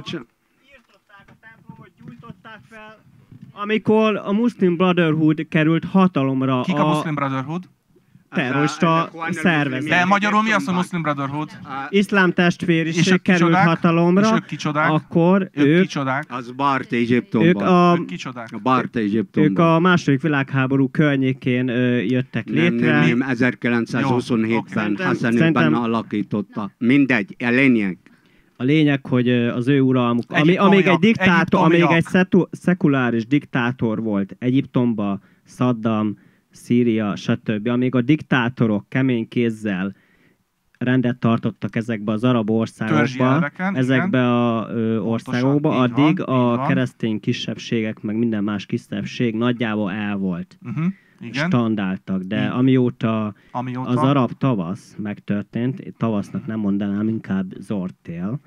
Amikor a Muslim Brotherhood került hatalomra... Kik a Muslim Brotherhood? Terrorista szervezet. De magyarul mi az a Muslim Brotherhood? Iszlám testvériség került hatalomra, és ők kicsodák? akkor ők kicsodák? Az Bart Egyiptomban. Ők kicsodák? A Bart Egyiptomban. Ők a második világháború környékén jöttek létre. Nem, 1927-ben Hassan ibn alakította. Mindegy, a lényeg. A lényeg, hogy az ő uralmuk, amíg egy diktátor, amíg egy szekuláris diktátor volt Egyiptomban, Saddam, Szíria, stb. Amíg a diktátorok kemény kézzel rendet tartottak ezekbe az arab országokba, ezekbe az országokba, addig a keresztény kisebbségek, meg minden más kisebbség nagyjából el volt. Standáltak, de amióta az arab tavasz megtörtént, tavasznak nem mondanám, inkább zortél,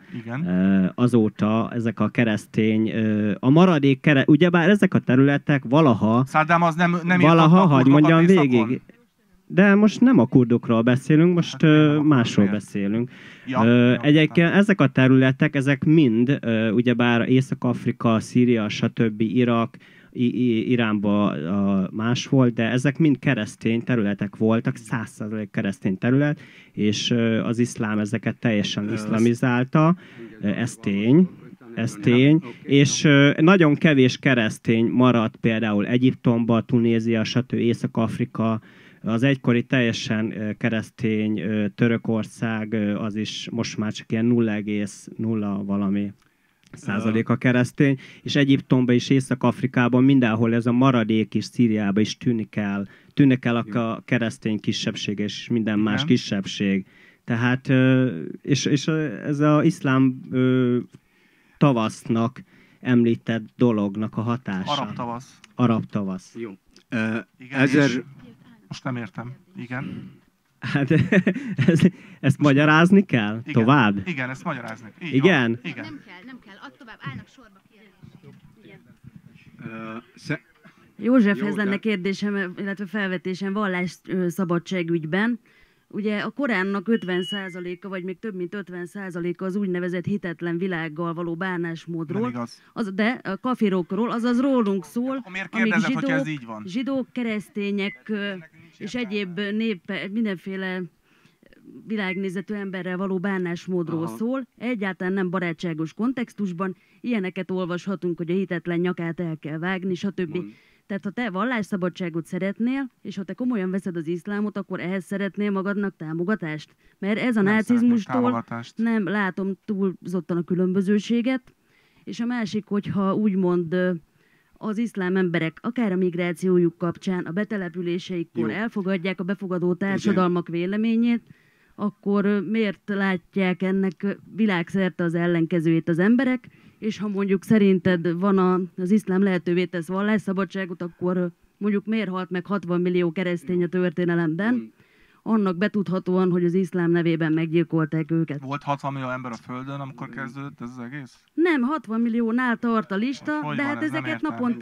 azóta ezek a keresztény, a maradék ugyebár ezek a területek valaha, Saddam az nem valaha, hadd mondjam végig, de most nem a kurdokról beszélünk, most másról beszélünk. Egyébként ezek a területek, ezek mind, ugyebár Észak-Afrika, Szíria, stb. Irak, Iránban más volt, de ezek mind keresztény területek voltak, 100% keresztény terület, és az iszlám ezeket teljesen iszlamizálta, ez tény, és nagyon kevés keresztény maradt például Egyiptomba, Tunézia, stb. Észak-Afrika, az egykori teljesen keresztény Törökország, az is most már csak ilyen 0,0 valami százalék a keresztény, és Egyiptomban és Észak-Afrikában mindenhol ez a maradék is, Szíriában is tűnik el a keresztény kisebbség és minden más kisebbség. Tehát, és ez az iszlám tavasznak említett dolognak a hatása. Arab tavasz. Jó. Most nem értem. Igen. Hát ezt magyarázni kell? Igen. Tovább? Igen, ezt magyarázni. Igen? Igen. Nem kell. Add tovább, állnak sorba kérdés. Józsefhez lenne kérdésem, illetve felvetésem vallásszabadság ügyben. Ugye a Koránnak 50%-a, vagy még több mint 50%-a az úgynevezett hitetlen világgal való bánásmódról. De a kafirokról, azaz rólunk szól, amíg zsidók, keresztények és egyéb mindenféle világnézetű emberrel való bánásmódról szól, egyáltalán nem barátságos kontextusban. Ilyeneket olvashatunk, hogy a hitetlen nyakát el kell vágni, stb. Tehát ha te vallásszabadságot szeretnél, és ha te komolyan veszed az iszlámot, akkor ehhez szeretnél magadnak támogatást? Mert ez a nácizmustól nem látom túlzottan a különbözőséget. És a másik, hogyha úgymond az iszlám emberek, akár a migrációjuk kapcsán, a betelepüléseikkor elfogadják a befogadó társadalmak véleményét, akkor miért látják ennek világszerte az ellenkezőjét az emberek, és ha mondjuk szerinted van az iszlám lehetővé tesz vallásszabadságot, akkor mondjuk miért halt meg 60 millió keresztény a történelemben, annak betudhatóan, hogy az iszlám nevében meggyilkolták őket. Volt 60 millió ember a Földön, amikor kezdődött ez az egész? Nem, 60 milliónál tart a lista, de hát ezeket naponta...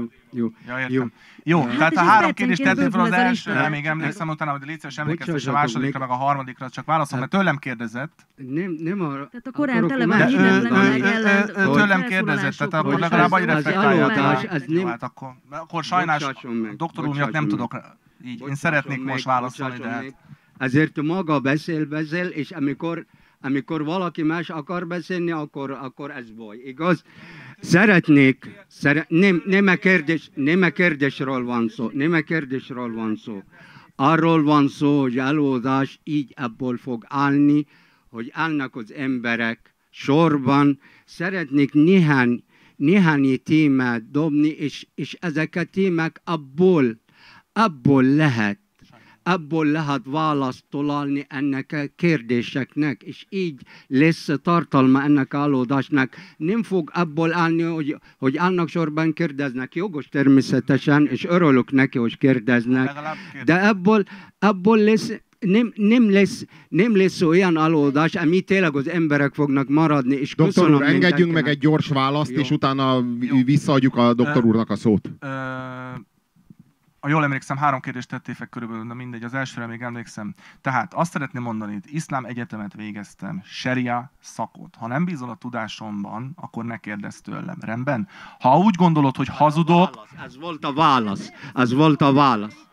Jó, tehát a három kérdést tettél fel az elsőre, még emlékszem, utána, hogy légy szíves emlékeztes a másodikra, meg a harmadikra, csak válaszol, mert tőlem kérdezett. Nem arra... Tehát a Korán tele van hitetlenül ellen... Tőlem kérdezett, tehát akkor legalább annyi reflektálják. Akkor sajnálom, doktor úr miatt nem tudok így. Én szeretnék most válaszolni, de hát... Ezért maga beszél, és amikor amikor valaki más akar beszélni, akkor ez baj, igaz? Nem a kérdésről van szó. Arról van szó, hogy előadás így ebből fog állni, hogy állnak az emberek sorban. Szeretnék néhány témát dobni, és ezek a témák abból lehet választ találni ennek a kérdéseknek, és így lesz tartalma ennek a előadásnak. Nem fog abból állni, hogy állnak sorban kérdeznek. Jogos természetesen, és örülök neki, hogy kérdeznek. De abból lesz, nem lesz olyan előadás, ami tényleg az emberek fognak maradni. És doktor úr, engedjünk meg egy gyors választ, és utána visszaadjuk a doktor úrnak a szót. Ha jól emlékszem, 3 kérdést tették fel körülbelül, de mindegy, az elsőre még emlékszem. Tehát azt szeretném mondani, hogy iszlám egyetemet végeztem, seria szakot. Ha nem bízol a tudásomban, akkor ne kérdezz tőlem. Rendben? Ha úgy gondolod, hogy hazudok... Ez volt a válasz.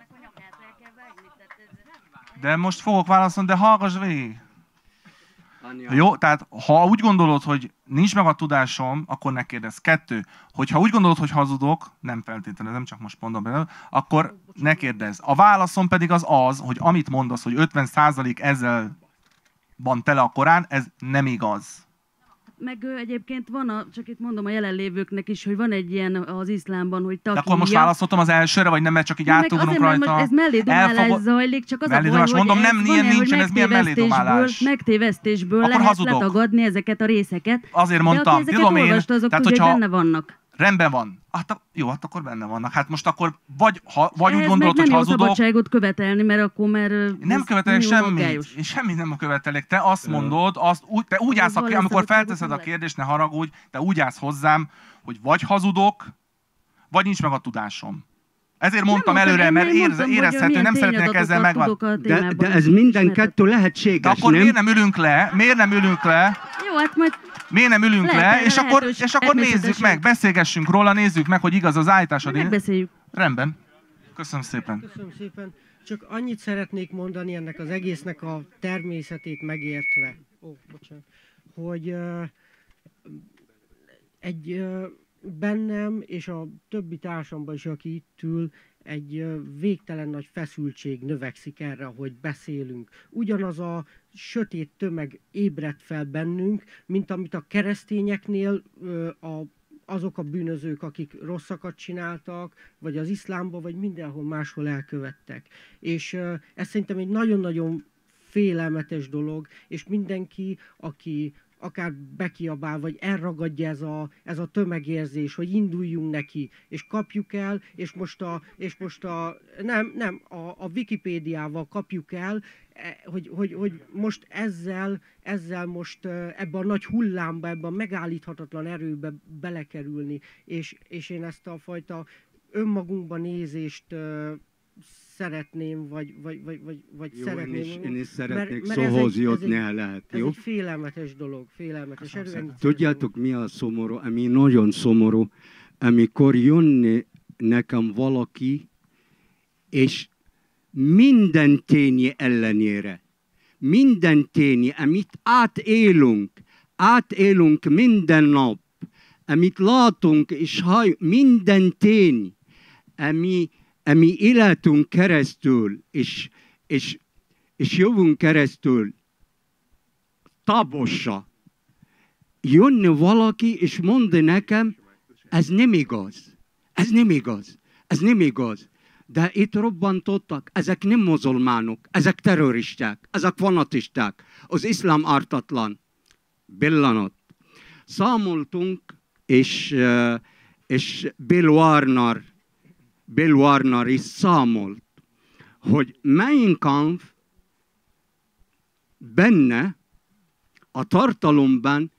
De most fogok válaszolni, de hallgass végig. Jó, tehát ha úgy gondolod, hogy nincs meg a tudásom, akkor ne kérdezz. 2. Hogyha úgy gondolod, hogy hazudok, nem feltétlenül, nem csak most mondom be, akkor ne kérdezz. A válaszom pedig az, hogy amit mondasz, hogy 50% ezzel van tele a Korán, ez nem igaz. Meg egyébként van, csak itt mondom a jelenlévőknek is, hogy van egy ilyen az iszlámban, hogy takiyya. De akkor most válaszoltam az elsőre, vagy nem, mert csak így átugrunk rajta? Ez mellédomálás zajlik, csak az a baj, hogy mondom, nem, ilyen nincsen, ez milyen mellédomálás. Megtévesztésből lehet letagadni ezeket a részeket. Azért mondtam, tudom én, azok tehát, tudja, hogy benne vannak. Rendben van. Jó, hát akkor benne vannak. Hát most akkor vagy úgy gondolod, hogy hazudok. Ez nem jó szabadságot követelni, mert akkor már... Nem követelek semmit. Én semmit nem követelek. Te azt mondod, te úgy állsz, amikor felteszed a kérdést, ne haragudj, te úgy állsz hozzám, hogy vagy hazudok, vagy nincs meg a tudásom. Ezért mondtam előre, mert érezhető, nem szeretnék ezzel megváltozni. De ez minden kettő lehetséges, de akkor nem? Miért nem ülünk le? Jó, hát majd... Miért nem ülünk le, és akkor nézzük meg, beszélgessünk róla, nézzük meg, hogy igaz az állításod. Megbeszéljük. Rendben. Köszönöm szépen. Köszönöm szépen. Csak annyit szeretnék mondani ennek az egésznek a természetét megértve, hogy bennem és a többi társamban is, aki itt ül, egy végtelen nagy feszültség növekszik erre, hogy beszélünk. Ugyanaz a sötét tömeg ébredt fel bennünk, mint amit a keresztényeknél azok a bűnözők, akik rosszakat csináltak, vagy az iszlámba, vagy mindenhol máshol elkövettek. És ez szerintem egy nagyon-nagyon félelmetes dolog, és mindenki, aki akár bekiabál, vagy elragadja ez a tömegérzés, hogy induljunk neki, és kapjuk el, és most a Wikipédiával kapjuk el, hogy most ezzel most ebbe a nagy hullámba, ebbe a megállíthatatlan erőbe belekerülni, és én ezt a fajta önmagunkban nézést szeretném, vagy jó, szeretném. Én is szeretnék szóhoz jutni, ha lehet. Ez egy félelmetes dolog, félelmetes. Tudjátok, mi a szomorú? Ami nagyon szomorú, amikor jönne nekem valaki, és minden tényi ellenére, minden tényi, amit átélünk minden nap, amit látunk, és minden tény, ami életünk keresztül, és jövünk keresztül, tapossa. Jönne valaki, és mondja nekem, ez nem igaz. De itt robbantottak, ezek nem muzulmánok, ezek terroristák, ezek fanatisták. Az iszlám ártatlan. Pillanat. Számoltunk, és Bill Warner is számolt, hogy Mein Kampf benne a tartalomban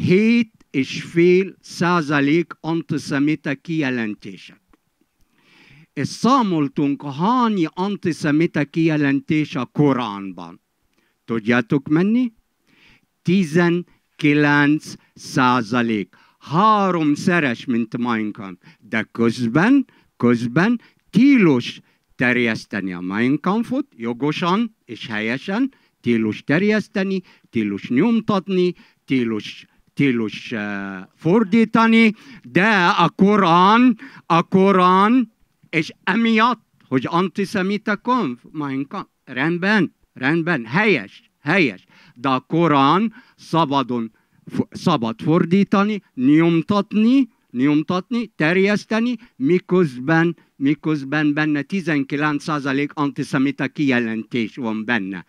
7,5% antiszemita kijelentések. És számoltunk, hány antiszemita kijelentés a Koránban. Tudjátok mennyi? 19%. 3-szeres, mint Mein Kampf. De közben tilos terjeszteni a Mein Kampfot, jogosan és helyesen tilos terjeszteni, tilos nyomtatni, tilos fordítani, de a Korán, és emiatt, hogy antiszemita könyv, rendben, helyes, de a Korán szabad fordítani, nyomtatni, terjeszteni, miközben benne 19% antiszemita kijelentés van benne.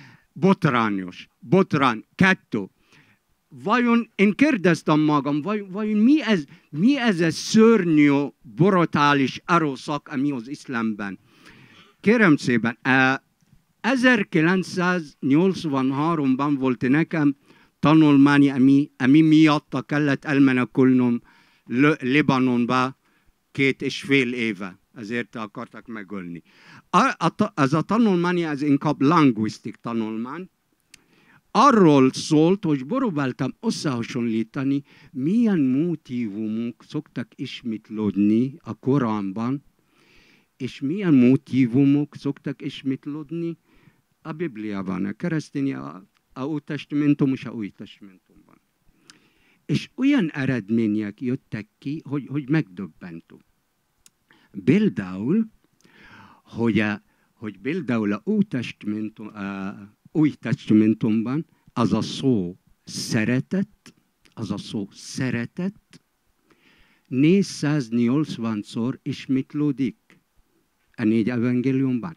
Botrán. 2. Vajon én kérdeztem magam, vajon mi ez a szörnyű, brutális erőszak, ami az iszlámban? Kérem szépen, 1983-ban volt nekem tanulmány, ami miatt kellett elmenekülnöm Libanonba 2,5 éve. Ezért akartak megölni. Ez a tanulmány, ez inkább lingvisztik tanulmány. Arról szólt, hogy próbáltam összehasonlítani, milyen motívumok szoktak ismétlődni a Koránban, és milyen motívumok szoktak ismétlődni a Bibliában, a keresztény, a Ótestamentum és a Új Testamentumban. És olyan eredmények jöttek ki, hogy megdöbbentő. Például, hogy például a Új Testamentumban az a szó szeretet 480-szor ismétlődik a 4 evangéliumban.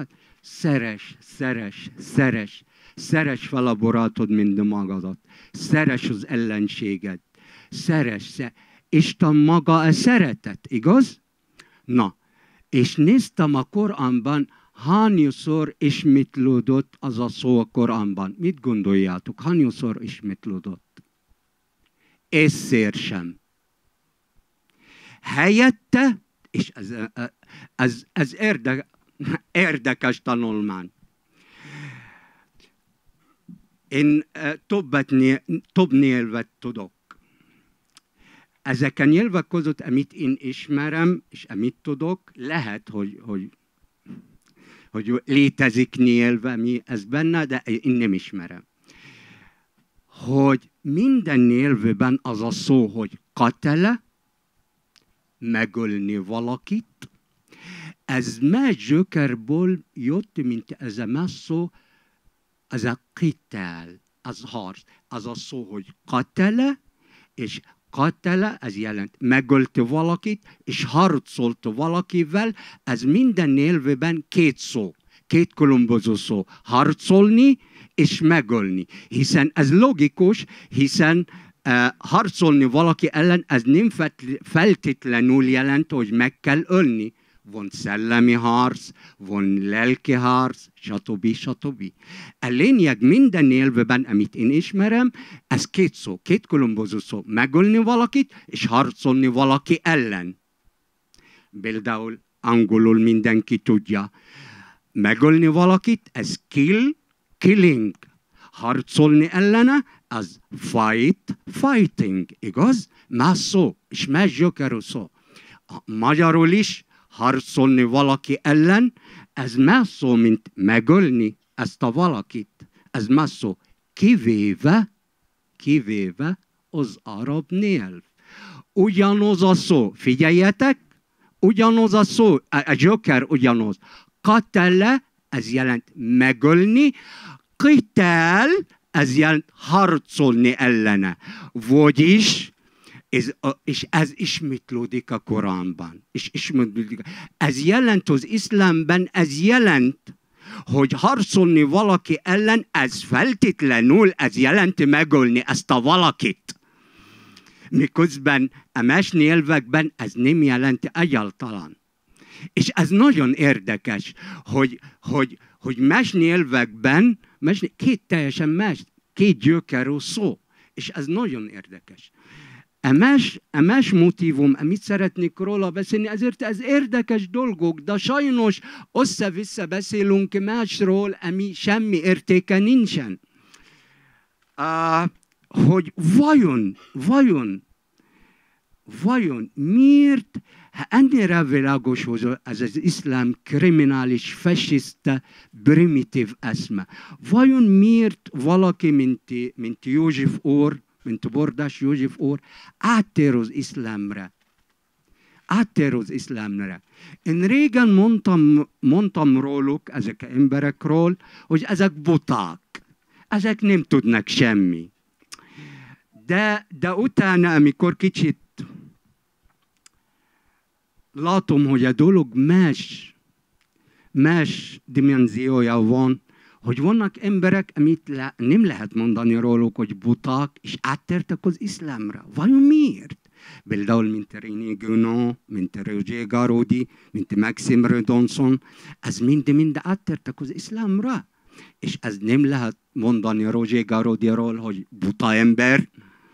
Szeres fel a barátod, mint magadat. Szeres az ellenséged. Isten maga a szeretet, igaz? Na, és néztem a Koránban, hányszor ismétlődött az a szó a Koránban. Mit gondoljátok? Hányszor ismétlődött? Egyszer sem. Helyette, és ez érdekes tanulmány. Én több nyelvet tudok. Ezek a nyelvek között, amit én ismerem, és amit tudok, lehet, hogy létezik nyelv, ami ez benne, de én nem ismerem. Hogy minden nyelvben az a szó, hogy katele, megölni valakit, ez más gyökerből jött, mint ez a más szó, ez a kitel, az harc. Az a szó, hogy katele, és katele, ez jelent megölte valakit, és harcolt valakivel, ez minden nyelvben 2 szó, 2 különböző szó. Harcolni és megölni. Hiszen ez logikus, hiszen harcolni valaki ellen, ez nem feltétlenül jelent, hogy meg kell ölni. Van szellemi harc, van lelki harc, stb. A lényeg minden nyelvben, amit én ismerem, ez 2 szó, 2 különböző szó. Megölni valakit, és harcolni valaki ellen. Például angolul mindenki tudja. Megölni valakit, ez killing. Harcolni ellene, az fighting, igaz? Más szó, és más gyökerű szó. Magyarul is, harcolni valaki ellen, ez más szó, mint megölni ezt a valakit. Ez más szó, kivéve az arab nyelv. Ugyanaz a szó, figyeljetek, ugyanaz a szó, a gyöker ugyanaz. Katele, ez jelent megölni, kitel, ez jelent harcolni ellene. Vagyis, és ez ismétlődik a Koránban. Ez jelent az iszlámban, ez jelent, hogy harcolni valaki ellen, ez feltétlenül, ez jelenti megölni ezt a valakit. Miközben a más nyelvekben ez nem jelenti egyáltalán. És ez nagyon érdekes, hogy más nyelvekben, teljesen más, 2 gyökerű szó. És ez nagyon érdekes. A más motívum, amit szeretnék róla beszélni, ezért ez érdekes dolgok, de sajnos össze-vissza beszélünk másról, ami semmi értéke nincsen. Hogy vajon miért Ennyire világos, hogy ez az iszlám kriminális, fasiszta, primitív eszme. Vajon miért valaki, mint József úr, mint Bordás József úr, áttér az iszlámra? Áttér az iszlámra. Én régen mondtam róluk, ezek emberekről, hogy ezek buták. Ezek nem tudnak semmi. De utána, amikor kicsit látom, hogy a dolog más dimenziója van, hogy vannak emberek, amit nem lehet mondani róluk, hogy buták, és áttértek az iszlámra. Vajon miért? Például, mint René Guénon, mint Roger Garaudy, mint Maxime Redonson, ez mind áttértek az iszlámra. És ez nem lehet mondani Roger Garaudyról, hogy buta ember,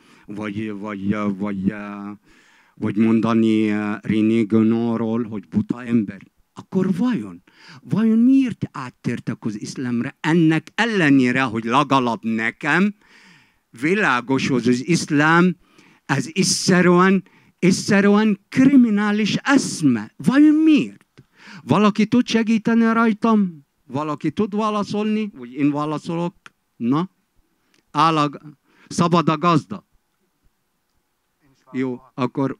vagy mondani René Guénonról, hogy buta ember. Akkor vajon miért áttértek az iszlámra? Ennek ellenére, hogy legalább nekem világos, hogy az iszlám ez egyszerűen kriminális eszme. Vajon miért? Valaki tud segíteni rajtam? Valaki tud válaszolni? Vagy én válaszolok? Na? Szabad a gazda? Jó, akkor...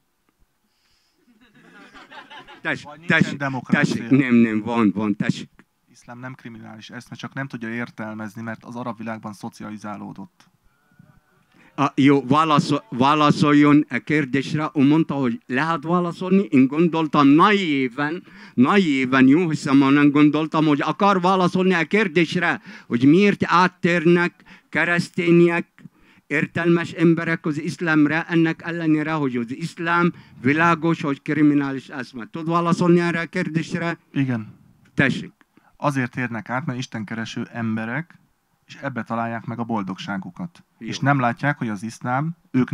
Tessék, nem, van, tessék. Iszlám nem kriminális eszme, csak nem tudja értelmezni, mert az arab világban szocializálódott. Jó, válaszoljon a kérdésre. Ő mondta, hogy lehet válaszolni. Én gondoltam naíven, jó hiszem, nem gondoltam, hogy akar válaszolni a kérdésre, hogy miért áttérnek keresztények, értelmes emberek az iszlámra, ennek ellenére, hogy az iszlám világos, hogy kriminális eszme. Tud válaszolni erre a kérdésre? Igen. Tessék. Azért térnek át, mert istenkereső emberek, és ebbe találják meg a boldogságukat. Jó. És nem látják, hogy az iszlám, ők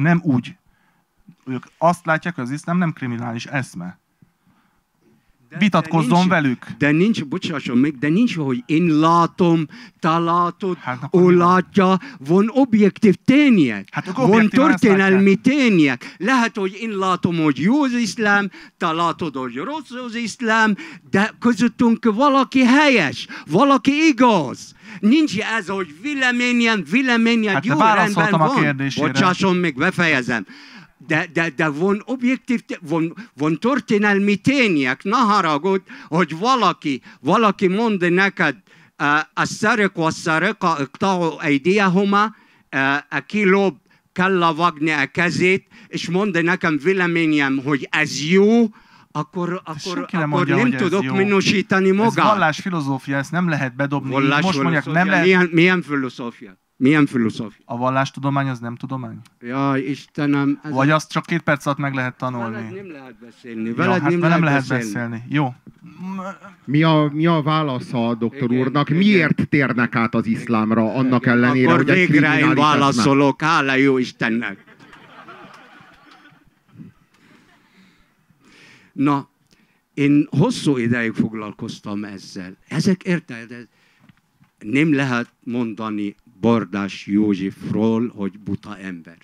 azt látják, hogy az iszlám nem kriminális eszme. Vitatkozzon velük. De bocsásson meg, de nincs, hogy én látom, te látod, ő látja, van objektív tények, van történelmi tények. Lehet, hogy én látom, hogy jó az iszlám, te látod, hogy rossz az iszlám, de közöttünk valaki helyes, valaki igaz. Nincs ez, hogy véleményed jó rendben van. Bocsásson meg, befejezem. De van objektív, van történelmi tények, ne haragudj, hogy valaki mond neked, السارق والسارقة اقطعوا أيديهما, aki lop, kell levágni a kezét, és mond nekem véleményem, hogy ez jó, akkor mondja, nem tudok minősíteni magát. Ez vallás filozófia, ezt nem lehet bedobni. Most mondják, nem lehet... Milyen filozófia? Milyen filozófia? A vallástudomány az nem tudomány? Ja, Istenem... Vagy azt csak 2 perc alatt meg lehet tanulni? Veled nem lehet beszélni. Nem lehet beszélni. Jó. Mi a válasza doktor úrnak? Miért térnek át az iszlámra annak ellenére, akkor hogy egy végre én válaszolok. Hála jó Istennek. Na, én hosszú ideig foglalkoztam ezzel. Ezek érted? Nem lehet mondani Bordás Józsefról, hogy buta ember.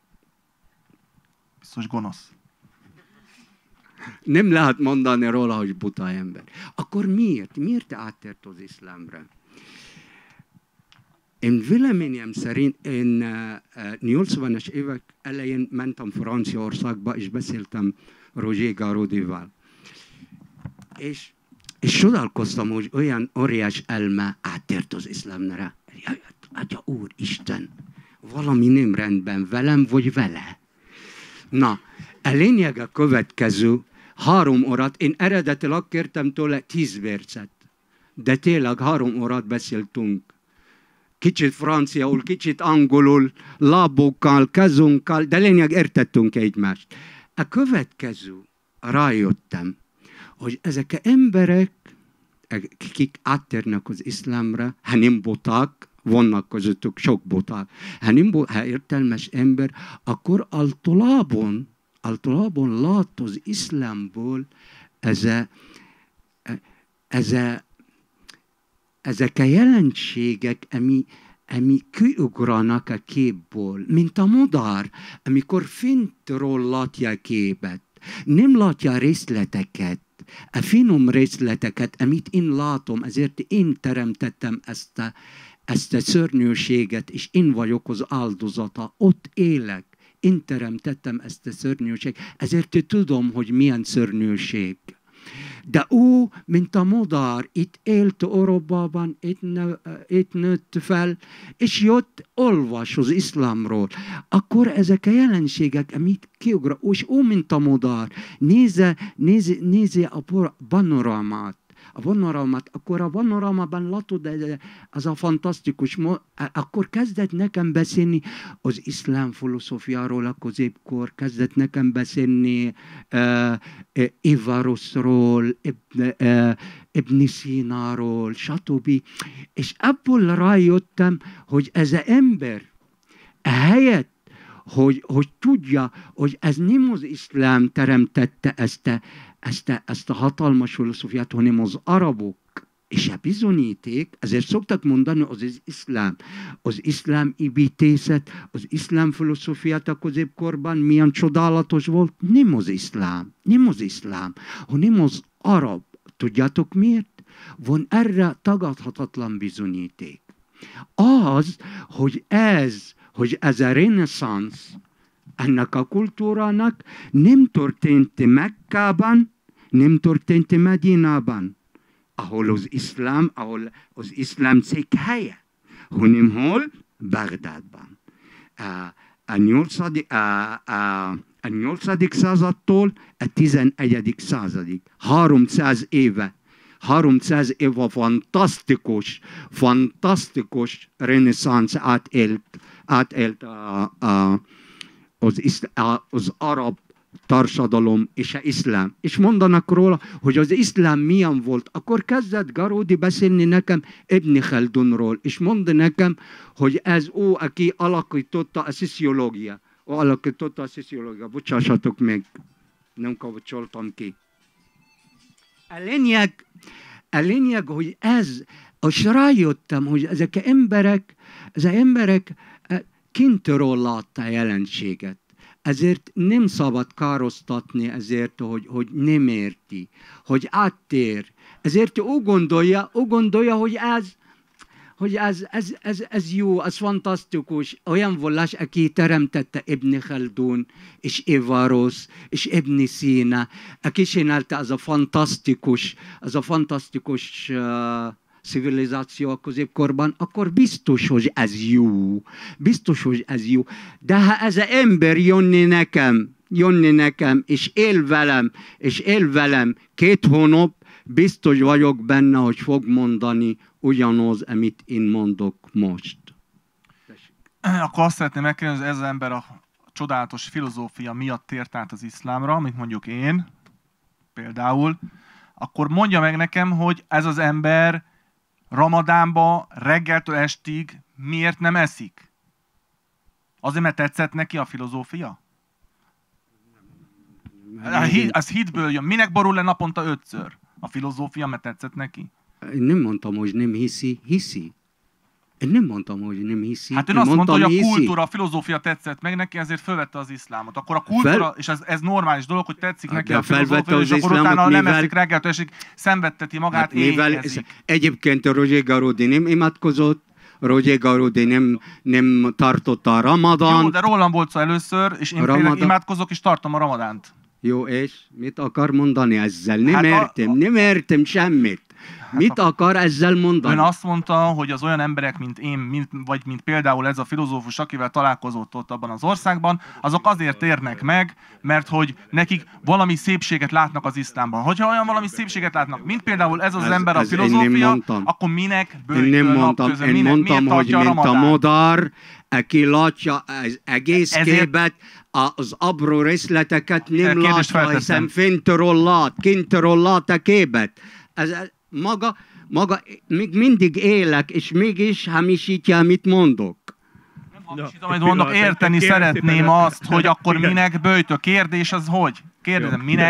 Biztos gonosz. Nem lehet mondani róla, hogy buta ember. Akkor miért? Miért áttért az iszlámra? Én véleményem szerint én 80-as évek elején mentem Franciaországba, és beszéltem Roger Garaudyval. És csodálkoztam, hogy olyan óriás elme áttért az iszlámra. Atya úristen, valami nem rendben velem, vagy vele. Na, a lényeg a következő, 3 órát, én eredetileg kértem tőle 10 percet, de tényleg 3 órát beszéltünk. Kicsit franciául, kicsit angolul, lábokkal, kezunkkal, de lényeg értettünk egymást. A következő, rájöttem, hogy ezek az emberek, akik áttérnek az iszlámra, ha nem buták, vannak közöttük sok buták, ha értelmes ember, akkor általában lát az iszlámból ezek a jelenségek, ami kiugranak a képból, mint a madár, amikor fintről látja a képet. Nem látja részleteket, a finom részleteket, amit én látom, ezért én teremtettem ezt a szörnyűséget, és én vagyok az áldozata, ott élek. Én teremtettem ezt a szörnyűséget, ezért tudom, hogy milyen szörnyűség. De ő, mint a madár, itt élt Európában, itt nőtt fel, és jött, olvas az iszlámról. Akkor ezek a jelenségek, amit kiugra, és ő, mint a madár, nézi a panorámát. Akkor a panorámában látod, ez a fantasztikus, akkor kezdett nekem beszélni az iszlám filozófiáról a középkor, kezdett nekem beszélni Averroesról, Ibn Sináról, stb. És ebből rájöttem, hogy ez az ember helyett, hogy tudja, hogy ez nem az iszlám teremtette ezt a hatalmas filozófiát, hanem az arabok. És a bizonyíték, ezért szoktak mondani, az iszlám. Az iszlám építészet, az iszlám filozófiát a középkorban milyen csodálatos volt. Nem az iszlám, hanem az arab. Tudjátok miért? Van erre tagadhatatlan bizonyíték. Az, hogy ez a reneszánsz ennek a kultúrának nem történt Mekkában, nem történt Medinában, ahol az iszlám székhelye, hanem hol? Bagdádban. A 8. századtól a 11. századig. 300 éve fantasztikus reneszánsz átélt az arab társadalom és az iszlám. És mondanak róla, hogy az iszlám milyen volt. Akkor kezdett Garudi beszélni nekem Ibn Khaldunról, és mondta nekem, hogy ez ő, aki alakította a szociológia. Bocsássatok meg, nem kapcsoltam ki. A lényeg, hogy és rájöttem, hogy ezek az emberek kintről látta a jelenséget. Ezért nem szabad károsztatni, ezért, hogy nem érti, hogy áttér. Ezért ő gondolja, hogy ez jó, ez fantasztikus. Olyan vallás, aki teremtette Ibn Khaldun, és Averroes, és Ibn Sina, aki csinálta az a fantasztikus civilizáció a középkorban, akkor biztos, hogy ez jó. De ha ez az ember jönni nekem, és él velem 2 hónap, biztos vagyok benne, hogy fog mondani ugyanaz, amit én mondok most. Akkor azt szeretném megkérdezni, hogy ez az ember a csodálatos filozófia miatt tért át az iszlámra, mint mondjuk én, például, akkor mondja meg nekem, hogy ez az ember Ramadánba reggeltől estig miért nem eszik? Azért, mert tetszett neki a filozófia? Ez hitből jön. Minek borul le naponta 5-ször? A filozófia, mert tetszett neki? Én nem mondtam, hogy nem hiszi. Én nem mondtam, hogy nem hiszi. Hát ön azt mondta, hogy a kultúra, a filozófia tetszett meg neki, ezért fölvette az iszlámot. Akkor a kultúra, és ez normális dolog, hogy tetszik neki a filozófia, és akkor utána nem eszik reggeltől, és szenvedteti magát, éhezik. Egyébként Roger Garaudy nem imádkozott, Roger Garaudy nem tartotta a Ramadán. Jó, de rólam volt szó először, és én például imádkozok, és tartom a Ramadánt. Jó, és mit akar mondani ezzel? Nem értem semmit. Mit akar ezzel mondani? Ön azt mondta, hogy az olyan emberek, mint én, vagy mint például ez a filozófus, akivel találkozott ott abban az országban, azok azért érnek meg, mert hogy nekik valami szépséget látnak az iszlámban. Hogyha olyan valami szépséget látnak, mint például ez az ember a filozófia, akkor minek bőjtől napközben? Én mondtam, hogy mint a madár, aki látja az egész képet, az apró részleteket nem látja, hiszen kintről lát a képet. Maga még mindig élek, és mégis hamisítja, amit mondok. Nem hamisítom, amit mondok, érteni szeretném azt, hogy akkor minek böjtő. Kérdés az hogy? Kérdezem, minek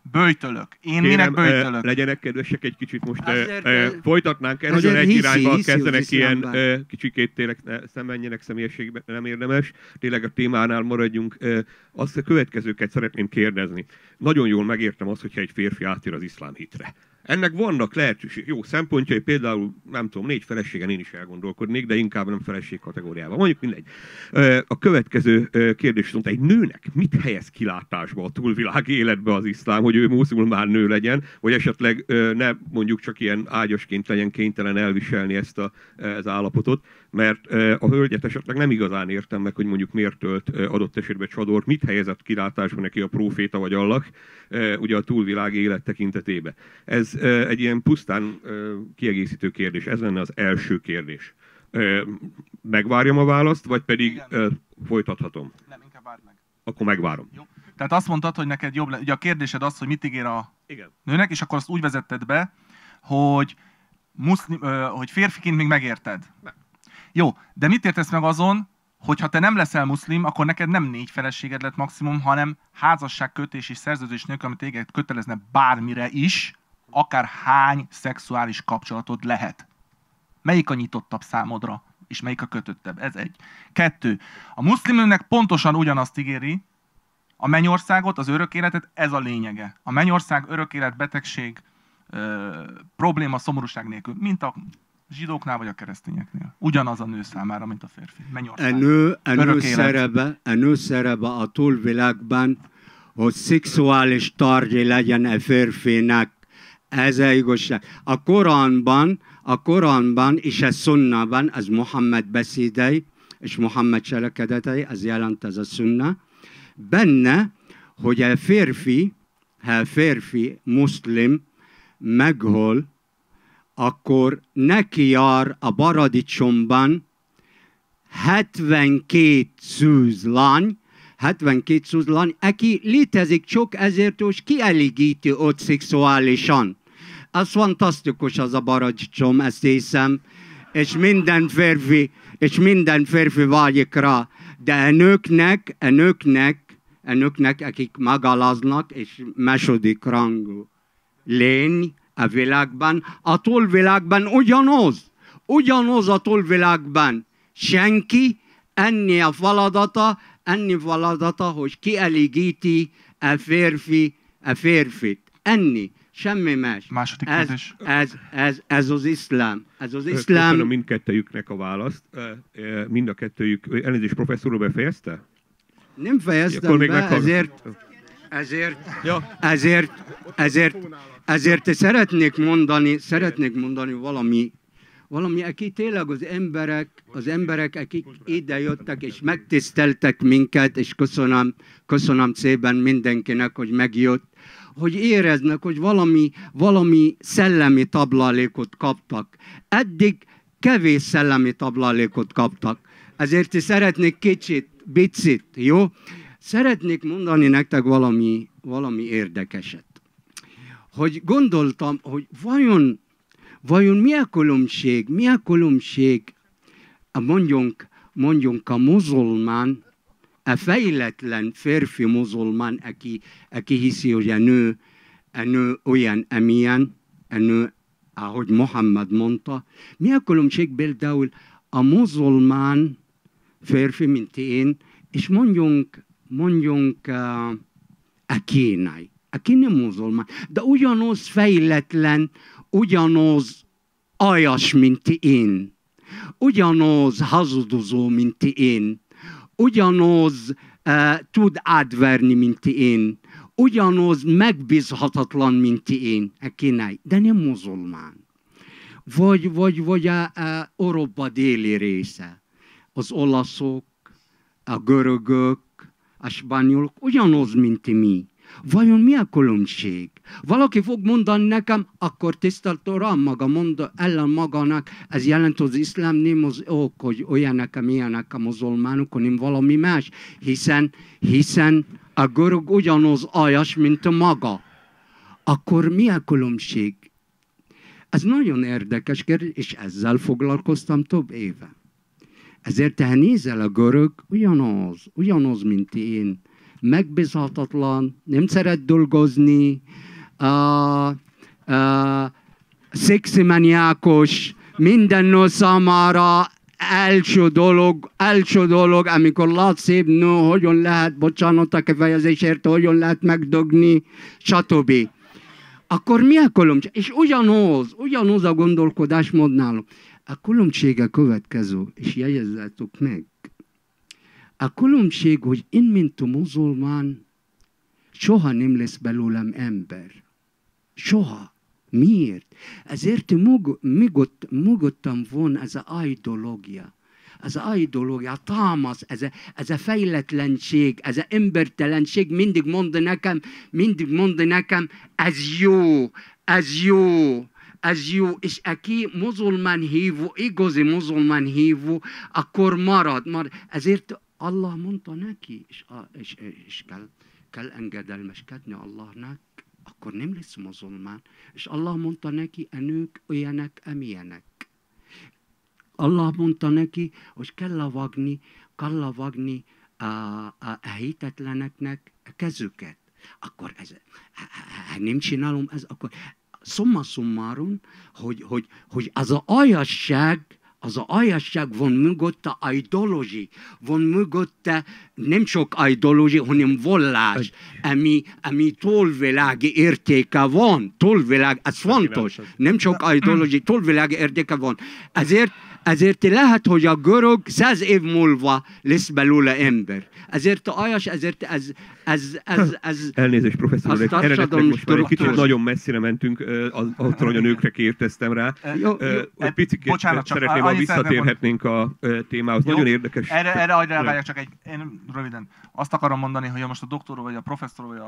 Böjtölök. Én minek böjtölök? Legyenek kedvesek egy kicsit most. Folytatnánk el. Nagyon egy irányba kezdenek ilyen kicsikét tényleg ne menjenek személyiségbe, nem érdemes. Tényleg a témánál maradjunk. Azt a következőket szeretném kérdezni. Nagyon jól megértem azt, hogyha egy férfi átér az iszlám hitre. Ennek vannak lehetőség, jó szempontjai, például, nem tudom, 4 feleségen én is elgondolkodnék, de inkább nem feleség kategóriában. Mondjuk mindegy. A következő kérdés viszont egy nőnek mit helyez kilátásba a túlvilági életbe az iszlám, hogy ő muszulmán nő legyen, vagy esetleg ne mondjuk csak ilyen ágyasként legyen kénytelen elviselni ezt az állapotot, mert a hölgyet esetleg nem igazán értem meg, hogy mondjuk miért tölt adott esetben csadort, mit helyezett kilátásba neki a próféta vagy Allah, ugye a túlvilági élet tekintetében. Ez egy ilyen pusztán kiegészítő kérdés. Ez lenne az első kérdés. Megvárjam a választ, vagy pedig folytathatom? Nem, inkább várj meg. Akkor megvárom. Jó. Tehát azt mondtad, hogy neked jobb ugye a kérdésed az, hogy mit ígér a nőnek, és akkor azt úgy vezetted be, hogy, hogy férfiként még megérted. Nem. Jó, de mit értesz meg azon, hogy ha te nem leszel muszlim, akkor neked nem 4 feleséged lett maximum, hanem házasságkötés és szerződés nélkül, amit téged kötelezne bármire is, akár hány szexuális kapcsolatod lehet. Melyik a nyitottabb számodra, és melyik a kötöttebb? Ez 1. 2. A muszlimőnek pontosan ugyanazt ígéri, a mennyországot, az örök életet, ez a lényege. A mennyország, örök élet, betegség, probléma, szomorúság nélkül, mint a zsidóknál vagy a keresztényeknél. Ugyanaz a nő számára, mint a férfi. Mennyország. A nő szerepe a túlvilágban, hogy szexuális tárgya legyen a férfinak. Ez a igazság. A Koránban és a Sunnában, az Muhammed beszédei, és Muhammed cselekedetei, az jelent ez a Sunna, benne, hogy a férfi muszlim meghol, akkor neki jár a paradicsomban 72 szűzlány, aki létezik csak ezért, hogy kielégíti ott szexuálisan. Az fantasztikus az a paradicsom, ezt hiszem, és minden férfi vágyik rá. De a nőknek, akik megaláznak, és második rangú lény a világban, a túlvilágban ugyanaz a túlvilágban. Senki, ennyi a feladata, hogy kielégíti a férfit. Ennyi. Semmi más. Második kérdés. Ez az iszlám. Köszönöm mindkettőjüknek a választ. Mind a kettőjük, elnézést, professzor úr, befejezte? Nem fejeztem be, ezért szeretnék mondani valami, aki tényleg az emberek, akik ide jöttek és megtiszteltek minket, és köszönöm szépen mindenkinek, hogy megjött, hogy éreznek, hogy valami szellemi táplálékot kaptak. Eddig kevés szellemi táplálékot kaptak. Ezért szeretnék picit, jó? Szeretnék mondani nektek valami érdekeset. Hogy gondoltam, hogy vajon mi a különbség mondjunk a muzulmán, a fejletlen férfi muzulmán, aki hiszi, hogy a nő olyan, amilyen, a nő, ahogy Mohammed mondta. Mi a különbség például a muzulmán férfi, mint én, és mondjunk a kínai. A kínai muzulmán, de ugyanaz fejletlen, ugyanaz aljas, mint én. Ugyanaz hazudozó, mint én. Ugyanaz tud átverni, mint én. Ugyanaz megbízhatatlan, mint én. A kínai, de nem muzulmán. Vagy a Európa déli része. Az olaszok, a görögök, a spanyolok ugyanaz, mint mi. Vajon mi a különbség? Valaki fog mondani nekem, akkor tisztelt Uram, maga mondja ellen magának, ez jelent az iszlám nem az ok, hogy olyanek, amilyenek a muzulmánok, hanem valami más. Hiszen a görög ugyanaz aljas, mint maga. Akkor mi a különbség? Ez nagyon érdekes kérdés, és ezzel foglalkoztam több éve. Ezért, ha nézel a görög, ugyanaz, mint én. megbízhatatlan, nem szeret dolgozni, szeximaniákos, minden nő számára első dolog, amikor lát szép nő, hogyan lehet, bocsánat a kifejezésért, hogyan lehet megdögni, stb. Akkor mi a különbség? És ugyanaz a gondolkodásmód nálunk. A különbség a következő, és jegyezzetek meg. A különbség, hogy én, mint muzulmán, soha nem lesz belőlem ember. Soha. Miért? Ezért mögöttem van ez az ideológia. Ez az ideológia, támasz, ez a fejletlenség, ez az embertelenség, mindig mondja nekem, ez jó, és aki muzulmán hívó, igazi muzulmán hívó, akkor marad. Ezért Allah mondta neki, és kell engedelmeskedni Allahnak, akkor nem lesz muzulmán. És Allah mondta neki, a nők olyanek, amilyenek. Allah mondta neki, hogy kell vágni a hitetleneknek a kezüket. Akkor nem csinálom ez, akkor summa summarum, hogy az a aljasság van mögötte ideológia, van mögötte nem csak ideológia, hanem vallás, ami túlvilági értéke van. Túlvilág, ez fontos. Nem csak ideológia, túlvilági értéke van. Ezért lehet, hogy a görög 100 év múlva lesz belőle ember. Ezért a aljas, ezért ez elnézést, professzor úr, eredetileg most már egy kicsit nagyon messzire mentünk, attól, hogy a nőkre kérdeztem rá. Egy picit szeretném, ha visszatérhetnénk a témához. Nagyon érdekes. Erre hagyj reagáljak, csak én röviden. Azt akarom mondani, hogy most a doktor vagy a professzor vagy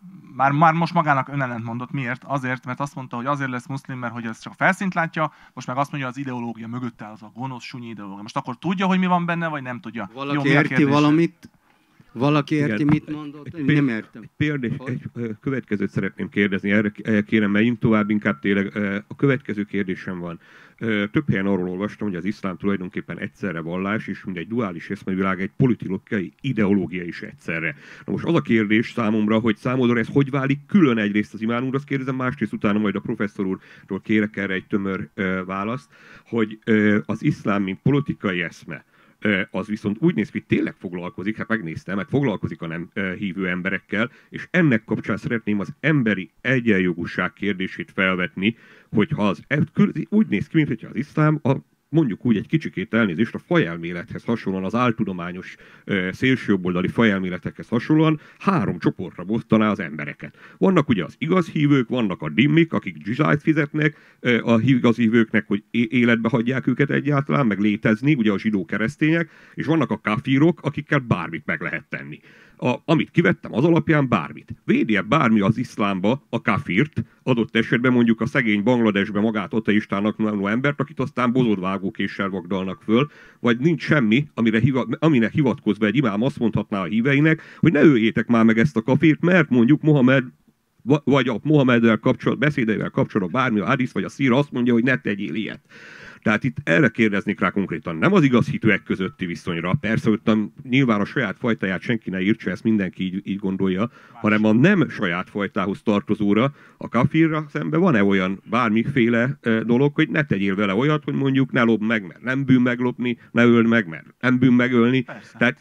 már most magának önellent mondott. Miért? Azért, mert azt mondta, hogy azért lesz muszlim, mert hogy ez csak a felszínt látja, most meg azt mondja, az ideológia mögött áll, az a gonosz, sunyi ideológia. Most akkor tudja, hogy mi van benne, vagy nem tudja? Valaki érti valamit? Valaki érti, mit mondott? Én nem értem. Egy következőt szeretném kérdezni, erre kérem, menjünk tovább, inkább tényleg a következő kérdésem van. Több helyen arról olvastam, hogy az iszlám tulajdonképpen egyszerre vallás, és mindegy duális eszmevilág, egy politikai ideológia is egyszerre. Na most az a kérdés számomra, hogy számodra ez hogy válik külön, egyrészt az imám úr, azt kérdezem, másrészt utána majd a professzor úrtól kérek erre egy tömör választ, hogy az iszlám, mint politikai eszme, az viszont úgy néz ki, hogy tényleg foglalkozik, hát megnéztem, mert foglalkozik a nem hívő emberekkel, és ennek kapcsán szeretném az emberi egyenjogúság kérdését felvetni, hogyha úgy néz ki, mintha az iszlám mondjuk úgy egy kicsikét elnézést, a fajelmélethez hasonlóan, az áltudományos szélsőjobboldali fajelméletekhez hasonlóan 3 csoportra bosztaná az embereket. Vannak ugye az igaz hívők, vannak a dimmik, akik dzsizájt fizetnek a igaz hívőknek, hogy életbe hagyják őket egyáltalán, meg létezni, ugye a zsidó keresztények, és vannak a kafírok, akikkel bármit meg lehet tenni. Amit kivettem, az alapján bármit. Védi-e bármi az iszlámba a kafírt, adott esetben mondjuk a szegény Bangladesbe magát ateistának mondó embert, akit aztán bozótvágókéssel vagdalnak föl, vagy nincs semmi, amire hivatkozva egy imám azt mondhatná a híveinek, hogy ne öljétek már meg ezt a kafírt, mert mondjuk Mohamed vagy a Mohameddel beszédeivel kapcsolatban bármi, a hadisz vagy a szíra azt mondja, hogy ne tegyél ilyet. Tehát itt erre kérdeznék rá konkrétan, nem az igaz hitűek közötti viszonyra, persze, hogy nyilván a saját fajtáját senki ne írtsa, ezt mindenki így gondolja, hanem a nem saját fajtához tartozóra, a kafirra szemben van-e olyan bármiféle dolog, hogy ne tegyél vele olyat, hogy mondjuk ne lopd meg, mert nem bűn meglopni, ne öld meg, mert nem bűn megölni. Persze, tehát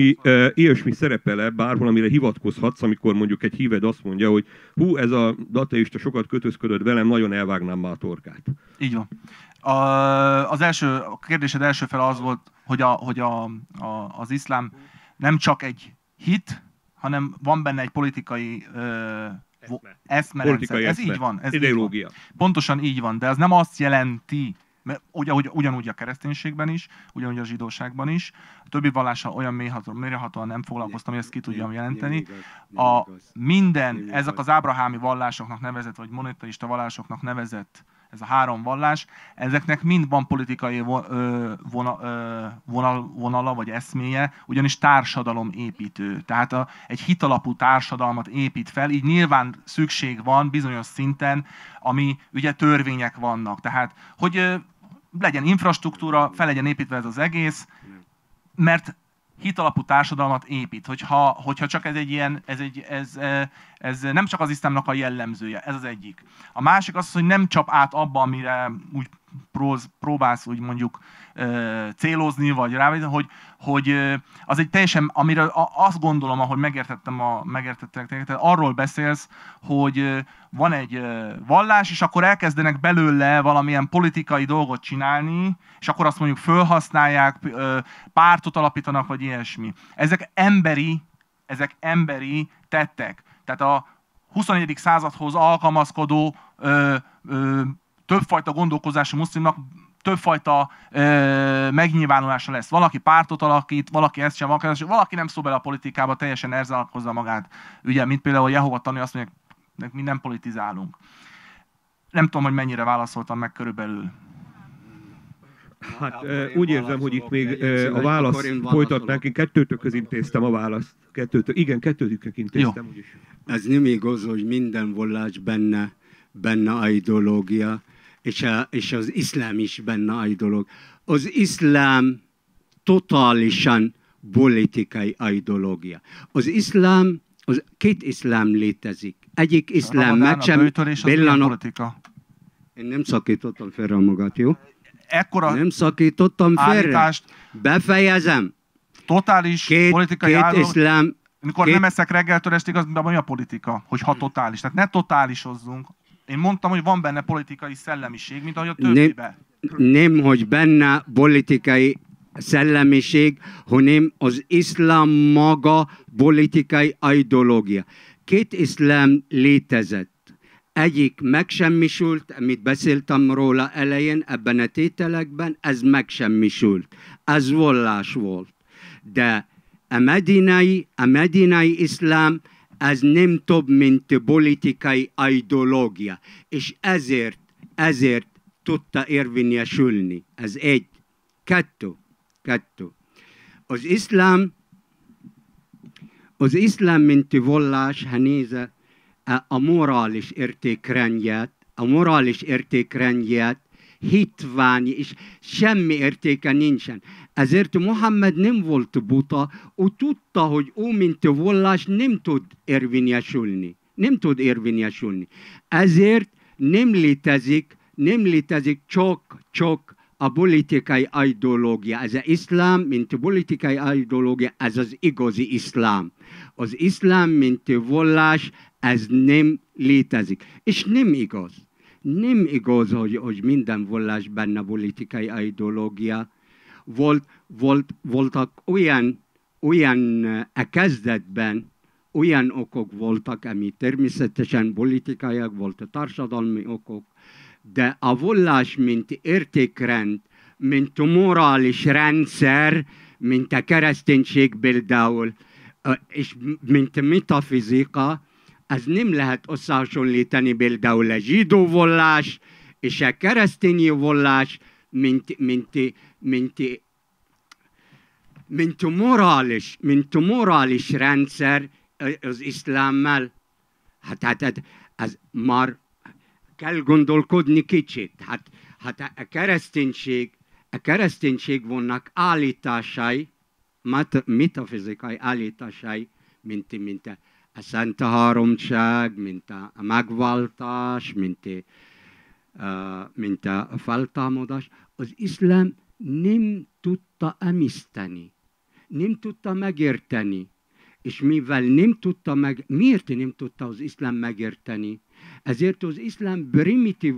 ilyesmi szerepel-e bárhol, amire hivatkozhatsz, amikor mondjuk egy híved azt mondja, hogy hú, ez a ateista sokat kötözködött velem, nagyon elvágnám már a torkát. Így van. A kérdésed első fel az volt, hogy az iszlám nem csak egy hit, hanem van benne egy politikai eszmerendszer. Ez így van. Ez ideológia. Így van. Pontosan így van, de ez nem azt jelenti, mert ugyanúgy a kereszténységben is, ugyanúgy a zsidóságban is, a többi vallással olyan mélyrehatóan nem foglalkoztam, hogy ezt ki tudjam jelenteni. Ezek az ábrahámi vallásoknak nevezett, vagy monoteista vallásoknak nevezett, ez a 3 vallás, ezeknek mind van politikai vonala vagy eszméje, ugyanis társadalomépítő. Tehát egy hitalapú társadalmat épít fel, így nyilván szükség van bizonyos szinten, ami ugye törvények vannak. Tehát, hogy legyen infrastruktúra, fel legyen építve ez az egész, mert hitalapú társadalmat épít. Hogyha csak ez egy ilyen, ez nem csak az iszlámnak a jellemzője, ez az egyik. A másik az, hogy nem csap át abba, amire úgy próbálsz úgy mondjuk célozni, vagy rávenni, hogy az egy teljesen, amire azt gondolom, ahogy megértettek, arról beszélsz, hogy van egy vallás, és akkor elkezdenek belőle valamilyen politikai dolgot csinálni, és akkor azt mondjuk fölhasználják, pártot alapítanak, vagy ilyesmi. Ezek emberi tettek. Tehát a 21. századhoz alkalmazkodó többfajta gondolkozású muszlimnak többfajta megnyilvánulása lesz. Valaki pártot alakít, valaki ezt sem, valaki nem szól bele a politikába, teljesen erzálkozza magát. Ugye, mint például a Jehova tanúi azt mondják, mi nem politizálunk. Nem tudom, hogy mennyire válaszoltam meg körülbelül. Hát úgy érzem, hogy itt még a választ folytatnánk. Én kettőtökhöz intéztem a választ. Igen, kettőtökhöz intéztem. Ez nem igaz, hogy minden vallás benne ideológia, és az iszlám is benne ideológia. Az iszlám totálisan politikai ideológia. Az iszlám, két iszlám létezik. Egyik iszlám meg sem... Én nem szakítottam félre magát, jó? Nem szakítottam félre. Befejezem. Totális politikai iszlám. Amikor nem eszek reggeltől estig, az mi a politika? Hogy ha totális. Tehát ne totálisozzunk. Én mondtam, hogy van benne politikai szellemiség, mint ahogy a többiben. Nem, hogy benne politikai szellemiség, hanem az iszlám maga politikai ideológia. Két iszlám létezett. Egyik megsemmisült, amit beszéltem róla elején, ebben a tételekben, ez megsemmisült. Ez vallás volt. De a medinai iszlám, ez nem több, mint politikai ideológia. És ezért tudta érvényesülni. Ez egy. Kettő. Az iszlám, mint vallás, ha nézze, a morális értékrendjét hitvány, és semmi értéke nincsen. Ezért Mohammed nem volt buta, ő tudta, hogy ő, mint vallás, nem tud érvényesülni. Ezért nem létezik csak a politikai ideológia. Ez az iszlám, mint politikai ideológia, ez az igazi iszlám. Az iszlám, mint vallás, ez nem létezik. És nem igaz. Nem igaz, hogy minden vallás benne politikai ideológia. Voltak olyan a kezdetben, olyan okok voltak, ami természetesen politikaiak voltak, társadalmi okok, de a vallás, mint értékrend, mint morális rendszer, mint a kereszténység például, és mint metafizika, ez nem lehet összehasonlítani például a zsidó vallás és a keresztény vallás, mint morális rendszer az iszlámmal. Hát ez már kell gondolkodni kicsit. Hát a kereszténység vannak állításai, metafizikai állításai, mint a Szent Háromság, mint a megváltás, mint a feltámadás. Az iszlám nem tudta emészteni, nem tudta megérteni. És mivel miért nem tudta az iszlám megérteni? Ezért az iszlám primitív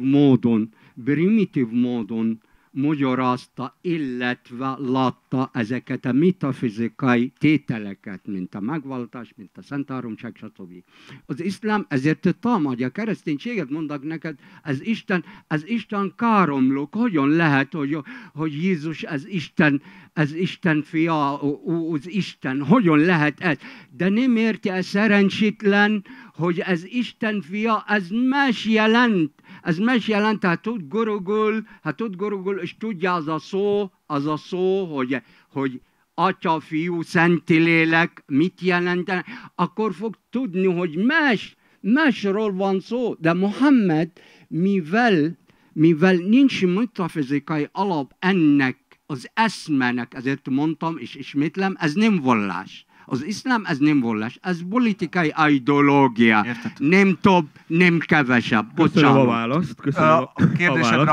módon magyarázta, illetve látta ezeket a metafizikai tételeket, mint a megváltás, mint a Szent Háromság, stb. Az iszlám ezért támadja a kereszténységet, mondnak neked, ez Isten káromlók, hogyan lehet, hogy Jézus ez Isten fia, az Isten, hogyan lehet ez? De nem érti a szerencsétlen, hogy ez Isten fia, ez más jelent. Ez más jelent, ha tud gorogol, és tudja az a szó, hogy Atya, Fiú, Szentlélek mit jelenten, akkor fog tudni, hogy másról van szó. De Mohammed, mivel nincs metafizikai alap az eszmenek, ezért mondtam, és ismétlem, ez nem vallás. Az iszlám ez nem vallás, ez politikai ideológia. Nem több, nem kevesebb. Köszönöm a választ. Köszönöm a kérdésedre a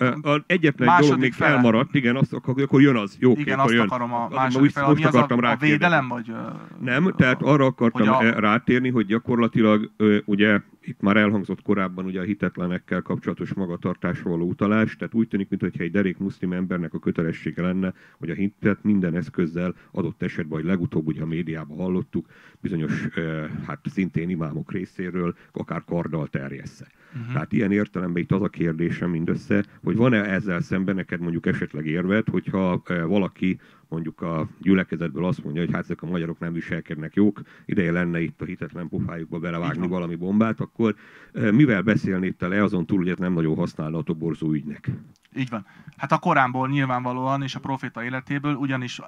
egyetlen dolog még elmaradt, igen, akkor jön az. Jó, igen, azt jön. akarom a második fel. Mi az a védelem? Vagy, nem, tehát arra akartam rátérni, hogy gyakorlatilag ugye itt már elhangzott korábban ugye a hitetlenekkel kapcsolatos magatartásról való utalás, tehát úgy tűnik, mintha egy derék muszlim embernek a kötelessége lenne, hogy a hitet minden eszközzel adott esetben, vagy legutóbb ugye a médiában hallottuk, bizonyos hát szintén imámok részéről akár karddal terjessze. Tehát ilyen értelemben itt az a kérdésem mindössze, hogy van-e ezzel szemben neked mondjuk esetleg érved, hogyha valaki mondjuk a gyülekezetből azt mondja, hogy hát ezek a magyarok nem viselkednek jók, ideje lenne itt a hitetlen pofájukba belevágni valami bombát, akkor mivel beszélnéd te le azon túl, hogy ez nem nagyon használna a toborzó ügynek? Így van. Hát a Koránból nyilvánvalóan, és a proféta életéből, ugyanis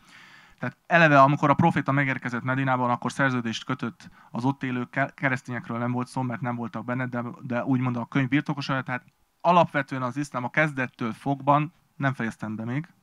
tehát eleve, amikor a proféta megérkezett Medinában, akkor szerződést kötött az ott élő keresztényekről, nem volt szó, mert nem voltak benne, de úgymond a könyv birtokosa, tehát alapvetően az iszlám a kezdettől fogban, nem fejeztem be még,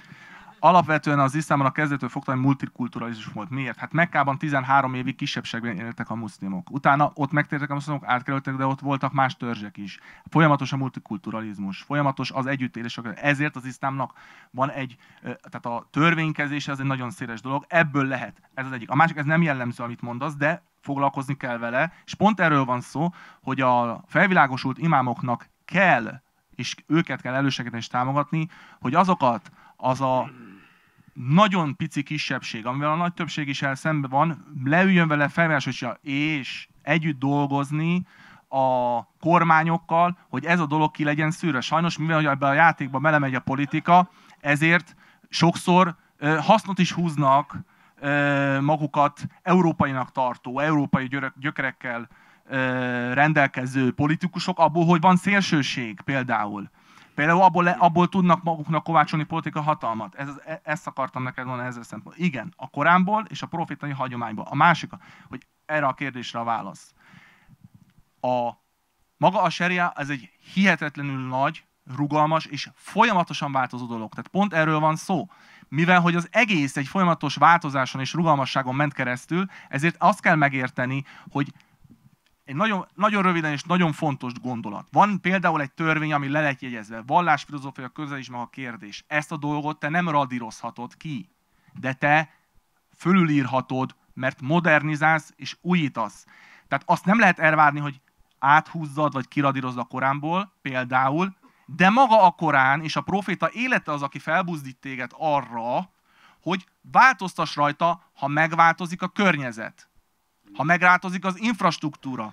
alapvetően az iszlámon a kezdettől fogva multikulturalizmus volt. Miért? Hát Mekkában 13 évig kisebbségben éltek a muszlimok. Utána ott megtértek a muszlimok, átkerültek, de ott voltak más törzsek is. Folyamatos a multikulturalizmus, folyamatos az együttélés. Ezért az iszlámnak van egy, tehát a törvénykezése az egy nagyon széles dolog, ebből lehet. Ez az egyik. A másik, ez nem jellemző, amit mondasz, de foglalkozni kell vele, és pont erről van szó, hogy a felvilágosult imámoknak kell, és őket kell elősegíteni és támogatni, hogy azokat, az a nagyon pici kisebbség, amivel a nagy többség is szembe van, leüljön vele, felvásolja és együtt dolgozni a kormányokkal, hogy ez a dolog ki legyen szűrve. Sajnos, mivel ebbe a játékba belemegy a politika, ezért sokszor hasznot is húznak magukat európainak tartó, európai gyökerekkel rendelkező politikusok abból, hogy van szélsőség például. Például abból tudnak maguknak kovácsolni politika hatalmat. Ezt akartam neked mondani ezzel szempontból. Igen, a Koránból és a profétai hagyományból. A másik, hogy erre a kérdésre a válasz. Maga a seria, ez egy hihetetlenül nagy, rugalmas és folyamatosan változó dolog. Tehát pont erről van szó. Mivel hogy az egész egy folyamatos változáson és rugalmasságon ment keresztül, ezért azt kell megérteni, hogy egy nagyon, nagyon röviden és nagyon fontos gondolat. Van például egy törvény, ami le lett jegyezve. Vallásfilozófia, közelítsd meg a kérdés. Ezt a dolgot te nem radírozhatod ki, de te fölülírhatod, mert modernizálsz és újítasz. Tehát azt nem lehet elvárni, hogy áthúzzad vagy kiradírozd a Koránból például, de maga a Korán és a proféta élete az, aki felbuzdít téged arra, hogy változtass rajta, ha megváltozik a környezet. Ha megváltozik az infrastruktúra.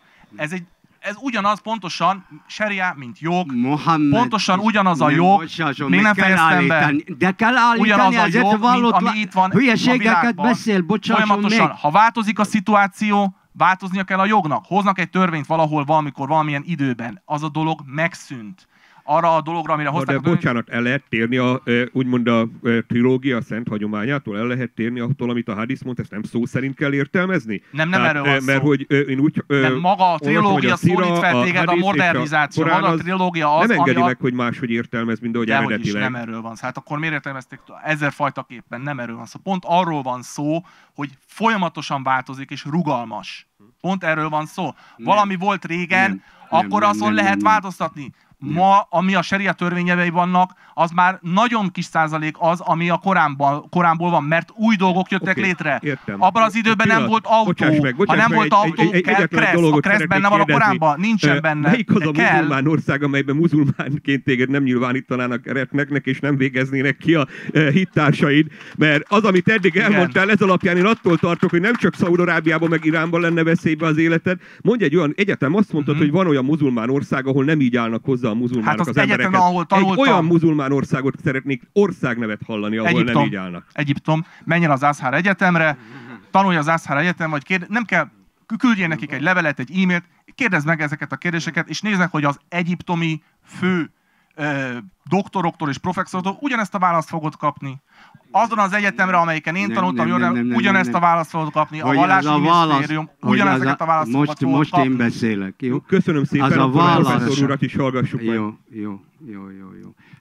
Ez ugyanaz pontosan, seria, mint jog, Mohammed, pontosan ugyanaz a jog, még nem fejeztem be, de kell állítani, ugyanaz a jog, mint ami itt van a világban. Beszél, folyamatosan, ha változik a szituáció, változnia kell a jognak. Hoznak egy törvényt valahol, valamikor, valamilyen időben. Az a dolog megszűnt. Arra a dologra, amire hozták. De bocsánat, el lehet térni úgymond a trilógia szent hagyományától, el lehet térni attól, amit a hadisz mond, ezt nem szó szerint kell értelmezni? Nem erről van szó. Mert hogy én úgy... Nem, maga a trilógia szólít fel téged a modernizáció. Maga a trilógia az, nem engedi meg, hogy máshogy értelmez, mint ahogy eredetileg. Nem erről van szó. Hát akkor miért értelmezték ezerfajtaképpen? Nem erről van szó. Pont arról van szó, hogy folyamatosan változik és rugalmas. Pont erről van szó. Valami volt régen, akkor azon lehet változtatni. Ma, ami a seria törvényei vannak, az már nagyon kis százalék az, ami a Koránból van, mert új dolgok jöttek létre. Értem. Abban az időben nem volt autó. Ha nem volt autó, kell kressz. A kressz benne van a Koránban? Nincsen benne. Melyik az a muzulmán ország, amelyben muzulmánként téged nem nyilvánítanának eretneknek, és nem végeznének ki a hittársaid? Mert az, amit eddig elmondtál, ez alapján én attól tartok, hogy nem csak Szaúd-Arábiában meg Iránban lenne veszélybe az életed. Mondj egy olyan, egyetem azt mondtad, hogy van olyan muzulmán ország, ahol nem így állnak hozzá a muzulmánok hát az embereket. Egy olyan muzulmán országot szeretnék országnevet hallani, ahol nem így állnak. Egyiptom. Menj el az Azhar Egyetemre, tanulj az Azhar Egyetem, vagy nem kell, küldjél nekik egy levelet, egy e-mailt, kérdezd meg ezeket a kérdéseket, és nézd meg, hogy az egyiptomi fő doktoroktól és professzoroktól ugyanezt a választ fogod kapni. Azon az egyetemre, amelyiken én tanultam, ugyanezt a választ fogod kapni. A vallási minisztérium ugyanezeket a válaszokat fogod most kapni. Én beszélek, jó? Köszönöm szépen, az a professzor urat is hallgassuk meg. Jó.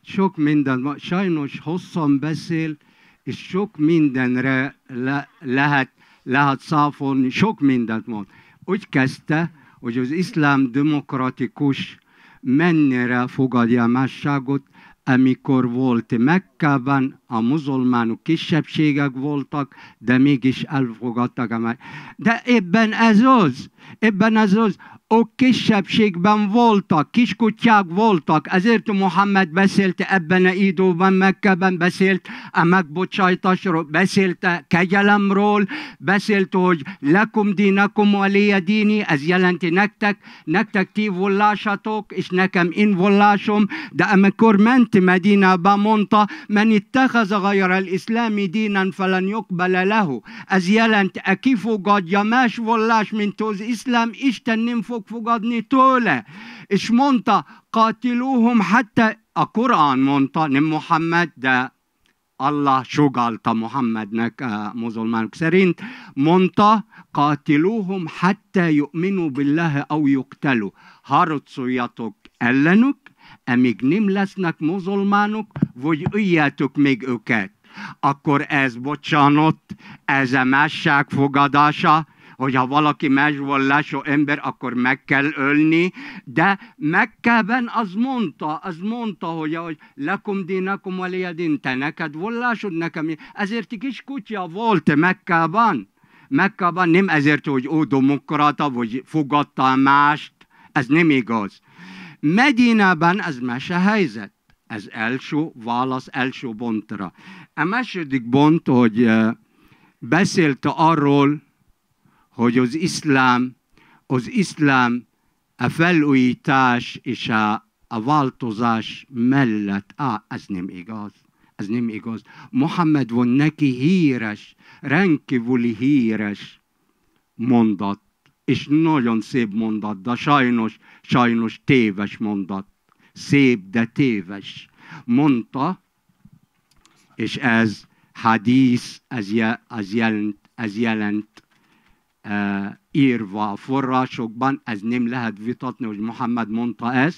sok minden van. Sajnos hosszan beszél, és sok mindenre lehet száfolni, sok mindent mond. Úgy kezdte, hogy az iszlám demokratikus mennyire fogadja a másságot, amikor volt Mekkában, a muzulmánok kisebbségek voltak, de mégis elfogadtak. De ebben ez az, ők kisebbségben voltak, kiskutyák voltak, ezért Muhammed beszélt ebben a időben, Mekkában beszélt a megbocsájtásról, beszélt a kegyelemről, beszélt, hogy lakum dinakum waliya dini, ez jelenti nektek ti vallásatok, és nekem én vallásom, de amikor ment Medinába, mondta, men ittakhadha ghayra al-iszlámi dínan falan yuqbala lahu. Ez jelenti, aki fogadja más vallás, mint az iszlám, Isten nem fog fogadni tőle. És mondta, qatiluhum hatta, a Korán mondta, nem Muhammed, de Allah sugallta Muhammednek a muzulmánok szerint, mondta, qatiluhum hatta yu'minu billahi aw yuqtalu. Harcoljatok ellenük, amíg nem lesznek muzulmánok, vagy öljetek még őket. Akkor ez, bocsánat, ez a másság fogadása, hogyha valaki más vallású ember, akkor meg kell ölni, de Mekkában az mondta, hogy lakum dinakum waliya din, te neked vallásod, nekem. Ezért egy kis kutya volt Mekkában. Mekkában nem ezért, hogy ő demokrata, vagy fogadta mást, ez nem igaz. Medinában ez más a helyzet. Ez első válasz, első pontra. A második pont, hogy beszélt arról, hogy az iszlám a felújítás és a változás mellett, ez nem igaz. Ez nem igaz. Muhammed van neki híres, rendkívüli híres mondat, és nagyon szép mondat, de sajnos téves mondat. Szép, de téves. Mondta, és ez hadísz, ez jelent írva a forrásokban, ez nem lehet vitatni, hogy Muhammed mondta ezt.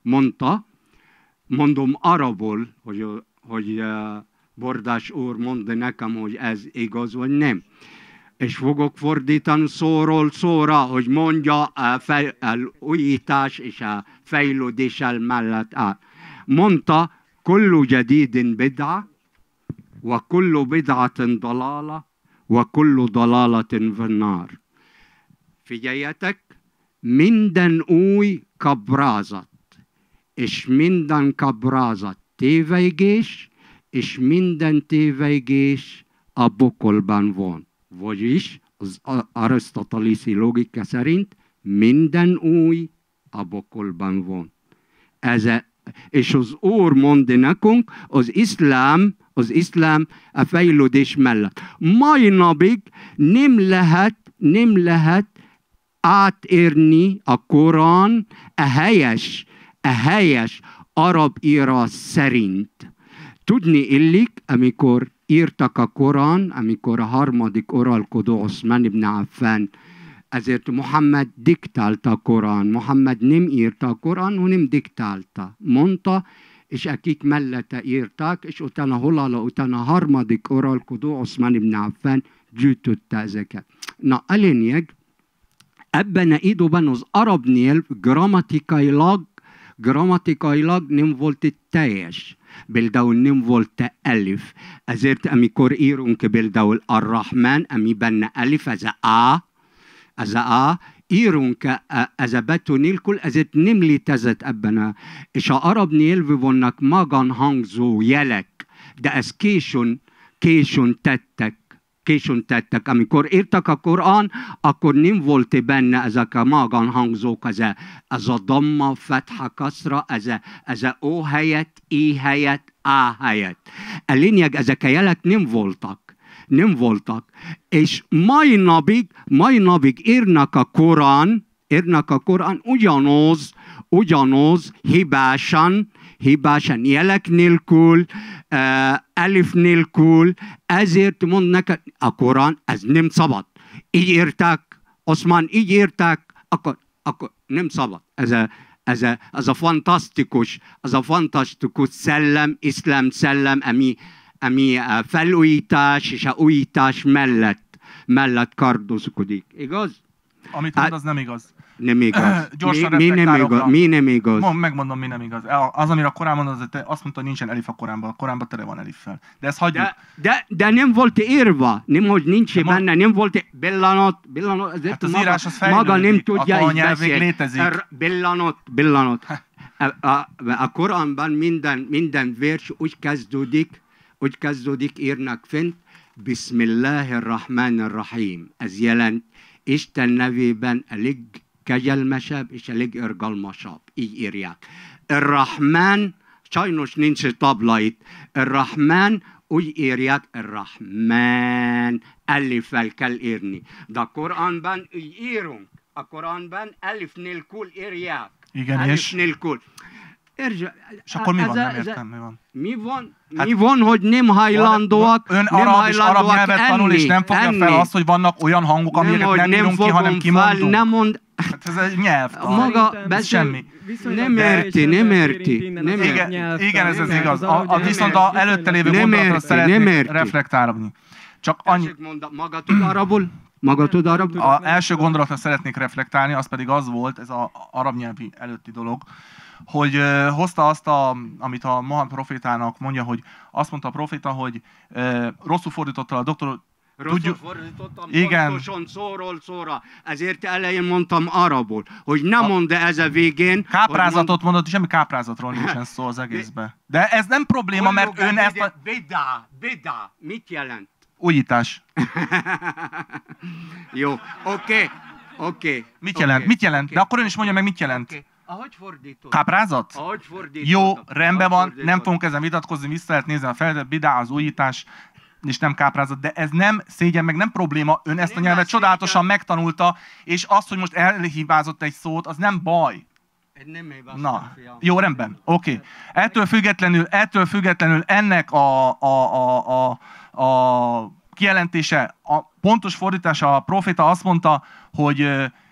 Mondom arabul, hogy Bordás úr mondta nekem, hogy ez igaz vagy nem. És fogok fordítani szóról szóra, hogy mondja a újítás és a fejlődés mellett. Mondta, kullu jadidin bid'a, wa kullu bid'atin dalala, wa kullu dalalatin finnar. Figyeljetek, minden új kabrázat, és minden kabrázat tévejgés, és minden tévejgés a pokolban van. Vagyis az arisztotelészi logika szerint minden új a pokolban van. És az Úr mondja nekünk, az iszlám a fejlődés mellett. Mai napig nem lehet átérni a Korán a helyes arab írás szerint. Tudni illik, amikor írtak a Korán, amikor a harmadik uralkodó Oszmán ibn Affan, ezért Muhammed diktálta a Korán. Muhammed nem írta a Korán, hanem diktálta. Mondta, és akik mellette írták, és utána halála után a harmadik uralkodó Oszmán ibn Affan gyűjtötte ezeket. Na, a lényeg, ebben az időben az arab nyelv grammatikailag nem volt teljes. Például nem volt elif. Ezért amikor írunk például Ar-Rahman, ami benne elif, ez a írunk ez a betű nélkül, ezért nem létezett ebben. És az arab nyelvű vannak magánhangzó jelek, de ezt későn tettek. Amikor írtak a Korán, akkor nem volt benne ezek a magánhangzók, ez a damma, fetha, kaszra, ez a o helyett, i helyett, a helyett. A lényeg, ezek a jelek nem voltak. És mai napig írnak a Korán ugyanaz hibásan jelek nélkül, elif nélkül, ezért mond neked, a Korán, ez nem szabad. Így írták, Oszmán így írták, akkor nem szabad. Ez a fantasztikus szellem, iszlám szellem, ami felújítás és a újítás mellett kardoskodik. Igaz? Amit mond, az nem igaz. Nem igaz. Gyorsan mi nem igaz? Megmondom, mi nem igaz. Az, amire a Korán mond, azt mondta, hogy nincsen elif a Koránban. A Koránban tele van eliffel. De ezt hagyjuk. De nem volt írva. Nem, hogy nincs benne. Nem volt pillanat. Hát az írás az fejlődik. Maga nem tudja a is beszélni. Létezik. Pillanat. A Koránban minden vers úgy kezdődik, írnak fent. Bismillahirrahmanirrahim. Ez jelent Isten nevében a legkegyelmesebb és a legirgalmasabb. Így írják. Ar-Rahman, sajnos nincs tabla itt. Ar-Rahman, úgy írják Ar-Rahman. Elifel kell írni. De a Koránban így írunk. A Koránban elif nélkül írják. Igen, elif és? Nélkül. És akkor mi van? Nem értem, mi van? Mi van, hogy nem hajlandóak ön arab és arab nyelvet tanul, és nem fogja fel azt, hogy vannak olyan hangok, amiket nem írunk ki, hanem kimondunk. Nem mond. Hát ez egy nyelvtan. Maga semmi. Nem érti. Igen, ez az igaz. Viszont az előtte lévő gondolatra szeretnék reflektálni. Csak annyi... Maga tud arabul? Az első gondolatra szeretnék reflektálni, az pedig az volt, ez az arab nyelvi előtti dolog, hogy hozta azt, amit a Mohamed profétának mondja, hogy azt mondta a proféta, hogy rosszul fordította a doktor. Rosszul fordítottam, pontosan szóról szóra. Ezért elején mondtam arabul, hogy nem mondd ez a végén. Káprázatot mondott, semmi káprázatról nincsen szó az egészben. De ez nem probléma, mert ön ezt a... Bida, mit jelent? Újítás. Jó, oké. Mit jelent? De akkor ön is mondja meg, mit jelent. Ahogy fordított. Káprázat? Ahogy fordított. Jó, rendben van, nem fogunk ezen vitatkozni, vissza lehet nézni a feladatot, bidá az újítás, és nem káprázat, de ez nem szégyen, meg nem probléma, ön ezt a nyelvet csodálatosan megtanulta, és azt, hogy most elhibázott egy szót, az nem baj. Na, jó, rendben, oké. Ettől függetlenül ennek a kijelentése, a pontos fordítása, a proféta azt mondta, hogy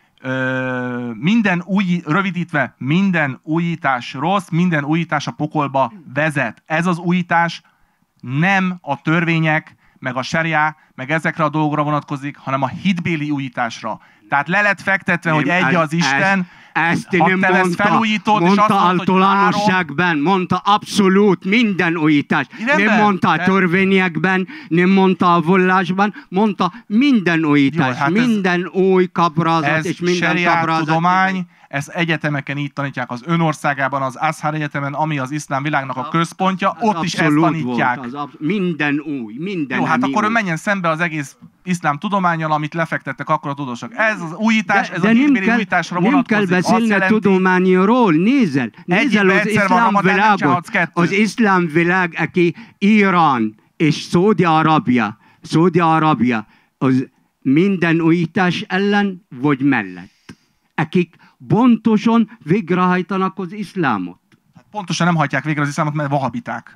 rövidítve, minden újítás rossz, minden újítás a pokolba vezet. Ez az újítás nem a törvények, meg a seriá, meg ezekre a dolgokra vonatkozik, hanem a hitbéli újításra. Tehát le lett fektetve, hogy egy az Isten, ezt nem mondta általánosságban, mondta abszolút minden újítás. Nem mondta a törvényekben, nem mondta a vallásban, mondta minden újítás, hát minden új kaprázat és minden kaprázat. Tudomány, ezt egyetemeken így tanítják az ön országában, az Azhar Egyetemen, ami az iszlám világnak a központja, ott is ezt tanítják. Minden új, minden. Jó, hát akkor ön menjen szembe az egész iszlám tudománnyal, amit lefektettek akkor a tudósok. Ez az újítás, ez a hitbéli újításra vonatkozik. Nem kell beszélni a tudományról, nézzel az iszlám világot. Az iszlám világ, aki Irán és Szaúd-Arábia, az minden újítás ellen vagy mellett. Akik pontosan végrehajtanak az iszlámot. Hát pontosan nem hajtják végre az iszlámot, mert vahabiták.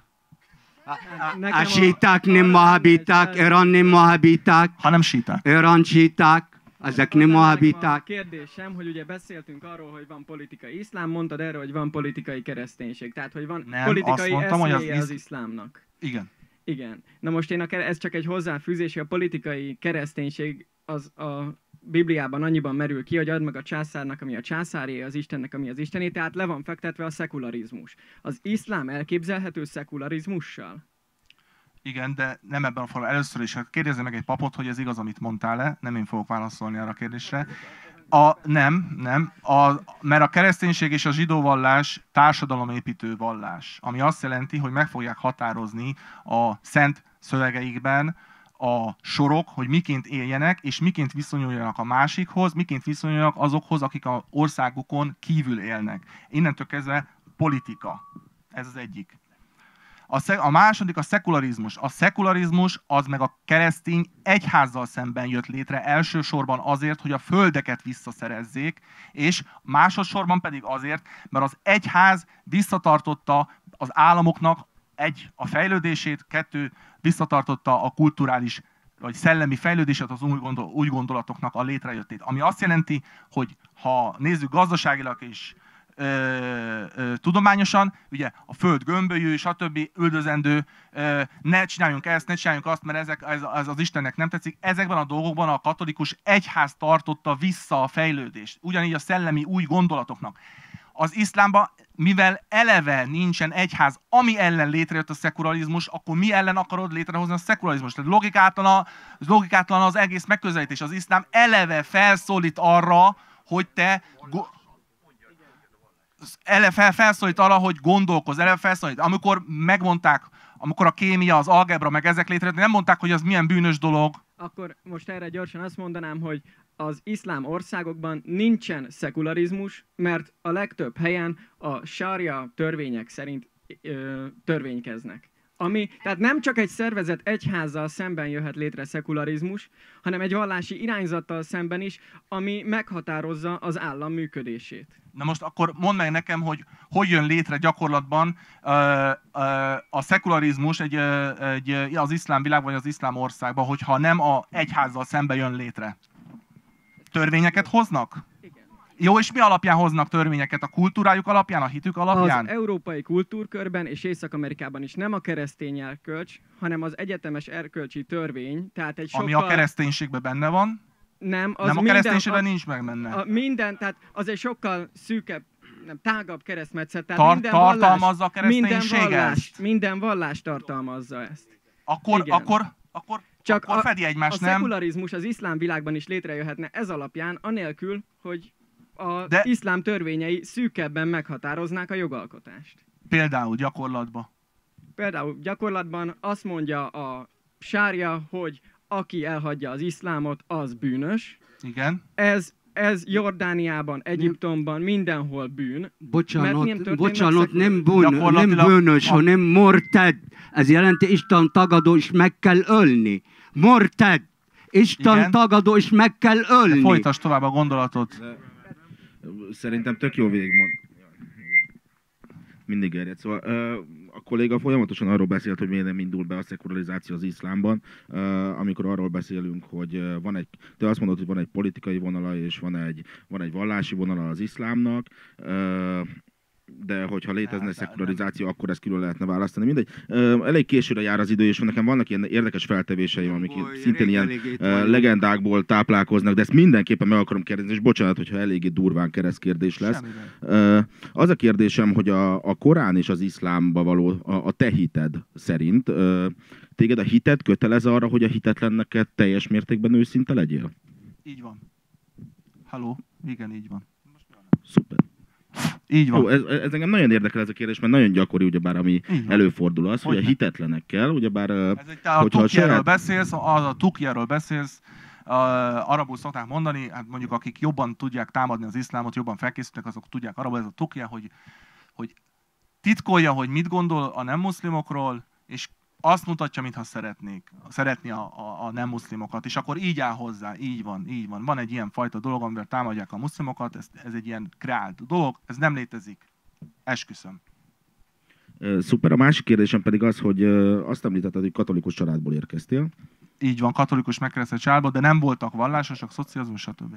A síták nem vahabiták, Irán nem vahabiták. Hanem síták. Irán síták, ezek nem vahabiták. Kérdésem, hogy ugye beszéltünk arról, hogy van politikai iszlám, mondtad erről, hogy van politikai kereszténység. Tehát, hogy van politikai eszméje az iszlámnak. Igen. Na most ez csak egy hozzáfűzés, hogy a politikai kereszténység az a Bibliában annyiban merül ki, hogy add meg a császárnak, ami a császáré, az Istennek, ami az Istené, tehát le van fektetve a szekularizmus. Az iszlám elképzelhető szekularizmussal? Igen, de nem ebben a formában. Először is kérdezze meg egy papot, hogy ez igaz, amit mondtál-e. Nem én fogok válaszolni arra a kérdésre. Mert a kereszténység és a zsidó vallás társadalomépítő vallás, ami azt jelenti, hogy meg fogják határozni a szent szövegeikben a sorok, hogy miként éljenek, és miként viszonyuljanak a másikhoz, miként viszonyuljanak azokhoz, akik az országukon kívül élnek. Innentől kezdve politika. Ez az egyik. A második a szekularizmus. A szekularizmus az meg a keresztény egyházzal szemben jött létre elsősorban azért, hogy a földeket visszaszerezzék, és másodszorban pedig azért, mert az egyház visszatartotta az államoknak a fejlődését, visszatartotta a kulturális vagy szellemi fejlődését, az új gondolatoknak a létrejöttét. Ami azt jelenti, hogy ha nézzük gazdaságilag és tudományosan, ugye a föld gömbölyű, stb. Üldözendő, ne csináljunk ezt, ne csináljunk azt, mert ez az Istennek nem tetszik. Ezekben a dolgokban a katolikus egyház tartotta vissza a fejlődést. Ugyanígy a szellemi új gondolatoknak. Az iszlámban, mivel eleve nincsen egyház, ami ellen létrejött a szekularizmus, akkor mi ellen akarod létrehozni a szekularizmust? Tehát logikátlan az egész megközelítés. Az iszlám eleve felszólít arra, hogy te... felszólít arra, hogy gondolkozz, eleve felszólít. Amikor megmondták, amikor a kémia, az algebra, meg ezek létrejöttek, nem mondták, hogy az milyen bűnös dolog. Akkor most erre gyorsan azt mondanám, hogy az iszlám országokban nincsen szekularizmus, mert a legtöbb helyen a sária törvények szerint törvénykeznek. Tehát nem csak egy szervezet egyházzal szemben jöhet létre szekularizmus, hanem egy vallási irányzattal szemben is, ami meghatározza az állam működését. Na most akkor mondd meg nekem, hogy jön létre gyakorlatban a szekularizmus az iszlám világban, vagy az iszlám országban, hogyha nem az egyházzal szemben jön létre. Törvényeket hoznak? Igen. Jó, és mi alapján hoznak törvényeket? A kultúrájuk alapján, a hitük alapján? Az európai kultúrkörben és Észak-Amerikában is nem a keresztény erkölcs, hanem az egyetemes erkölcsi törvény. Tehát egy Ami a kereszténységben benne van? Nem, a kereszténységben nincs meg benne. Tehát az egy sokkal szűkebb, tágabb keresztmetszet. Tehát tartalmazza a kereszténységet? Minden vallás tartalmazza ezt. Akkor fedi egymást, nem? A szekularizmus az iszlám világban is létrejöhetne ez alapján, anélkül, hogy az iszlám törvényei szűkebben meghatároznák a jogalkotást. Például gyakorlatban? Például gyakorlatban azt mondja a sária, hogy aki elhagyja az iszlámot, az bűnös. Igen. Ez Jordániában, Egyiptomban, mindenhol bűn. Bocsánat, nem bűnös, hanem morted. Ez jelenti Isten tagadó, és meg kell ölni. Morted. Isten tagadó, és meg kell ölni. Folytasd tovább a gondolatot. Szerintem tök jó végigmond. Mindig erjed. Szóval a kolléga folyamatosan arról beszélt, hogy miért nem indul be a szekularizáció az iszlámban, amikor arról beszélünk, hogy te azt mondod, hogy van egy politikai vonala, és van egy vallási vonala az iszlámnak, de hogyha létezne szekularizáció, akkor ezt külön lehetne választani. Mindegy. Elég későre jár az idő, és nekem vannak ilyen érdekes feltevéseim, amik szintén ilyen legendákból táplálkoznak, de ezt mindenképpen meg akarom kérdezni, és bocsánat, hogyha eléggé durván keresztkérdés lesz. Az a kérdésem, hogy a Korán és az iszlámba való a te hited szerint téged a hited kötelez arra, hogy a hitetlennek teljes mértékben őszinte legyél? Így van. Halló? Igen, így van. Szuper. Így van. Jó, ez engem nagyon érdekel ez a kérdés, mert nagyon gyakori, ugyebár, ami előfordul az, hogy a hitetlenekkel, ugyebár... A tukjáról beszélsz, arabul szokták mondani, hát mondjuk akik jobban tudják támadni az iszlámot, jobban felkészültek, azok tudják arabul, ez a tukja, hogy titkolja, hogy mit gondol a nem muszlimokról, és azt mutatja, mintha szeretné a nem muszlimokat, és akkor így áll hozzá, így van. Van egy ilyen fajta dolog, amivel támadják a muszlimokat, ez egy ilyen kreált dolog, ez nem létezik. Esküszöm. Szuper. A másik kérdésem pedig az, hogy azt említetted, hogy katolikus családból érkeztél. Így van, katolikus megkeresztelt családból, de nem voltak vallásosok, szocializmus, stb.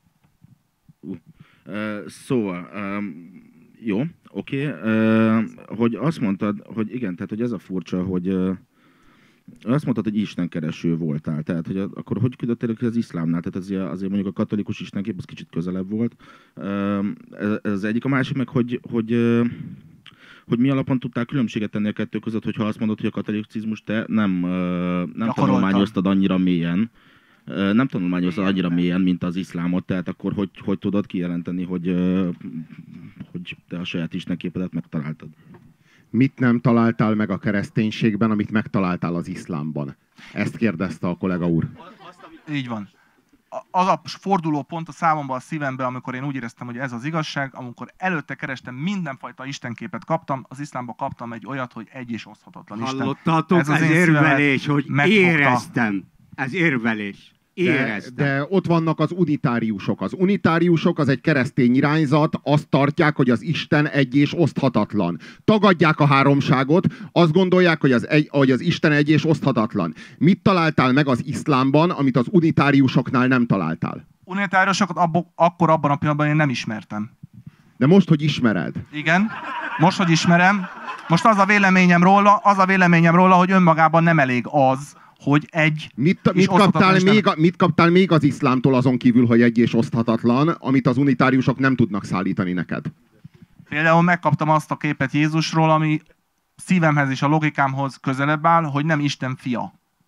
Szóval... Jó, oké. Hogy azt mondtad, hogy igen, tehát hogy ez a furcsa, hogy azt mondtad, hogy istenkereső voltál. Tehát, hogy akkor hogy küldöttél az iszlámnál? Tehát azért mondjuk a katolikus istenkép az kicsit közelebb volt. Ez az egyik. A másik meg, hogy mi alapon tudtál különbséget tenni a kettő között, hogyha azt mondod, hogy a katolicizmus te nem tanulmányoztad annyira mélyen. Nem tanulmányozza annyira mélyen, mint az iszlámot, tehát akkor hogy tudod kijelenteni, hogy te a saját istenképedet megtaláltad? Mit nem találtál meg a kereszténységben, amit megtaláltál az iszlámban? Ezt kérdezte a kollega úr. Így van. Az a forduló pont a számomban, a szívemben, amikor én úgy éreztem, hogy ez az igazság, amikor előtte kerestem, mindenfajta istenképet kaptam, az iszlámban kaptam egy olyat, hogy egy és oszthatatlan Isten. Hallottatok, ez érvelés, hogy éreztem. Ez érvelés. De ott vannak az unitáriusok. Az unitáriusok az egy keresztény irányzat, azt tartják, hogy az Isten egy és oszthatatlan. Tagadják a háromságot, azt gondolják, hogy az Isten egy és oszthatatlan. Mit találtál meg az iszlámban, amit az unitáriusoknál nem találtál? Unitáriusokat akkor abban a pillanatban én nem ismertem. De most, hogy ismered. Igen, most, hogy ismerem. Most az a véleményem róla, hogy önmagában nem elég az, hogy egy... Mit kaptál még az iszlámtól azon kívül, hogy egy és oszthatatlan, amit az unitáriusok nem tudnak szállítani neked? Például megkaptam azt a képet Jézusról, ami szívemhez és a logikámhoz közelebb áll, hogy nem Isten fia.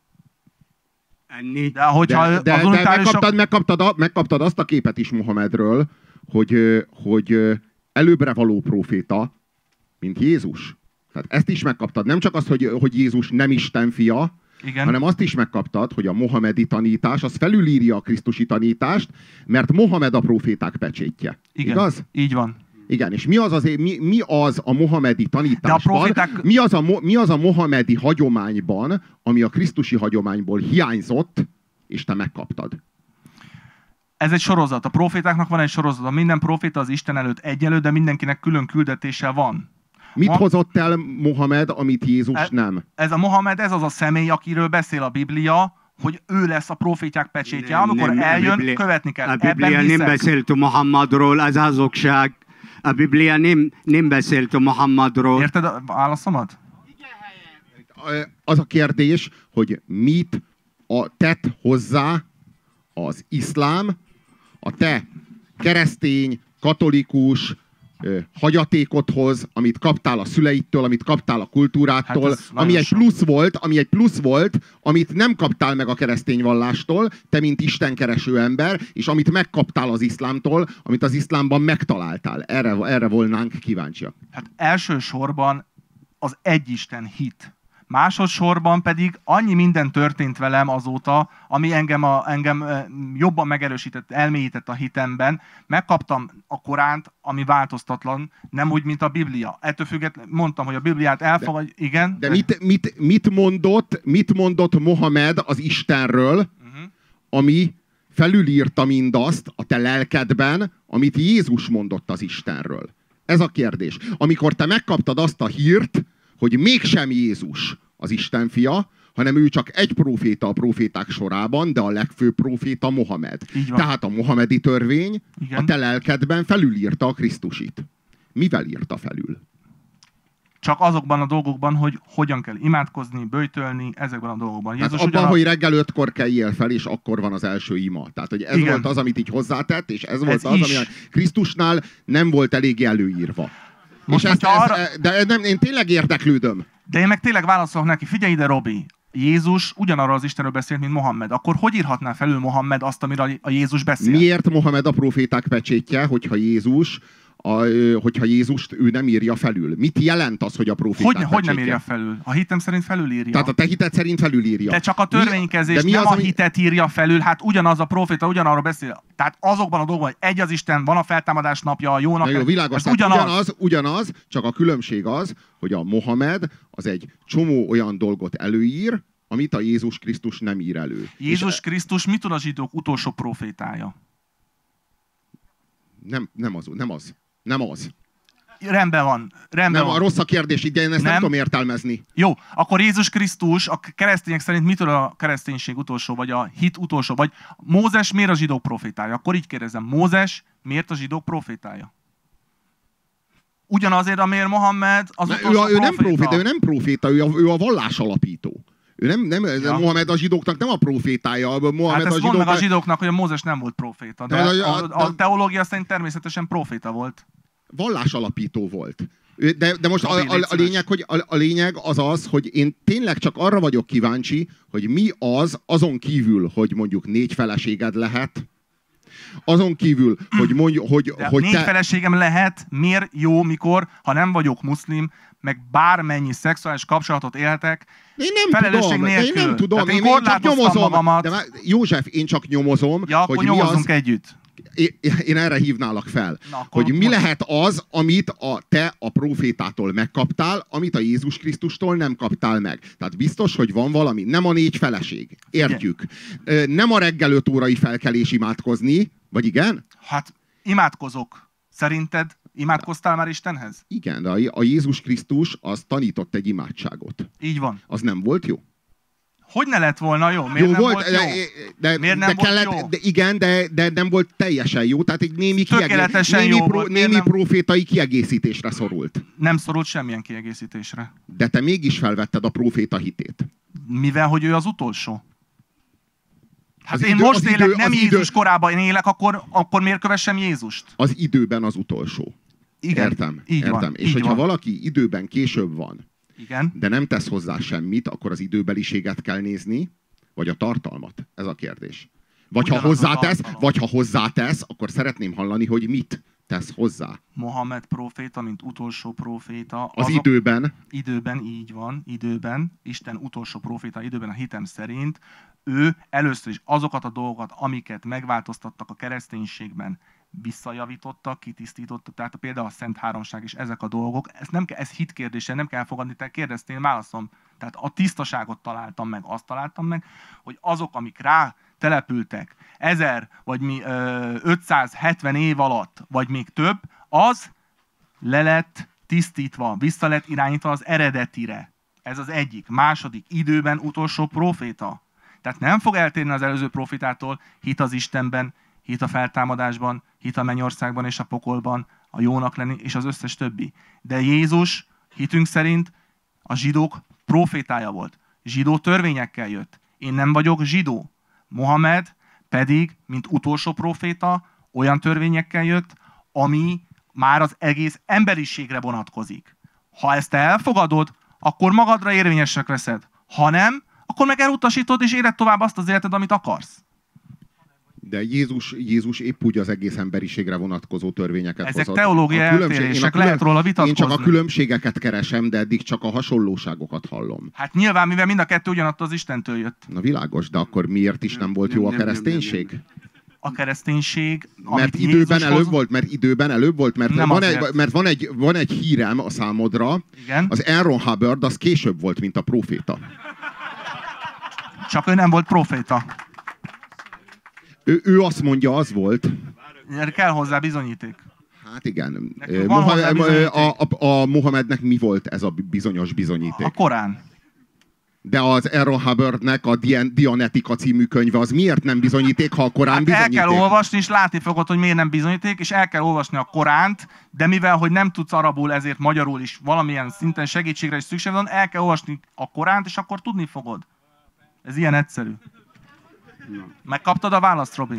De hogyha de megkaptad azt a képet is Mohamedről, hogy előbbre való próféta, mint Jézus. Tehát ezt is megkaptad. Nem csak azt, hogy Jézus nem Isten fia, igen, hanem azt is megkaptad, hogy a mohamedi tanítás az felülírja a krisztusi tanítást, mert Mohamed a próféták pecsétje. Igen, igaz? Így van. Igen, és mi az a mohamedi tanításban, mi az a mohamedi hagyományban, ami a krisztusi hagyományból hiányzott, és te megkaptad? Ez egy sorozat. A profétáknak van egy sorozata. Minden proféta az Isten előtt egyenlő, de mindenkinek külön küldetése van. Mit hozott el Mohamed, amit Jézus nem? Ez a Mohamed, ez az a személy, akiről beszél a Biblia, hogy ő lesz a proféták pecsétje. Amikor eljön, követni kell. A Biblia nem beszélt Mohamedról, az hazugság. A Biblia nem beszélt Mohamedról. Érted a válaszomat? Az a kérdés, hogy mit tett hozzá az iszlám, a te keresztény, katolikus hagyatékodhoz, amit kaptál a szüleidtől, amit kaptál a kultúrától, hát ami egy plusz volt, amit nem kaptál meg a keresztény vallástól, te mint istenkereső ember, és amit megkaptál az iszlámtól, amit az iszlámban megtaláltál. Erre volnánk kíváncsiak. Hát elsősorban az egyisten hit. Másodszorban pedig annyi minden történt velem azóta, ami engem jobban megerősített, elmélyített a hitemben. Megkaptam a Koránt, ami változtatlan, nem úgy, mint a Biblia. Ettől függetlenül mondtam, hogy a Bibliát elfogadj, igen. De mit mondott Mohamed az Istenről, ami felülírta mindazt a te lelkedben, amit Jézus mondott az Istenről? Ez a kérdés. Amikor te megkaptad azt a hírt, hogy mégsem Jézus az Isten fia, hanem ő csak egy próféta a próféták sorában, de a legfőbb próféta Mohamed. Tehát a mohamedi törvény a te lelkedben felülírta a Krisztusit. Mivel írta felül? Csak azokban a dolgokban, hogy hogyan kell imádkozni, böjtölni, ezekben a dolgokban. Jézus abban, hogy reggel 5-kor keljél fel, és akkor van az első ima. Tehát, hogy ez volt az, amit így hozzátett, és ez volt az, ami a Krisztusnál nem volt eléggé előírva. Most én tényleg érdeklődöm. De én meg tényleg válaszolok neki. Figyelj ide, Robi. Jézus ugyanarra az Istenről beszélt, mint Mohamed. Akkor hogy írhatná felül Mohamed azt, amiről a Jézus beszél? Miért Mohamed a proféták pecsétje, hogyha Jézust ő nem írja felül? Mit jelent az, hogy a proféták pecsétje? Hogy nem írja felül? A hitem szerint felülírja. Tehát a te hited szerint felülírja. De csak a törvénykezés nem a hitet írja felül, hát ugyanaz a proféta, ugyanarról beszél. Tehát azokban a dolgokban, hogy egy az Isten, van a feltámadás napja, a jó nap. Jó, világos, ugyanaz, csak a különbség az, hogy a Mohamed az egy csomó olyan dolgot előír, amit a Jézus Krisztus nem ír elő. Jézus Krisztus mitől a zsidók utolsó profétája? Nem az. Rendben van. A rossz a kérdés, de én ezt nem tudom értelmezni. Jó, akkor Jézus Krisztus a keresztények szerint mitől a kereszténység utolsó, vagy a hit utolsó, vagy Mózes miért a zsidók profétája? Akkor így kérdezem, Mózes miért a zsidók profétája? Ugyanazért, amiért Mohamed az utolsó ő nem proféta, ő a vallás alapító. Ő Mohamed a zsidóknak nem a profétája. Hát ezt mondd meg a zsidóknak, hogy a Mózes nem volt proféta. De a teológia szerint természetesen proféta volt. Vallásalapító volt. De most a lényeg az, hogy én tényleg csak arra vagyok kíváncsi, hogy mi azon kívül, hogy mondjuk 4 feleséged lehet, azon kívül, hogy 4 feleségem lehet, miért jó, mikor, ha nem vagyok muszlim, meg bármennyi szexuális kapcsolatot élhetek, felelősség nélkül. Én nem tudom, én csak nyomozom. József, én csak nyomozom, ja, hogy mi az... együtt. Én erre hívnálak fel, hogy mi lehet az, amit te a profétától megkaptál, amit a Jézus Krisztustól nem kaptál meg. Tehát biztos, hogy van valami. Nem a 4 feleség. Értjük. Nem a reggel 5 órai felkelés imádkozni, vagy igen? Hát imádkozok. Szerinted imádkoztál már Istenhez? Igen, de a Jézus Krisztus az tanított egy imádságot. Így van. Az nem volt jó? Hogy ne lett volna jó? Miért jó nem volt, volt jó? Miért nem volt jó? Igen, de nem volt teljesen jó. Tehát egy némi volt. profétai kiegészítésre szorult. Nem szorult semmilyen kiegészítésre. De te mégis felvetted a proféta hitét. Mivel, hogy ő az utolsó? Hát én most élek, nem Jézus korában én élek, akkor miért kövessem Jézust? Az időben az utolsó. Igen, értem. Van, és hogyha valaki időben később van, igen, de nem tesz hozzá semmit, akkor az időbeliséget kell nézni, vagy a tartalmat? Ez a kérdés. Vagy ha hozzátesz, akkor szeretném hallani, hogy mit tesz hozzá. Mohamed próféta, mint utolsó próféta. Időben? Időben, így van, időben. Isten utolsó próféta, időben a hitem szerint. Ő először is azokat a dolgokat, amiket megváltoztattak a kereszténységben, visszajavítottak, kitisztítottak, tehát például a Szent Háromság és ezek a dolgok, ez hit kérdése, nem kell fogadni, te kérdeztél, válaszom. Tehát a tisztaságot találtam meg, azt találtam meg, hogy azok, amik rá települtek 1000 vagy 570 év alatt, vagy még több, az le lett tisztítva, vissza lett irányítva az eredetire. Ez az egyik. Második, időben utolsó próféta. Tehát nem fog eltérni az előző profétától, hit az Istenben, hit a feltámadásban, hit a mennyországban és a pokolban, a jónak lenni, és az összes többi. De Jézus hitünk szerint a zsidók profétája volt. Zsidó törvényekkel jött. Én nem vagyok zsidó. Mohamed pedig, mint utolsó proféta, olyan törvényekkel jött, ami már az egész emberiségre vonatkozik. Ha ezt te elfogadod, akkor magadra érvényesek leszed. Ha nem, akkor meg elutasítod, és éled tovább azt az életed, amit akarsz. De Jézus épp úgy az egész emberiségre vonatkozó törvényeket hozott. Ezek teológiai eltérések, lehet róla vitatkozni. Én csak a különbségeket keresem, de eddig csak a hasonlóságokat hallom. Hát nyilván, mivel mind a kettő ugyanattól az Istentől jött. Na világos, de akkor miért is nem volt jó a kereszténység? A kereszténység, mert időben előbb volt, mert van egy hírem a számodra. Igen? Az Aaron Hubbard az később volt, mint a próféta. Csak ő nem volt próféta. Ő azt mondja, az volt. Kell hozzá bizonyíték. Hát igen. A Mohamednek mi volt ez a bizonyos bizonyíték? A Korán. De az Aaron Hubbardnek a Dianetika című könyve az miért nem bizonyíték, ha a Korán bizonyíték? El kell olvasni, és látni fogod, hogy miért nem bizonyíték, és el kell olvasni a Koránt, de mivel, hogy nem tudsz arabul, ezért magyarul is valamilyen szinten segítségre is szükség van, el kell olvasni a Koránt, és akkor tudni fogod. Ez ilyen egyszerű. Megkaptad a választ, Robi?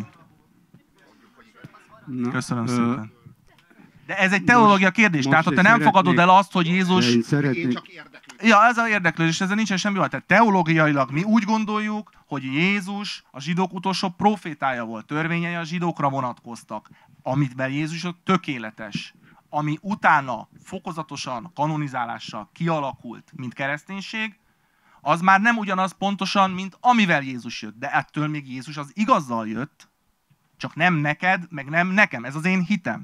Köszönöm szépen. De ez egy teológia kérdés, tehát ha te nem fogadod el azt, hogy Jézus... Ja, ez az érdeklődés, ezzel nincsen semmi baj. Tehát teológiailag mi úgy gondoljuk, hogy Jézus a zsidók utolsó profétája volt. Törvényei a zsidókra vonatkoztak, amivel Jézus tökéletes. Ami utána fokozatosan, kanonizálással kialakult, mint kereszténység, az már nem ugyanaz pontosan, mint amivel Jézus jött. De ettől még Jézus az igazzal jött, csak nem neked, meg nem nekem. Ez az én hitem.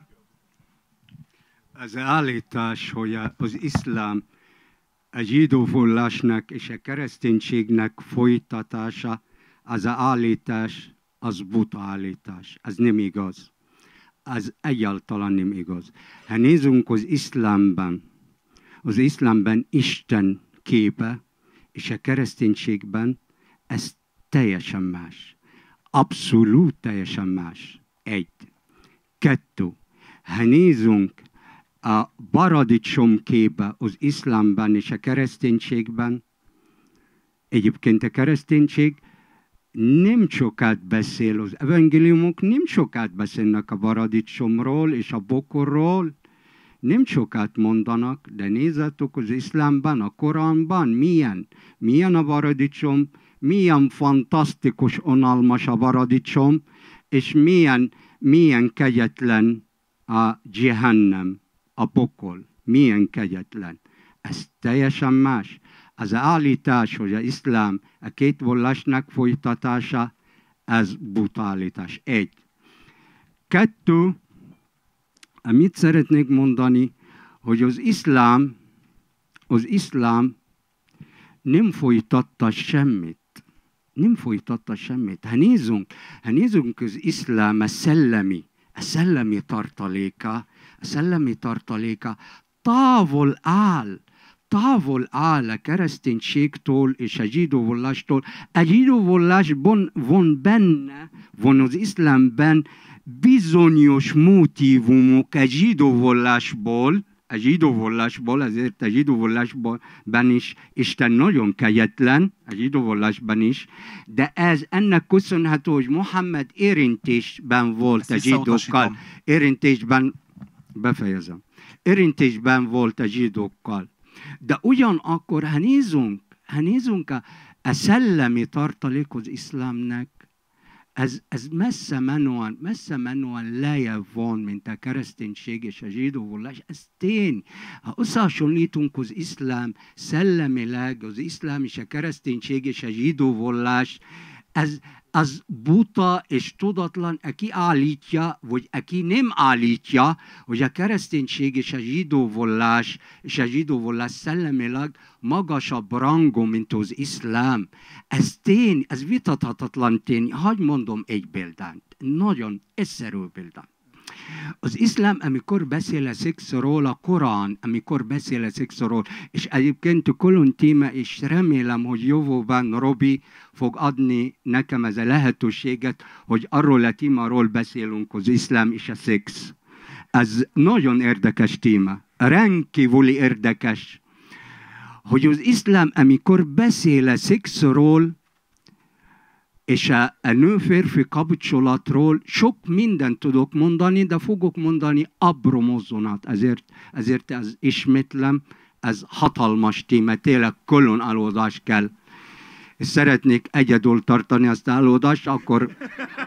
Az állítás, hogy az iszlám a zsidó vallásnak és a kereszténységnek folytatása, az állítás, az buta állítás. Ez nem igaz. Ez egyáltalán nem igaz. Ha nézzünk az iszlámban Isten képe, és a kereszténységben ez teljesen más. Abszolút teljesen más. 1. 2. Ha nézzünk a paradicsom képe az iszlámban és a kereszténységben, egyébként a kereszténység nem sokat beszél, az evangéliumok nem sokat beszélnek a paradicsomról és a bokorról, nem sokat mondanak, de nézzetek az iszlámban, a Koránban, milyen a paradicsom, milyen fantasztikus, unalmas a paradicsom, és milyen kegyetlen a Jahannam, a pokol, milyen kegyetlen. Ez teljesen más. Az állítás, hogy az iszlám a két vallásnak folytatása, ez buta állítás. 1. 2. Amit szeretnék mondani, hogy az iszlám nem folytatta semmit. Nem folytatta semmit. Ha nézzünk az iszlám a szellemi tartaléka távol távol áll a kereszténységtől és a zsidóvallástól. A zsidóvallásban van az iszlámban bizonyos motívumok a zsidóvallásból, ezért a zsidóvallásban is Isten nagyon kegyetlen, a zsidóvallásban is, de ez ennek köszönhető, hogy Mohammed érintésben volt a zsidókkal. Érintésben volt a zsidókkal. De ugyanakkor, ha nézzünk a szellemi tartalék az iszlámnak, ez messze menően lejjebb van, mint a kereszténység és a zsidóvallás. Ez tény. Ha összehasonlítunk az iszlám szellemileg, az iszlám és a kereszténység és a zsidóvallás, az buta és tudatlan, aki állítja, vagy aki nem állítja, hogy a kereszténység és a zsidóvallás szellemileg magasabb rangú, mint az iszlám. Ez tény, ez vitathatatlan tény. Hadd mondom egy példát, nagyon egyszerű példát. Az iszlám, amikor beszél a szexről, a Korán, amikor beszél a szexről, és egyébként a külön téma, és remélem, hogy jövőben Robi fog adni nekem ez a lehetőséget, hogy arról a témáról beszélünk, az iszlám és a szex. Ez nagyon érdekes téma, rendkívüli érdekes, hogy az iszlám, amikor beszél a szexről, és a nő-férfi kapcsolatról sok mindent tudok mondani, de fogok mondani apró mozzanat. Ezért ez ismétlem, ez hatalmas téma, tényleg külön előadás kell. És szeretnék egyedül tartani ezt az előadást, akkor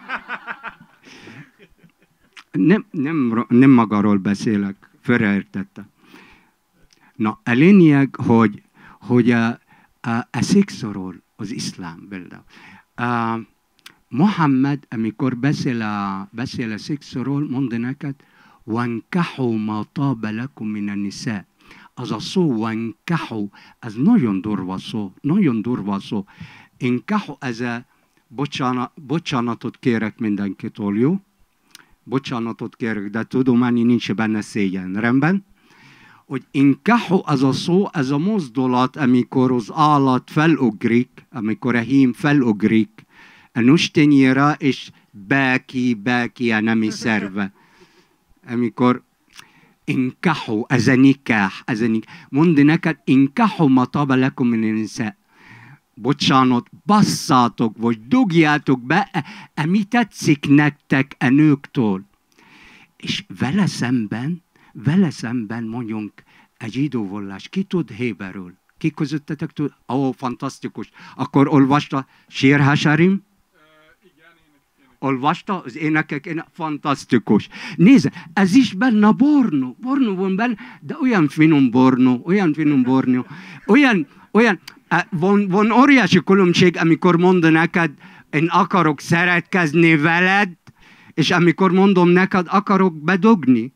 nem magáról beszélek, félreértette. Na, a lényeg, hogy a szexről, az iszlám például. Mohammed, amikor beszél a szexről, mondja neked, وَانْكَحُوا مَا طَابَ لَكُم مِنَ النِّسَاءِ. Az a szó, وَانْكَحُوا, ez nagyon durva szó. Inkahu, ez a bocsánatot kérek mindenkitől, jó? Bocsánatot kérek, de tudomány nincs benne szégyen. Rendben? Hogy inkahu, az a szó, ez a mozdulat, amikor az állat felugrik, amikor a hím felugrik a nőstényére, és beki a nemi szerve. Amikor inkahu, ez a nikah, mondd neked, inkahu ma taba lakum min an-nisa. Bocsánat, basszátok, vagy dugjátok be, ami tetszik nektek a nőktől. És vele szemben mondjunk egy zsidóvallás. Ki tud héberül? Ki közöttetek tud? Ó, fantasztikus. Akkor olvasta Shir Hasharim? Olvasta az énekek? Fantasztikus. Nézd, ez is benne Borno. Borno van benne, de olyan finom Borno. Van óriási különbség, amikor mondom neked, én akarok szeretkezni veled, és amikor mondom neked, akarok bedugni.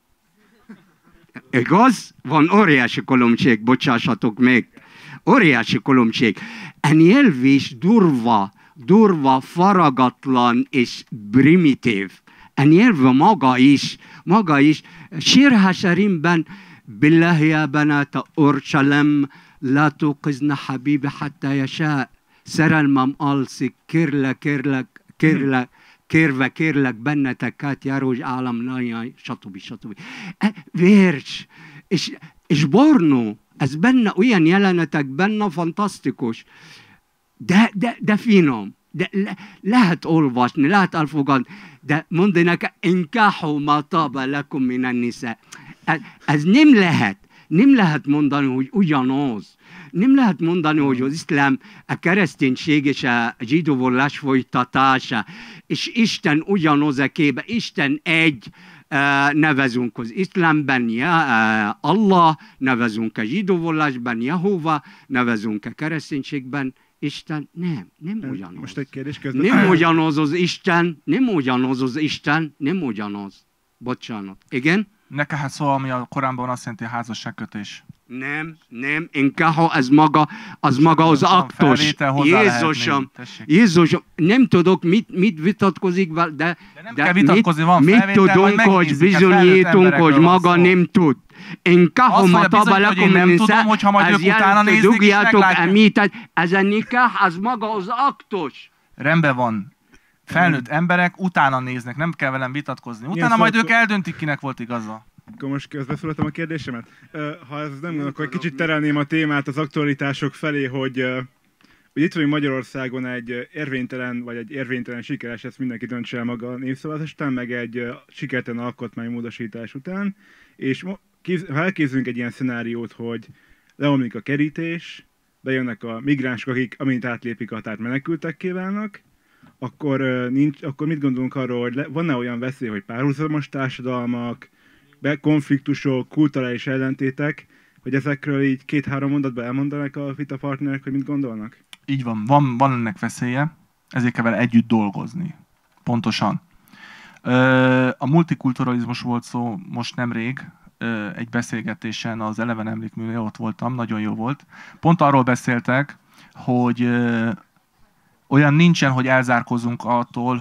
Igaz? Van óriási különbség, bocsássatok meg. Óriási különbség. A nyelv is durva, faragatlan és primitív. A nyelv maga is. Shir Hasharimben, Billahi ya banata Ursalem, la tuqizna habibi hatta yasha. Szerelmem alszik, kérlek benneteket, Járos államlányai, stb. Vers. És Borno, ez benne, olyan jelenetek benne fantasztikus. De finom. De lehet olvasni, lehet elfogadni. De mondd nekem, inkahu ma taba lakum min an-nisa. Ez nem lehet mondani, hogy ugyanaz. Nem lehet mondani, hogy az iszlám, a kereszténység és a zsidóvallás folytatása, és Isten ugyanaz a képe, Isten egy, nevezünk az iszlámban Allah, nevezünk a zsidóvallásban Jehova, nevezünk a kereszténységben Isten. Nem ugyanaz. Most egy kérdés közben. Nem ugyanaz az Isten, nem ugyanaz. Bocsánat. Igen? Neked szó, ami a Koránban azt jelenti, házasságkötés. Nem, inkább az maga az aktus. Jézusom, nem tudok, mit vitatkozik, de kell vitatkozni, van mit tudunk, hogy bizonyítunk, hogy maga nem tud. Inkahu mataba lakum nem tudom, hogyha majd ők utána néznek, és meglátják. Ez a nikah, az maga az aktus. Rendben van. Felnőtt emberek utána néznek, nem kell velem vitatkozni. Utána majd ők eldöntik, kinek volt igaza. Akkor most közbeszóltam a kérdésemet. Ha ez nem gond, akkor egy kicsit terelném a témát az aktualitások felé, hogy itt vagyunk Magyarországon egy érvénytelen, vagy egy érvénytelen sikeres, ezt mindenki döntse el maga a népszavazás után, meg egy sikertelen alkotmánymódosítás után, és ha elképzelünk egy ilyen szenáriót, hogy leomlik a kerítés, bejönnek a migránsok, akik amint átlépik a határt menekültekké válnak, akkor mit gondolunk arról, hogy van-e olyan veszély, hogy párhuzamos társadalmak, konfliktusok, kulturális ellentétek, hogy ezekről így 2-3 mondatban elmondanak a vitapartnerek, hogy mit gondolnak? Így van ennek veszélye, ezért kell vele együtt dolgozni. Pontosan. A multikulturalizmus volt szó most nemrég, egy beszélgetésen az Eleven emlékműnél ott voltam, nagyon jó volt. Pont arról beszéltek, hogy olyan nincsen, hogy elzárkozunk attól,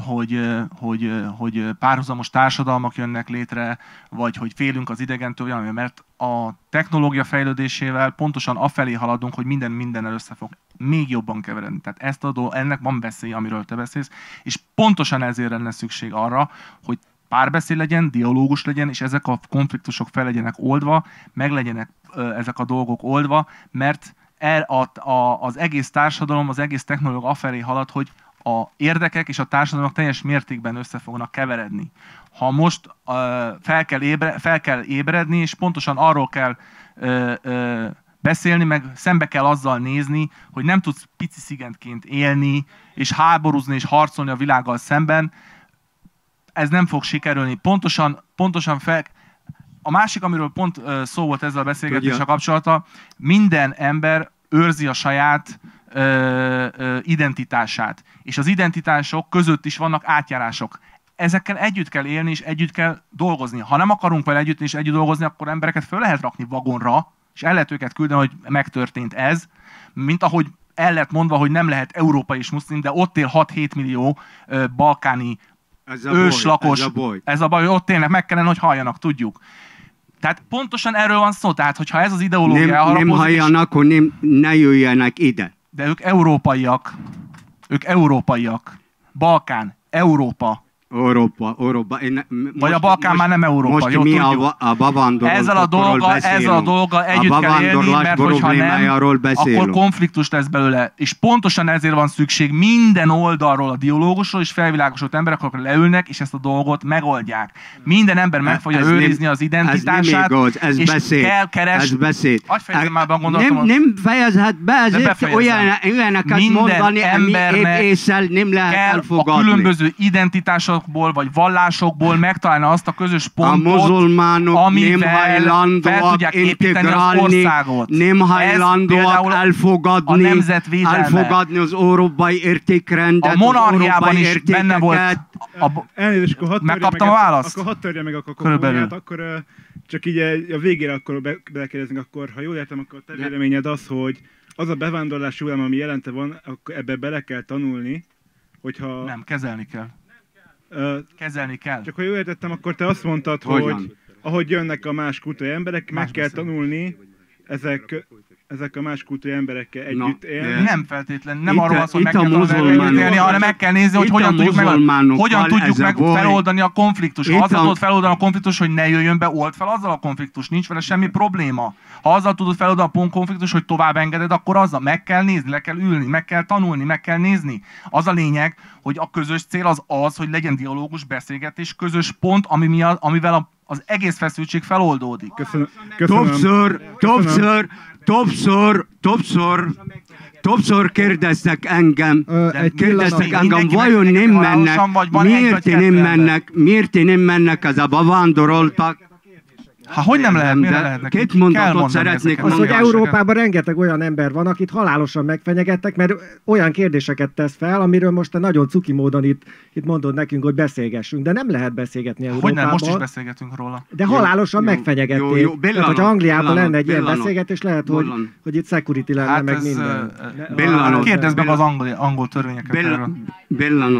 hogy párhuzamos társadalmak jönnek létre, vagy hogy félünk az idegentől, olyan, mert a technológia fejlődésével pontosan afelé haladunk, hogy mindennel össze fog még jobban keveredni. Tehát ennek van veszély, amiről te beszélsz, és pontosan ezért lenne szükség arra, hogy párbeszéd legyen, dialógus legyen, és ezek a konfliktusok fel legyenek oldva, meg legyenek ezek a dolgok oldva, mert az egész társadalom, az egész technológia afelé halad, hogy a érdekek és a társadalmak teljes mértékben össze fognak keveredni. Ha most fel kell ébredni, és pontosan arról kell beszélni, meg szembe kell azzal nézni, hogy nem tudsz pici szigentként élni, és háborúzni, és harcolni a világgal szemben, ez nem fog sikerülni. Pontosan a másik, amiről pont szó volt ezzel a beszélgetéssel kapcsolata, minden ember őrzi a saját identitását. És az identitások között is vannak átjárások. Ezekkel együtt kell élni, és együtt kell dolgozni. Ha nem akarunk vele együtt és együtt dolgozni, akkor embereket föl lehet rakni vagonra, és el lehet őket küldeni, hogy megtörtént ez, mint ahogy el lett mondva, hogy nem lehet európai és muszlim, de ott él 6-7 millió balkáni őslakos. Ez a baj, hogy ott élnek, meg kellene, hogy halljanak, tudjuk. Tehát pontosan erről van szó, tehát hogyha ez az ideológia elharapozik... Nem halljanak, akkor ne jöjjenek ide. De ők európaiak. Balkán, Európa. Vagy a Balkán már nem Európa, most jó, mi tudjuk. A bevándorlókról ezzel a dolga együtt kell élni, mert hogyha nem, akkor konfliktus lesz belőle. És pontosan ezért van szükség minden oldalról a dialógusról, és felvilágosult emberek, akkor leülnek, és ezt a dolgot megoldják. Minden ember meg fogja őrizni az identitását, és kell keresni. Hagyj fejezzem már be a gondolatomot. Nem fejezhet be, ezért olyaneket mondani, ami észel nem lehet elfogadni. A különböző identitások vagy vallásokból megtalálni azt a közös pontot, amivel fel tudják építeni az országot. Nem hajlandóak elfogadni az európai értékrendet, a monarchiában is benne volt. Megkaptam a választ? Akkor hadd törje meg a kakofóniát, akkor csak így a végére akkor belekérdezünk, akkor ha jól értem, akkor te véleményed az, hogy az a bevándorlási hullám, ami jelente van, akkor ebbe bele kell tanulni, hogyha... Nem, kezelni kell. Kezelni kell. Csak ha jól értettem, akkor te azt mondtad, hogy ahogy jönnek a más kultúrai emberek, meg kell tanulni ezek a más kultúrai emberekkel együtt élni. Nem feltétlenül, nem arról van szó, hogy meg kell tanulni élni, hanem meg kell nézni, hogy hogyan tudjuk meg feloldani a konfliktust. Ha azzal tudod feloldani a konfliktust, hogy ne jöjjön be, old fel azzal a konfliktust, nincs vele semmi probléma. Ha azzal tudod feloldani a konfliktust, hogy tovább engeded, akkor azzal meg kell nézni, le kell ülni, meg kell tanulni, meg kell nézni. Az a lényeg, hogy a közös cél az, hogy legyen dialógus, beszélgetés, közös pont, amivel az egész feszültség feloldódik. Többször kérdeztek engem, vajon nem mennek, miért nem mennek ez a bevándoroltak. Hogy nem lehet? Miért lehetnek? Két mondatot szeretnék mondani. Az, hogy Európában rengeteg olyan ember van, akit halálosan megfenyegettek, mert olyan kérdéseket tesz fel, amiről most te nagyon cuki módon itt mondod nekünk, hogy beszélgessünk, de nem lehet beszélgetni Európában. Hogy nem, most is beszélgetünk róla. De halálosan megfenyegették. Tehát, hogyha Angliában lenne egy ilyen beszélgetés, lehet, hogy itt security lenne, meg minden. Kérdezd meg az angol törvényeket.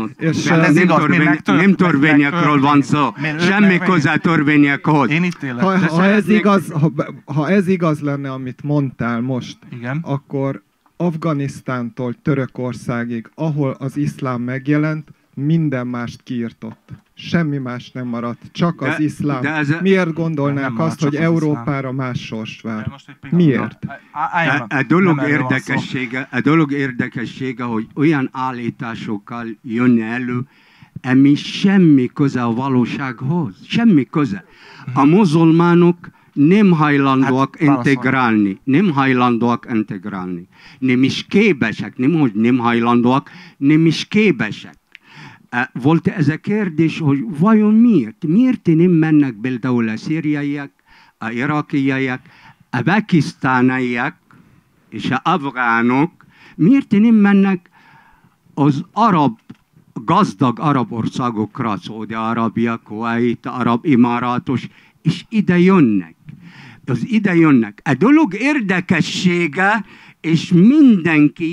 Nem törvényekről van szó. Semmi közel törvényekhoz. Én itt élek. ha ez igaz lenne, amit mondtál most, igen, akkor Afganisztántól Törökországig, ahol az iszlám megjelent, minden mást kiirtott. Semmi más nem maradt, csak az iszlám. Miért gondolnák azt, hogy Európára más sors vár? Miért? A dolog érdekessége, hogy olyan állításokkal jönne elő, ami semmi köze a valósághoz. Semmi köze. A muzulmánok nem hajlandóak integrálni. Nem hajlandóak integrálni. Nem is képesek. Nem, hogy nem hajlandóak, nem is képesek. Volt ez a kérdés, hogy vajon miért? Miért nem mennek például a szíriaiak, a irakiaiak, a pakisztániak és az afgánok, miért nem mennek az gazdag arab országokra, Szaúd-Arábia, Kuwait, Arab Emirátus, és ide jönnek. A dolog érdekessége, és mindenki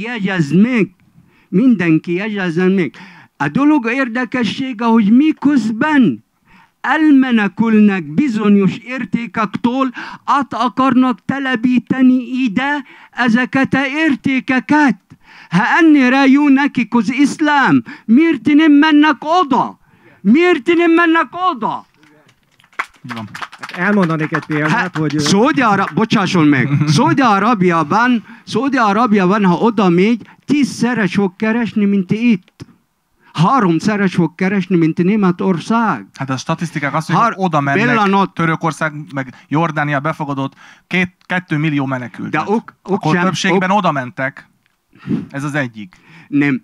jegyezzen meg. A dolog érdekessége, hogy miközben elmenekülnek bizonyos értékektől, át akarnak telepíteni ide ezeket az értékeket. Ha ennyire jó nekik az iszlám, miért nem mennek oda? Miért nem mennek oda? Elmondanék egy példát, hogy... Bocsásson meg! Szaúd-Arábiában, ha oda megy, 10-szeres fog keresni, mint itt. 3-szeres fog keresni, mint Németország. Hát a statisztikák azt mondják, hogy oda mennek, Törökország, meg Jordánia befogadott 2 millió menekültet. Akkor többségben oda mentek. Ez az egyik. Nem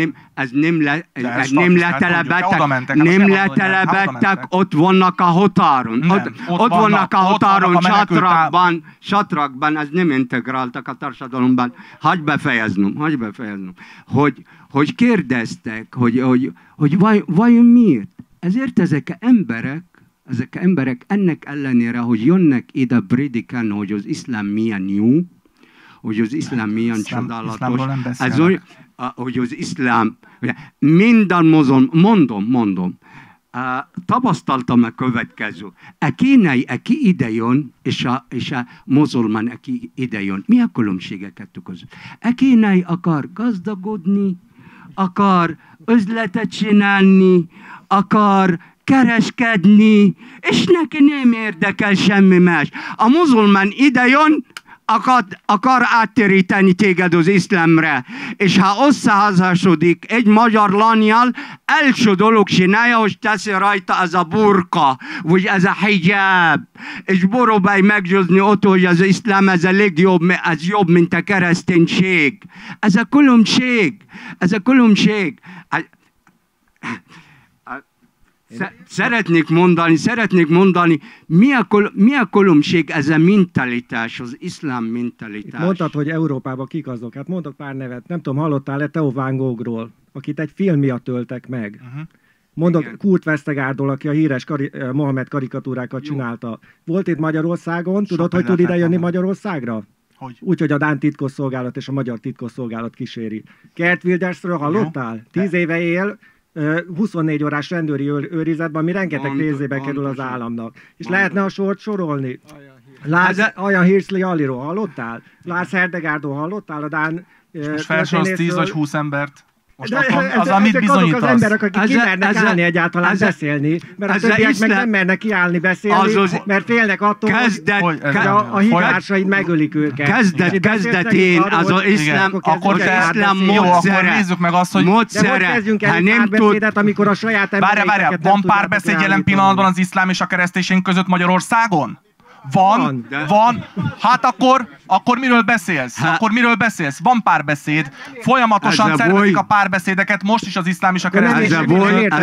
letelepedtek, ott vannak a határon. Ott vannak a határon, satrakban, ez nem integráltak a társadalomban. Hagyj befejeznem. Hogy kérdeztek, hogy vajon miért? Ezért ezek emberek ennek ellenére, hogy jönnek ide prédikálni, hogy az iszlám milyen jó, hogy az iszlám milyen csodálatos, hogy az iszlám, minden mondom, tapasztaltam a következő. A kínai, aki ide jön, és a muzulmán, aki ide jön. Mi a különbségeket között? A kínai akar gazdagodni, akar üzletet csinálni, akar kereskedni, és neki nem érdekel semmi más. A muzulmán ide jön, akar áttéríteni téged az iszlámra. És ha összeházasodik egy magyar lányjal, első dolog csinálja, hogy teszi rajta ez a burka, vagy ez a hijab. És próbálj meggyőzni ott, hogy az iszlám ez a legjobb, ez jobb, mint a kereszténység. Ez a különbség. Szeretnék mondani, mi a különbség ez a mentalitás, az iszlám mentalitás. Mondtad, hogy Európában kik azok. Hát mondok pár nevet. Nem tudom, hallottál-e Theo van Goghról, akit egy film miatt öltek meg? Mondok Kurt Vesztegárról, aki a híres Mohamed karikatúrákat csinálta. Volt itt Magyarországon, tudod, hogy tud ide jönni Magyarországra? Úgy, hogy a dán titkosszolgálat és a magyar titkosszolgálat kíséri. Gert Wildersről hallottál? 10 éve él, 24 órás rendőri őrizetben, ami rengeteg pénzébe kerül az államnak. És lehetne a sort sorolni. Ayan Hirsley Aliról hallottál? Lars Herdegárdról hallottál? A dán most felsorolsz 10 vagy 20 embert. Most az, amit bizonyítasz. Azok az emberek, akik kimernek állni egyáltalán beszélni, mert a többiek meg nem mernek kiállni beszélni, mert félnek attól, hogy a hitársaid megölik őket. Kezdetén az iszlám, akkor nézzük meg azt, hogy kezdjünk el egy párbeszédet, amikor a saját embereiket nem tudják. Van párbeszéd jelen pillanatban az iszlám és a kereszténység között Magyarországon? Van. Hát akkor miről beszélsz? Van párbeszéd. Folyamatosan szervezik a párbeszédeket, most is az iszlám és a kereszténység.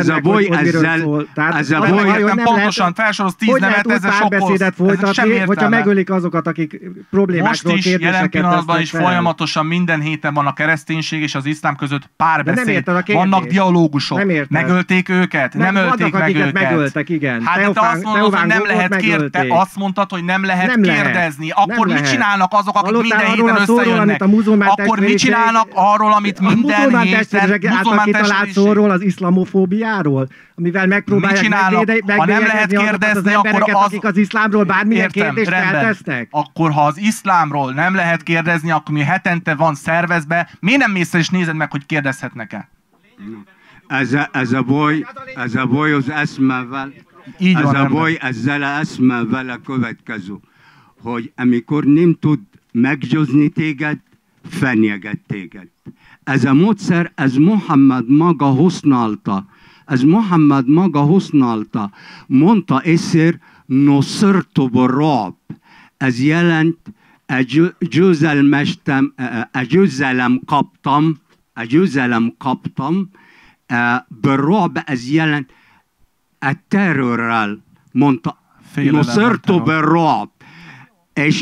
Ez a baj, pontosan felsorolsz 10 nevet, ezzel sokkolsz. Folytatni, hogyha megölik azokat, akik problémákról most is, jelen pillanatban is folyamatosan minden héten van a kereszténység és az iszlám között párbeszéd. Vannak dialógusok. Megölték őket? Nem ölték meg őket. Megöltek, igen. Hát te azt mondod, hogy nem lehet kérni. Te azt mondtad, mondtad, hogy nem lehet Nem lehet. kérdezni. Akkor Nem mit lehet. csinálnak azok, akik Hallottál minden arról héten a szóról, összejönnek? amit a muzulmán Akkor mit testvériség- csinálnak arról, amit A minden muzulmán héten... testvérek által kitalált szóról, az iszlamofóbiáról, amivel megpróbálják Mit csinálnak? Ha nem lehet megbélyegezni azokat az kérdezni, embereket, akkor az- akik az iszlámról bármilyen Értem, kérdést rendben. feltesznek. Akkor ha az iszlámról nem lehet kérdezni, akkor mi hetente van szervezve, miért nem mész és nézed meg, hogy kérdezhetnek-e? Ez a baj az eszmevel, Így van, ez a rendben. baj ezzel a eszmevel a következő, hogy amikor nem tud meggyőzni téged, fenyeget téged. Ez a módszer, ez Mohammed maga használta. Ez Mohammed maga használta. Mondta egyszer, Nusirtu bir-Ru'b. Ez jelent, győzelem kaptam, bir-Ru'b, ez jelent, a terrorral, mondta, Nusirtu bir-Ru'b. És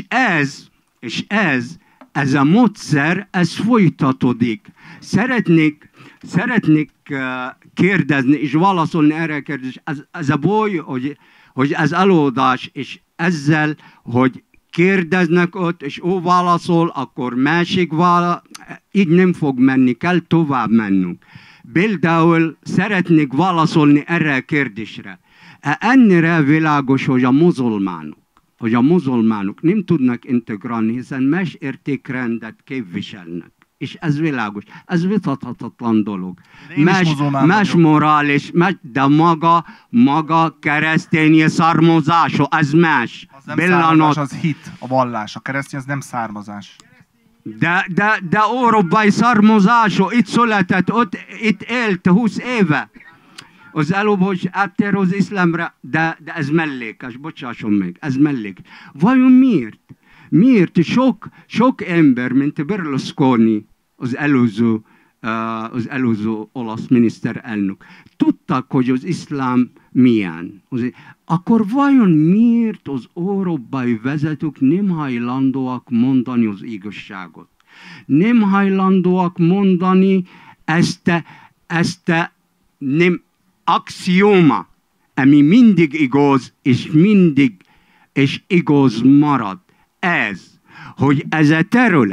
ez a módszer, ez folytatódik. Szeretnék kérdezni, és válaszolni erre a kérdés. Ez a baj, hogy ez előadás, és ezzel, hogy kérdeznek ott, és ő válaszol, akkor másik válaszol, így nem fog menni, kell tovább mennünk. Például szeretnék válaszolni erre a kérdésre. Ennyire világos, hogy a muzulmánok nem tudnak integrálni, hiszen más értékrendet képviselnek. És ez világos. Ez vitathatatlan dolog. Más morális, de maga keresztény származású, ez más. Az nem származás, az hit, a vallás. A keresztény az nem származás. De európai származású, itt született, itt élt 20 éve. Az előbb, hogy áttérő az iszlámra, de ez mellékes, bocsásson meg, ez mellék. Vajon miért? Miért sok ember, mint Berlusconi, az előző olasz miniszterelnök, tudtak, hogy az iszlám milyen. Akkor vajon miért az európai vezetők nem hajlandóak mondani az igazságot? Nem hajlandóak mondani ezt nem axioma, ami mindig igaz, és igaz marad. Hogy ez a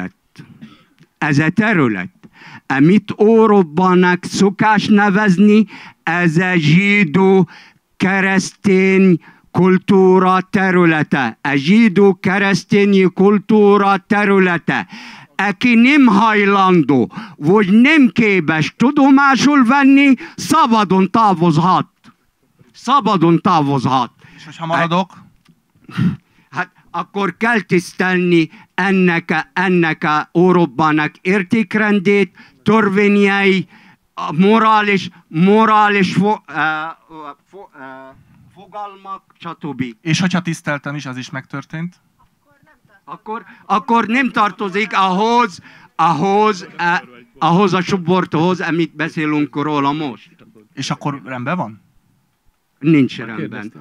terület, amit Európának szokás nevezni, ez a zsidó keresztény kultúra területe. A zsidó keresztény kultúra területe. Aki nem hajlandó, vagy nem képes tudomásul venni, szabadon távozhat. És hogyha maradok? Hát akkor kell tisztelni ennek a Európának értékrendét, törvényei, morális fogalmak, stb. És hogyha tiszteltem is, az is megtörtént? Akkor nem tartozik ahhoz a csoporthoz, amit beszélünk róla most. És akkor rendben van? Nincs rendben.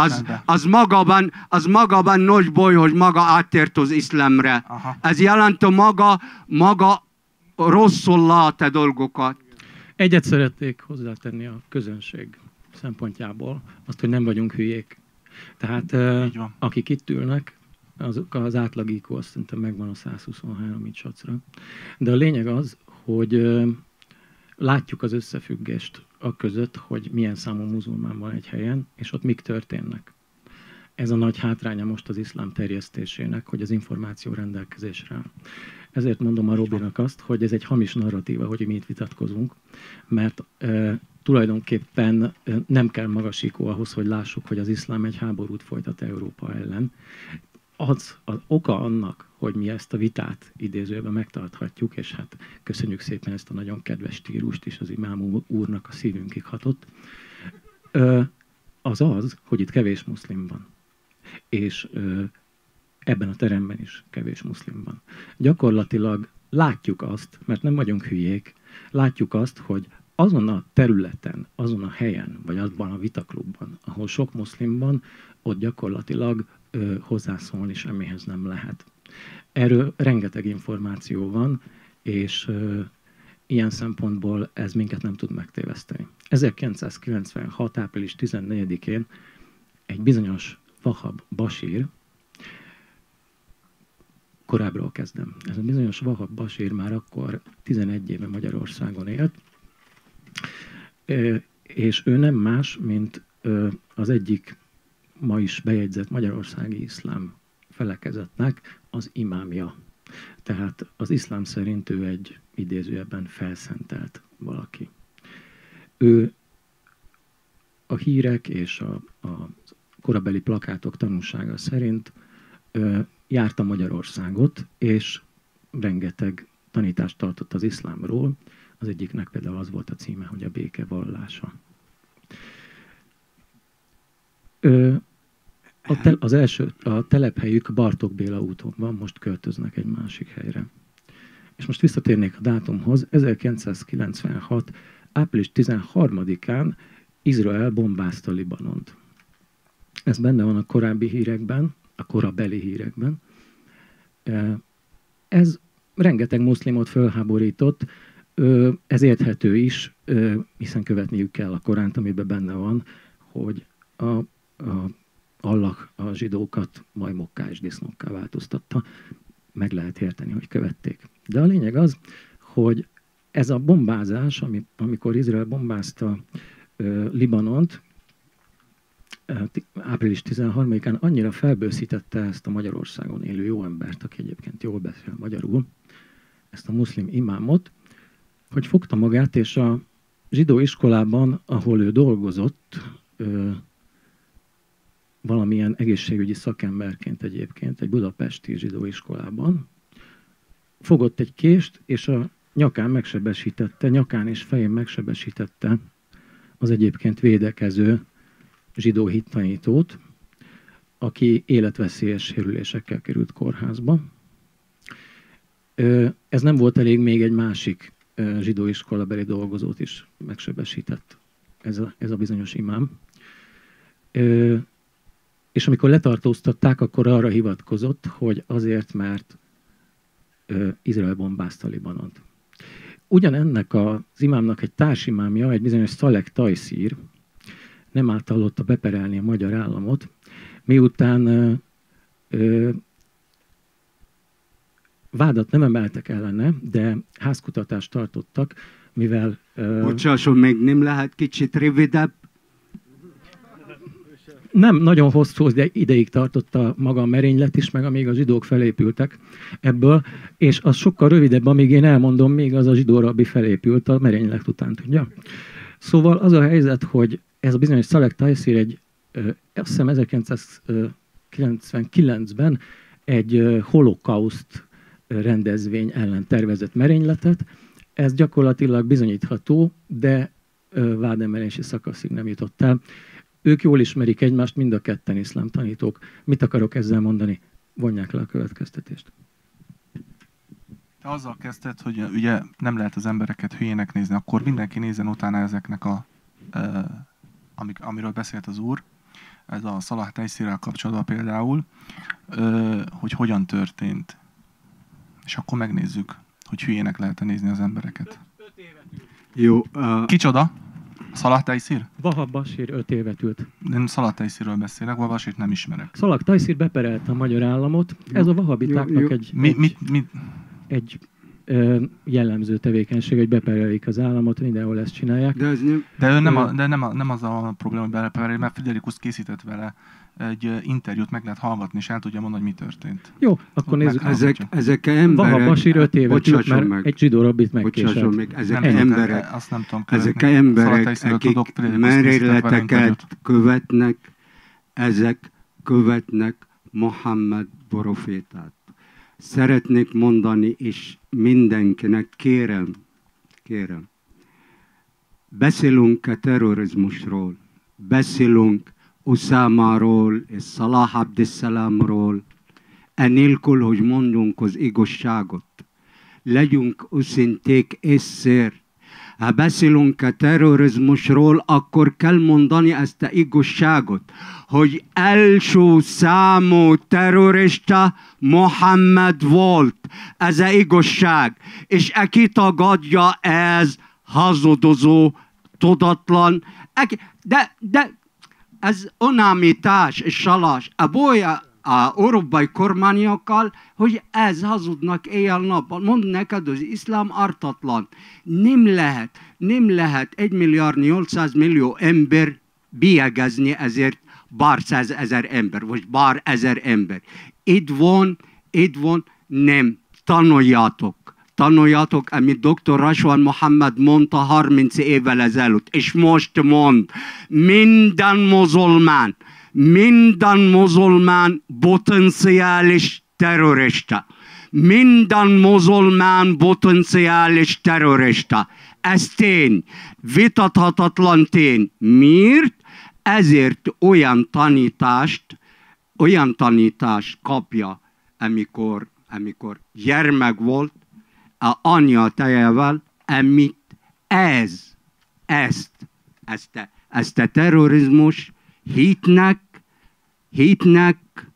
Az magában nagy baj, hogy maga áttért az iszlámra. Ez jelenti maga rosszul lát a dolgokat. Egyet szeretnék hozzátenni a közönség szempontjából, azt, hogy nem vagyunk hülyék. Tehát akik itt ülnek, azok az átlag IQ azt szerintem megvan a 123 így sacra. De a lényeg az, hogy látjuk az összefüggést a között, hogy milyen számú muzulmán van egy helyen, és ott mik történnek. Ez a nagy hátránya most az iszlám terjesztésének, hogy az információ rendelkezésre áll. Ezért mondom a Robinak azt, hogy ez egy hamis narratíva, hogy mi itt vitatkozunk, mert tulajdonképpen nem kell magas IQ ahhoz, hogy lássuk, hogy az iszlám egy háborút folytat Európa ellen. Az oka annak, hogy mi ezt a vitát idézőben megtarthatjuk, és hát köszönjük szépen ezt a nagyon kedves stílust is, az imám úrnak a szívünkig hatott, az, hogy itt kevés muszlim van. És ebben a teremben is kevés muszlim van. Gyakorlatilag látjuk azt, mert nem vagyunk hülyék, látjuk azt, hogy azon a területen, azon a helyen, vagy azban a vitaklubban, ahol sok muszlim van, ott gyakorlatilag hozzászólni semmihez nem lehet. Erről rengeteg információ van, és ilyen szempontból ez minket nem tud megtéveszteni. 1996. április 14-én egy bizonyos Wahab Bashir korábbról kezdem. Ez a bizonyos Wahab Basír már akkor 11 éve Magyarországon élt, és ő nem más, mint az egyik ma is bejegyzett magyarországi iszlám felekezetnek az imámja. Tehát az iszlám szerint ő egy idézőjelben felszentelt valaki. Ő a hírek és a korabeli plakátok tanúsága szerint járta Magyarországot, és rengeteg tanítást tartott az iszlámról. Az egyiknek például az volt a címe, hogy a béke vallása. A telephelyük Bartók Béla úton van, most költöznek egy másik helyre. És most visszatérnék a dátumhoz. 1996. április 13-án Izrael bombázta Libanont. Ez benne van a korábbi hírekben, a korabeli hírekben. Ez rengeteg muszlimot fölháborított, ez érthető is, hiszen követniük kell a Koránt, amiben benne van, hogy Allah a zsidókat majmokká és disznókká változtatta. Meg lehet érteni, hogy követték. De a lényeg az, hogy ez a bombázás, amikor Izrael bombázta Libanont, április 13-án annyira felbőszítette ezt a Magyarországon élő jó embert, aki egyébként jól beszél magyarul, ezt a muszlim imámot, hogy fogta magát, és a zsidó iskolában, ahol ő dolgozott, valamilyen egészségügyi szakemberként egyébként, egy budapesti zsidó iskolában, fogott egy kést, és a nyakán és fején megsebesítette az egyébként védekező zsidó hittanítót, aki életveszélyes sérülésekkel került kórházba. Ez nem volt elég, még egy másik zsidó iskolabeli dolgozót is megsebesített ez a bizonyos imám. És amikor letartóztatták, akkor arra hivatkozott, hogy azért, mert Izrael bombázta Libanont. Ugyanennek az imámnak egy társimámja, egy bizonyos Szalek Tajszír, nem általotta beperelni a magyar államot, miután vádat nem emeltek ellene, de házkutatást tartottak, mivel... Bocsásson meg, nem lehet kicsit rövidebb? Nem nagyon hosszú, de ideig tartotta maga a merénylet is, meg amíg a zsidók felépültek ebből, és az sokkal rövidebb, amíg én elmondom, még az a zsidó rabbi felépült a merénylet után, tudja? Szóval az a helyzet, hogy ez a bizonyos Szalek Tajszír azt hiszem 1999-ben egy holokauszt rendezvény ellen tervezett merényletet. Ez gyakorlatilag bizonyítható, de vádemelési szakaszig nem jutott el. Ők jól ismerik egymást, mind a ketten iszlám tanítók. Mit akarok ezzel mondani? Vonják le a következtetést. Te azzal kezdted, hogy ugye nem lehet az embereket hülyének nézni, akkor mindenki nézzen utána ezeknek amiről beszélt az úr, ez a Szalah Tajszírrel kapcsolatban például, hogy hogyan történt. És akkor megnézzük, hogy hülyének lehet nézni az embereket. 5 évet ült. Jó. Kicsoda? Szalah Tajszír? Wahab Basír 5 évet ült. Nem Szalah Tajszírről beszélek, Wahab Basírt nem ismerek. Szalah Tajszír beperelte a magyar államot. Ez a vahabitáknak egy jellemző tevékenység, hogy beperelik az államot, mindenhol ezt csinálják. De nem az a probléma, hogy beperelik, mert Friderikus készített vele egy interjút, meg lehet hallgatni, és el tudja mondani, hogy mi történt. Jó, akkor nézzük. Ezek emberek... Wahab Basír 5 évet ült, mert egy zsidó rabbit megkéselt. Ezek emberek, akik merényleteket követnek, ezek követnek Mohammed profétát. Szeretnék mondani, és mindenkinek kérem, beszélünk a terrorizmusról, beszélünk Uszámáról és Szalah Abdesselamról, enélkül, hogy mondjunk az igazságot. Legyünk őszinték egyszer. Ha beszélünk a terrorizmusról, akkor kell mondani ezt a igazságot, hogy első számú terrorista Mohammed volt. Ez az igazság. És aki tagadja, ez hazudozó, tudatlan. De ez unámítás és salás. A az európai kormányokkal, hogy ez hazudnak éjjel-nappal. Mond neked, az iszlám ártatlan. Nem lehet 1.800.000.000 ember bélyegezni ezért bár 100.000 ember, vagy bár 1000 ember. Itt van, nem. Tanuljátok, amit dr. Rashwan Mohammed mondta 30 évvel ezelőtt, és most mond, minden muzulmán potenciális terrorista. Minden muzulmán potenciális terrorista. Ez tény, vitathatatlan tény. Miért? Ezért olyan tanítást kapja, amikor gyermek volt, a anyja tejevel, amit ezt a terrorizmus hitnek,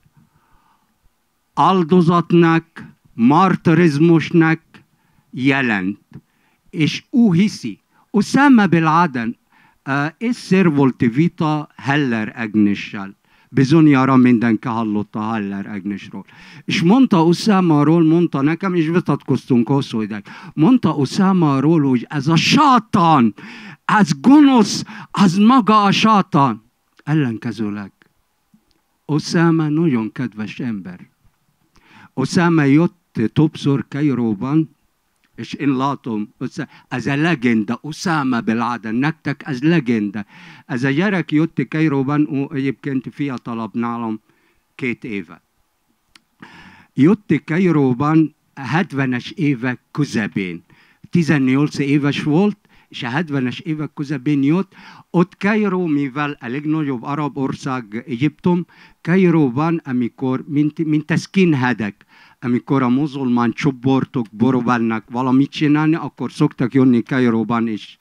áldozatnak, martirizmusnak jelent. És ő hiszi. Osama bin Laden egyszer volt vita Heller Agnessel. Bizonyára mindenki hallott a Heller Agnesről. És mondta Osamáról, mondta nekem, és vitatkoztunk hosszú ideig. Mondta Osamáról, hogy ez a sátán, ez gonosz, az maga a sátán. Ellenkezőleg. Osama nagyon kedves ember. Osama jött többször Kairóban, és én látom, ez a legenda, Osama bin Laden, nektek ez legenda. Ez a gyerek jött Kairóban, egyébként fiatalabb nálam 2 éve. Jött Kairóban a 70-es évek közepén. 18 éves volt, és a 70-es évek közepén jött. Ott Kairó, mivel a legnagyobb arab ország Egyiptom, Kairóban, amikor, mint a skinheadek, amikor a muzulmán csoportok próbálnak valamit csinálni, akkor szoktak jönni Kairóban és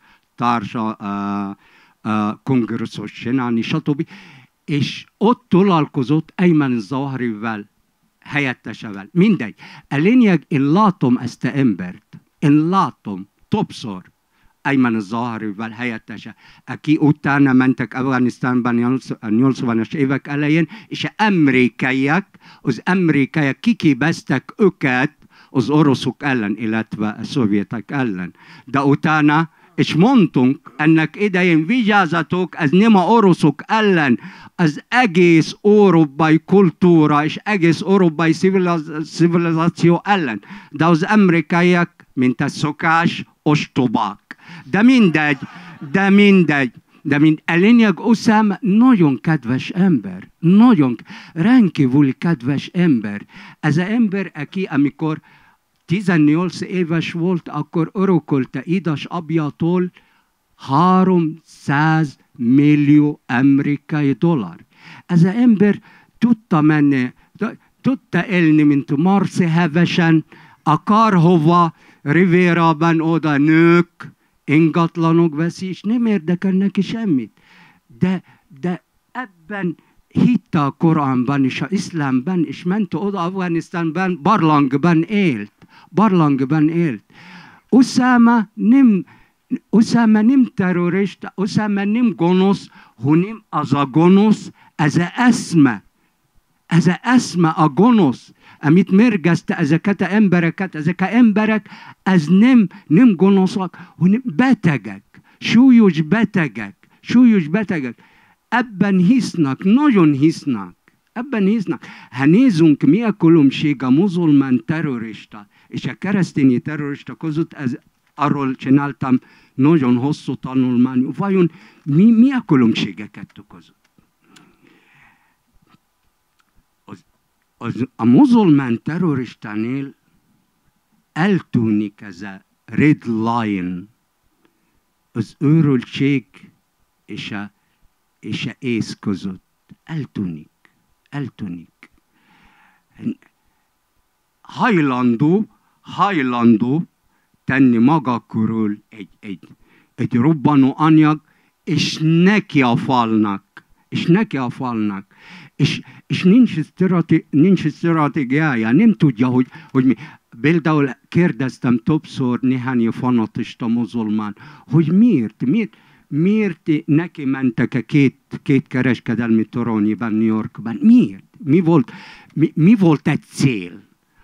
kongresszus csinálni, stb. És ott találkozott Ayman Zawahirivel, helyettesevel. Mindegy. A lényeg, én látom ezt a embert. Én látom többször Ayman Zawahirivel helyettese, aki utána mentek Afganisztánban a 80-as évek elején, és az amerikaiak kiképeztek őket az oroszok ellen, illetve a szovjetek ellen. De utána, és mondtunk ennek idején, vigyázzatok, ez nem a oroszok ellen, az egész európai kultúra és egész európai civilizáció ellen. De az amerikaiak, mint a szokás, ostobák. De mindegy. A lényeg, Osama nagyon kedves ember. Rendkívül kedves ember. Ez az ember, aki amikor 18 éves volt, akkor örökölte édesapjától 300 millió amerikai dollár. Ez az ember tudta menni, tudta élni, mint Marci hevesen, akárhova, Rivérában oda nők, ingatlanok veszi, és nem érdekel neki semmit. De ebben hitte a Koránban és az iszlámban, és ment oda Afganisztánban, barlangban élt. Osama nem terrorista, Osama nem gonosz, hanem az a gonosz, ez az eszme a gonosz, amit mérgezte ezeket az embereket, ezek az emberek, ez nem gonoszak, hanem betegek, súlyos betegek. Ebben hisznek, nagyon hisznek. Ha nézzünk, mi a különbség a muzulmán terrorista és a keresztény terrorista között, arról csináltam nagyon hosszú tanulmány. Vajon mi a különbség kettő között? A muzulmán terroristánél eltűnik ez a red line, az őrültség és a ész között. Eltűnik. Hajlandó tenni maga körül egy robbanó anyag, és neki a falnak. És nincs stratégiája, nem tudja, hogy mi. Például kérdeztem többször néhány fanatista muzulmán, hogy miért miért neki mentek két kereskedelmi toronyban New Yorkban? Miért? Mi volt egy cél?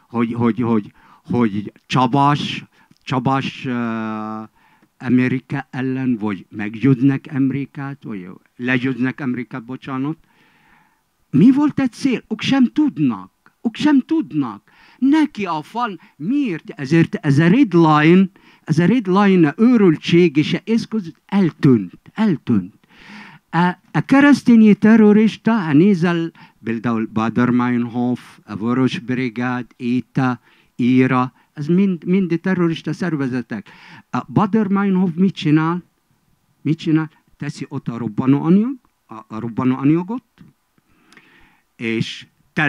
Hogy Csabas Amerika ellen, vagy meggyőznek Amerikát, vagy legyőznek Amerikát, bocsánat. Mi volt egy cél? Ők sem tudnak. Neki a fal, miért? Ezért ez a red line, őrültség és eszköz eltűnt. A keresztényi terrorista, nézel például Baader-Meinhof, a Vörös Brigád, ETA, IRA, ez mind terrorista szervezetek. A Baader-Meinhof mit csinál? Teszi ott a robbanóanyagot, és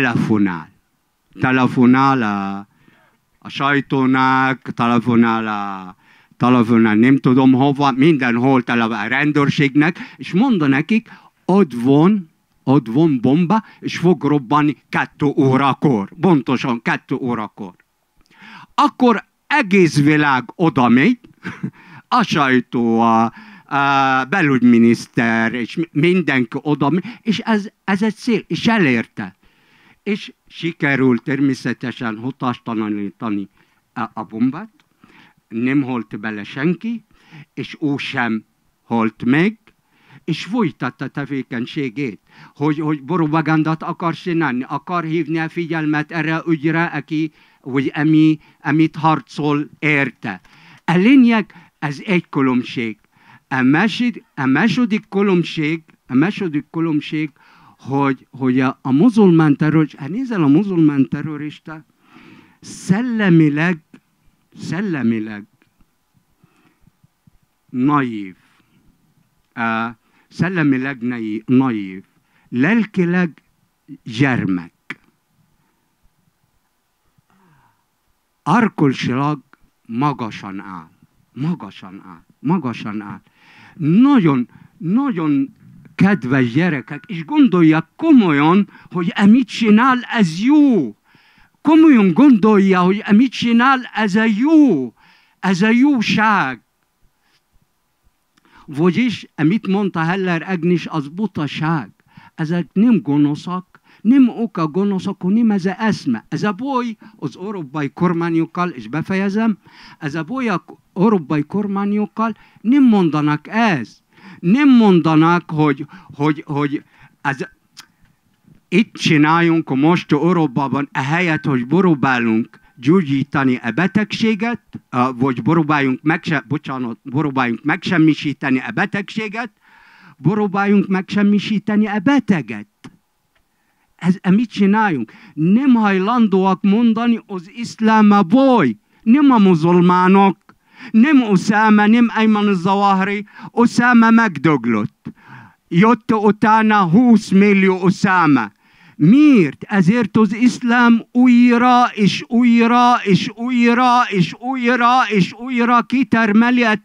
telefonál a sajtónak, telefonál nem tudom hova, mindenhol telefonál a rendőrségnek, és mondta nekik, ott van bomba, és fog robbanni 2 órakor. Pontosan 2 órakor. Akkor egész világ oda megy, a sajtó, a belügyminiszter, és mindenki oda megy, és ez egy cél, és elérte. És sikerült természetesen hatástalanítani a bombát, nem halt bele senki, és ő sem halt meg, és folytatta tevékenységét, hogy propagandát akar csinálni, akar hívni a figyelmet erre ügyre, vagy amit harcol érte. A lényeg, ez egy különbség. A második különbség, hogy a muzulmán terrorista, nézel a muzulmán terrorista, szellemileg naív. Szellemileg naív. Lelkileg gyermek. Arkulsilag magasan áll. Nagyon kedves gyerekek, és gondolják komolyan, hogy amit csinál, ez jó. Komolyan gondolja, hogy amit csinál, ez a jó. Ez a jóság. Vagyis, amit mondta Heller Agnes, az butaság. Ezek nem gonoszak, nem oka gonoszak, hanem ez a eszme. Ez a baj az európai kormányokkal, és befejezem, ez a baj az európai kormányokkal nem mondanak ezt. Nem mondanak, hogy itt csináljunk most Európában, ehelyett, hogy próbálunk gyógyítani a betegséget, vagy próbáljunk megsemmisíteni a betegséget, próbáljunk megsemmisíteni a beteget. Mit csináljunk? Nem hajlandóak mondani, az iszlám a baj, nem a muzulmánok, nem Uszáma, nem Ayman al-Zawahiri, Uszáma megdöglött. Jött utána 20 millió Uszáma. Miért? Ezért az iszlám újra kitermeli a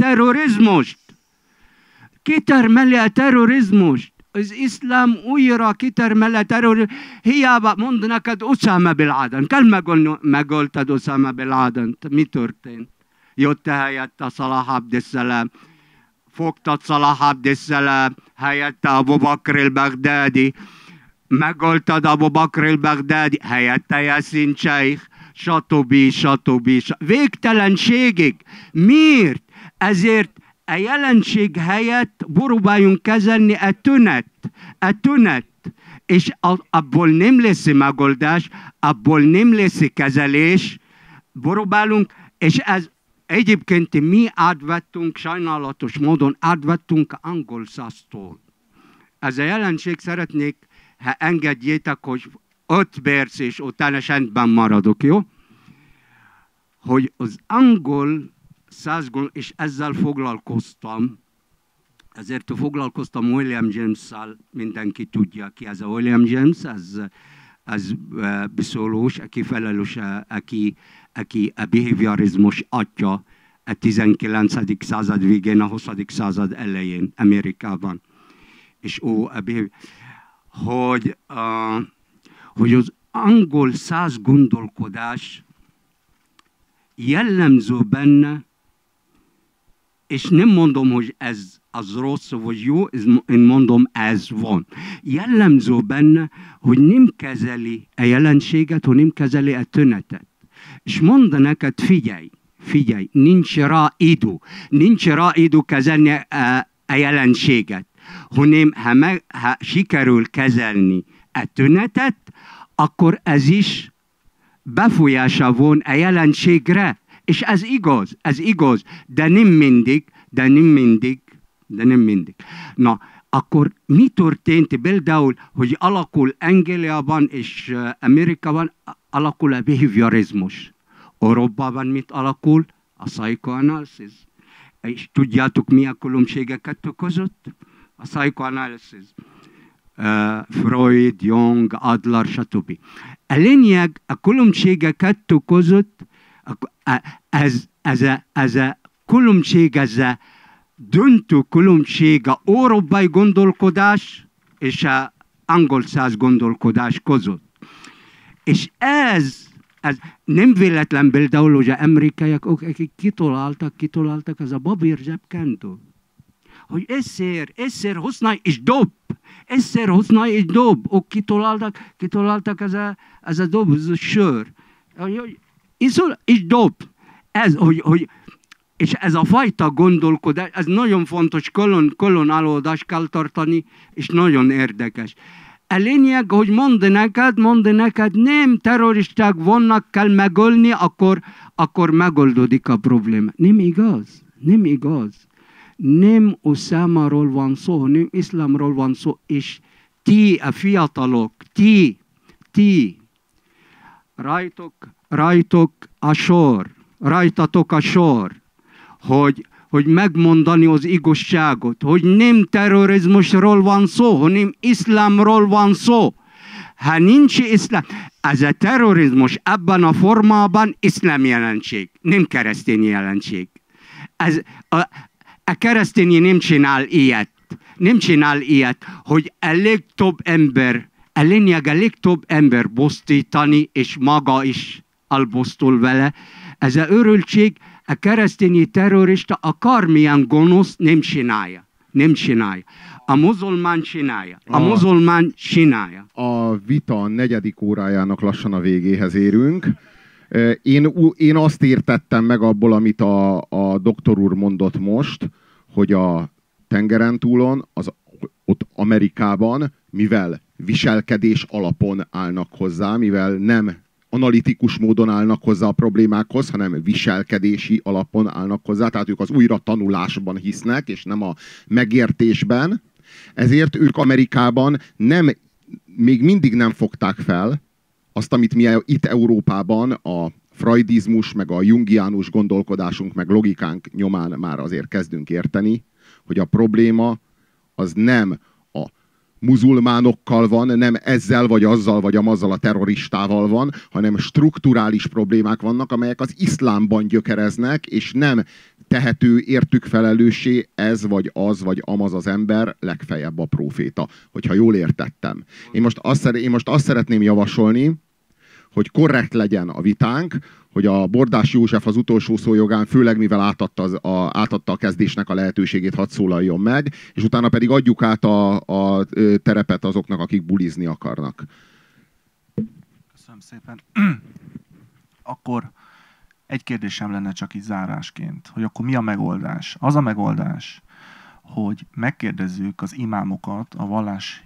terrorizmust. Az iszlám újra kitermeli a terrorizmust. Hiába mond neked Uszáma bin Laden. Kell megölted Uszáma bin Ladent. Mi történt? Jött helyette Salah Abdesselam. Fogtad Salah Abdesselam. Helyette Abu Bakr al-Baghdadi. Megölted Abu Bakr al-Baghdadi. Helyette Yasin Sheikh. Stb. Végtelenségig. Miért? Ezért a jelenség helyett próbáljunk kezelni a tünet. És abból nem lesz megoldás, abból nem lesz kezelés. Próbálunk, és ez egyébként mi átvettünk, sajnálatos módon átvettünk angol szasztól. Ez a jelenség, szeretnék, ha engedjétek, hogy 5 perc és utána csendben maradok, jó? Hogy az angol százgond, és ezzel foglalkoztam, ezért foglalkoztam William James-szal, mindenki tudja ki ez a William James, ez beszólós, aki felelős, aki a behaviorizmus atya a 19. század végén, a 20. század elején Amerikában. És hogy az angol száz gondolkodás jellemző benne, és nem mondom, hogy ez az rossz vagy jó, én mondom, ez van. Jellemző benne, hogy nem kezeli a jelenséget, hogy nem kezeli a tünetet. És mondd neked, figyelj, nincs rá idő kezelni a jelenséget, hanem ha sikerül kezelni a tünetet, akkor ez is befolyása van a jelenségre. És ez igaz, de nem mindig. Na, akkor mi történt például, hogy alakul Angliában és Amerikában, alakul a behaviorizmus. Európában mit alakul? A psychoanalysis. És tudjátok, mi a különbségek kettő között? A psychoanalysis. Freud, Jung, Adler, stb. A lényeg, a különbségek kettő között, ez a különbség, ez a döntő különbség a európai gondolkodás és az angol száz gondolkodás között. És ez nem véletlen például, hogy az amerikaiak, akik kitoláltak ez a babír zsebkendő. Hogy egyszer használj és dob. Kitoláltak ez a dob, ez a sör. Iszol és dob. És ez a fajta gondolkodás, ez nagyon fontos, külön előadást kell tartani, és nagyon érdekes. A lényeg, hogy mondd neked, nem terroristák vannak, kell megölni, akkor megoldódik a probléma. Nem igaz. Nem Uszámáról van szó, hanem iszlámról van szó, és ti, a fiatalok, ti, rajtatok a sor, hogy megmondani az igazságot, hogy nem terrorizmusról van szó, hanem iszlámról van szó. Ha nincs iszlám, ez a terrorizmus ebben a formában iszlám jelenség, nem keresztény jelenség. A keresztény nem csinál ilyet, hogy a legtöbb ember bosztítani, és maga is elbosztul vele. Ez a őrültség, a keresztényi terrorista akármilyen gonosz nem csinálja. A muzulmán csinálja. A vita 4. órájának lassan a végéhez érünk. Én azt értettem meg abból, amit a doktor úr mondott most, hogy a tengeren túlon, ott Amerikában, mivel viselkedés alapon állnak hozzá, mivel nem analitikus módon állnak hozzá a problémákhoz, hanem viselkedési alapon állnak hozzá, tehát ők az újra tanulásban hisznek, és nem a megértésben. Ezért ők Amerikában még mindig nem fogták fel azt, amit mi itt Európában a freudizmus, meg a jungiánus gondolkodásunk, meg logikánk nyomán már azért kezdünk érteni, hogy a probléma az nem a muzulmánokkal van, nem ezzel, vagy azzal, vagy amazzal a terroristával van, hanem strukturális problémák vannak, amelyek az iszlámban gyökereznek, és nem tehető értük felelőssé ez, vagy az, vagy amaz az ember, legfeljebb a próféta, hogyha jól értettem. Én most azt szeretném javasolni, hogy korrekt legyen a vitánk, hogy a Bordás József az utolsó szó jogán, főleg mivel átadta a kezdésnek a lehetőségét, hadd szólaljon meg, és utána pedig adjuk át a terepet azoknak, akik bulizni akarnak. Köszönöm szépen. Akkor egy kérdésem lenne csak így zárásként, hogy akkor mi a megoldás? Az a megoldás, hogy megkérdezzük az imámokat, a vallás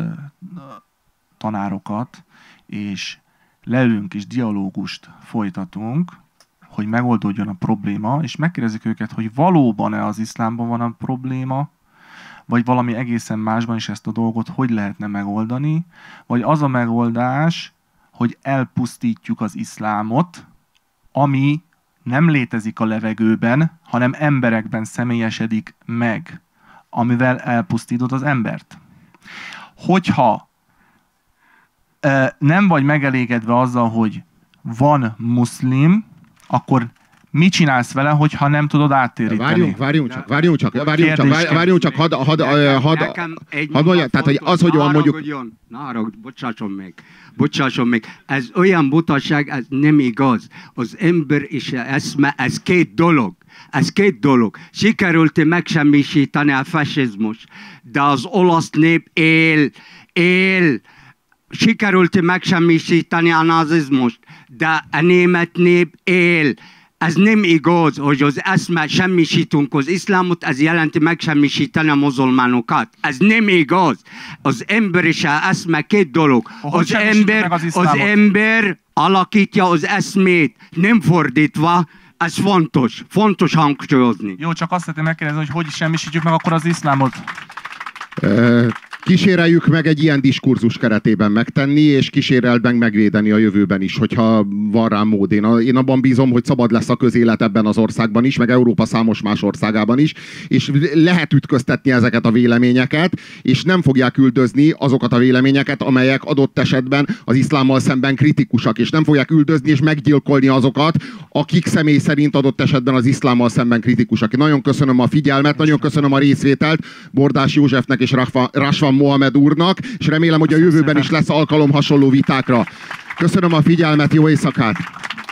tanárokat, és leülünk és dialógust folytatunk, hogy megoldódjon a probléma, és megkérdezzük őket, hogy valóban-e az iszlámban van a probléma, vagy valami egészen másban is ezt a dolgot hogy lehetne megoldani, vagy az a megoldás, hogy elpusztítjuk az iszlámot, ami nem létezik a levegőben, hanem emberekben személyesedik meg, amivel elpusztítod az embert. Hogyha nem vagy megelégedve azzal, hogy van muszlim, akkor mit csinálsz vele, hogyha nem tudod áttéríteni? Várjunk csak, hadd mondja, tehát hogy az, hogy van mondjuk... Bocsásson meg, ez olyan butaság, ez nem igaz. Az ember és az eszme, ez két dolog. Ez két dolog. Sikerült megsemmisíteni a fasizmus, de az olasz nép él. Sikerült megsemmisíteni a nazizmust, de a német nép él. Ez nem igaz, hogy az eszme semmisítünk az iszlámot, ez jelenti megsemmisíteni a muzulmánokat. Ez nem igaz. Az ember és az eszme két dolog. Az ember alakítja az eszmét, nem fordítva. Ez fontos hangsúlyozni. Jó, csak azt szeretném megkérdezni, hogy semmisítjük meg akkor az iszlámot? Kíséreljük meg egy ilyen diskurzus keretében megtenni, és kísérelben megvédeni a jövőben is, hogyha van rá mód. Én abban bízom, hogy szabad lesz a közélet ebben az országban is, meg Európa számos más országában is, és lehet ütköztetni ezeket a véleményeket, és nem fogják üldözni azokat a véleményeket, amelyek adott esetben az iszlámmal szemben kritikusak, és nem fogják üldözni és meggyilkolni azokat, akik személy szerint adott esetben az iszlámmal szemben kritikusak. Nagyon köszönöm a figyelmet, nagyon köszönöm a részvételt Bordás Józsefnek és Rasvan Mohamed úrnak, és remélem, hogy a jövőben is lesz alkalom hasonló vitákra. Köszönöm a figyelmet, jó éjszakát!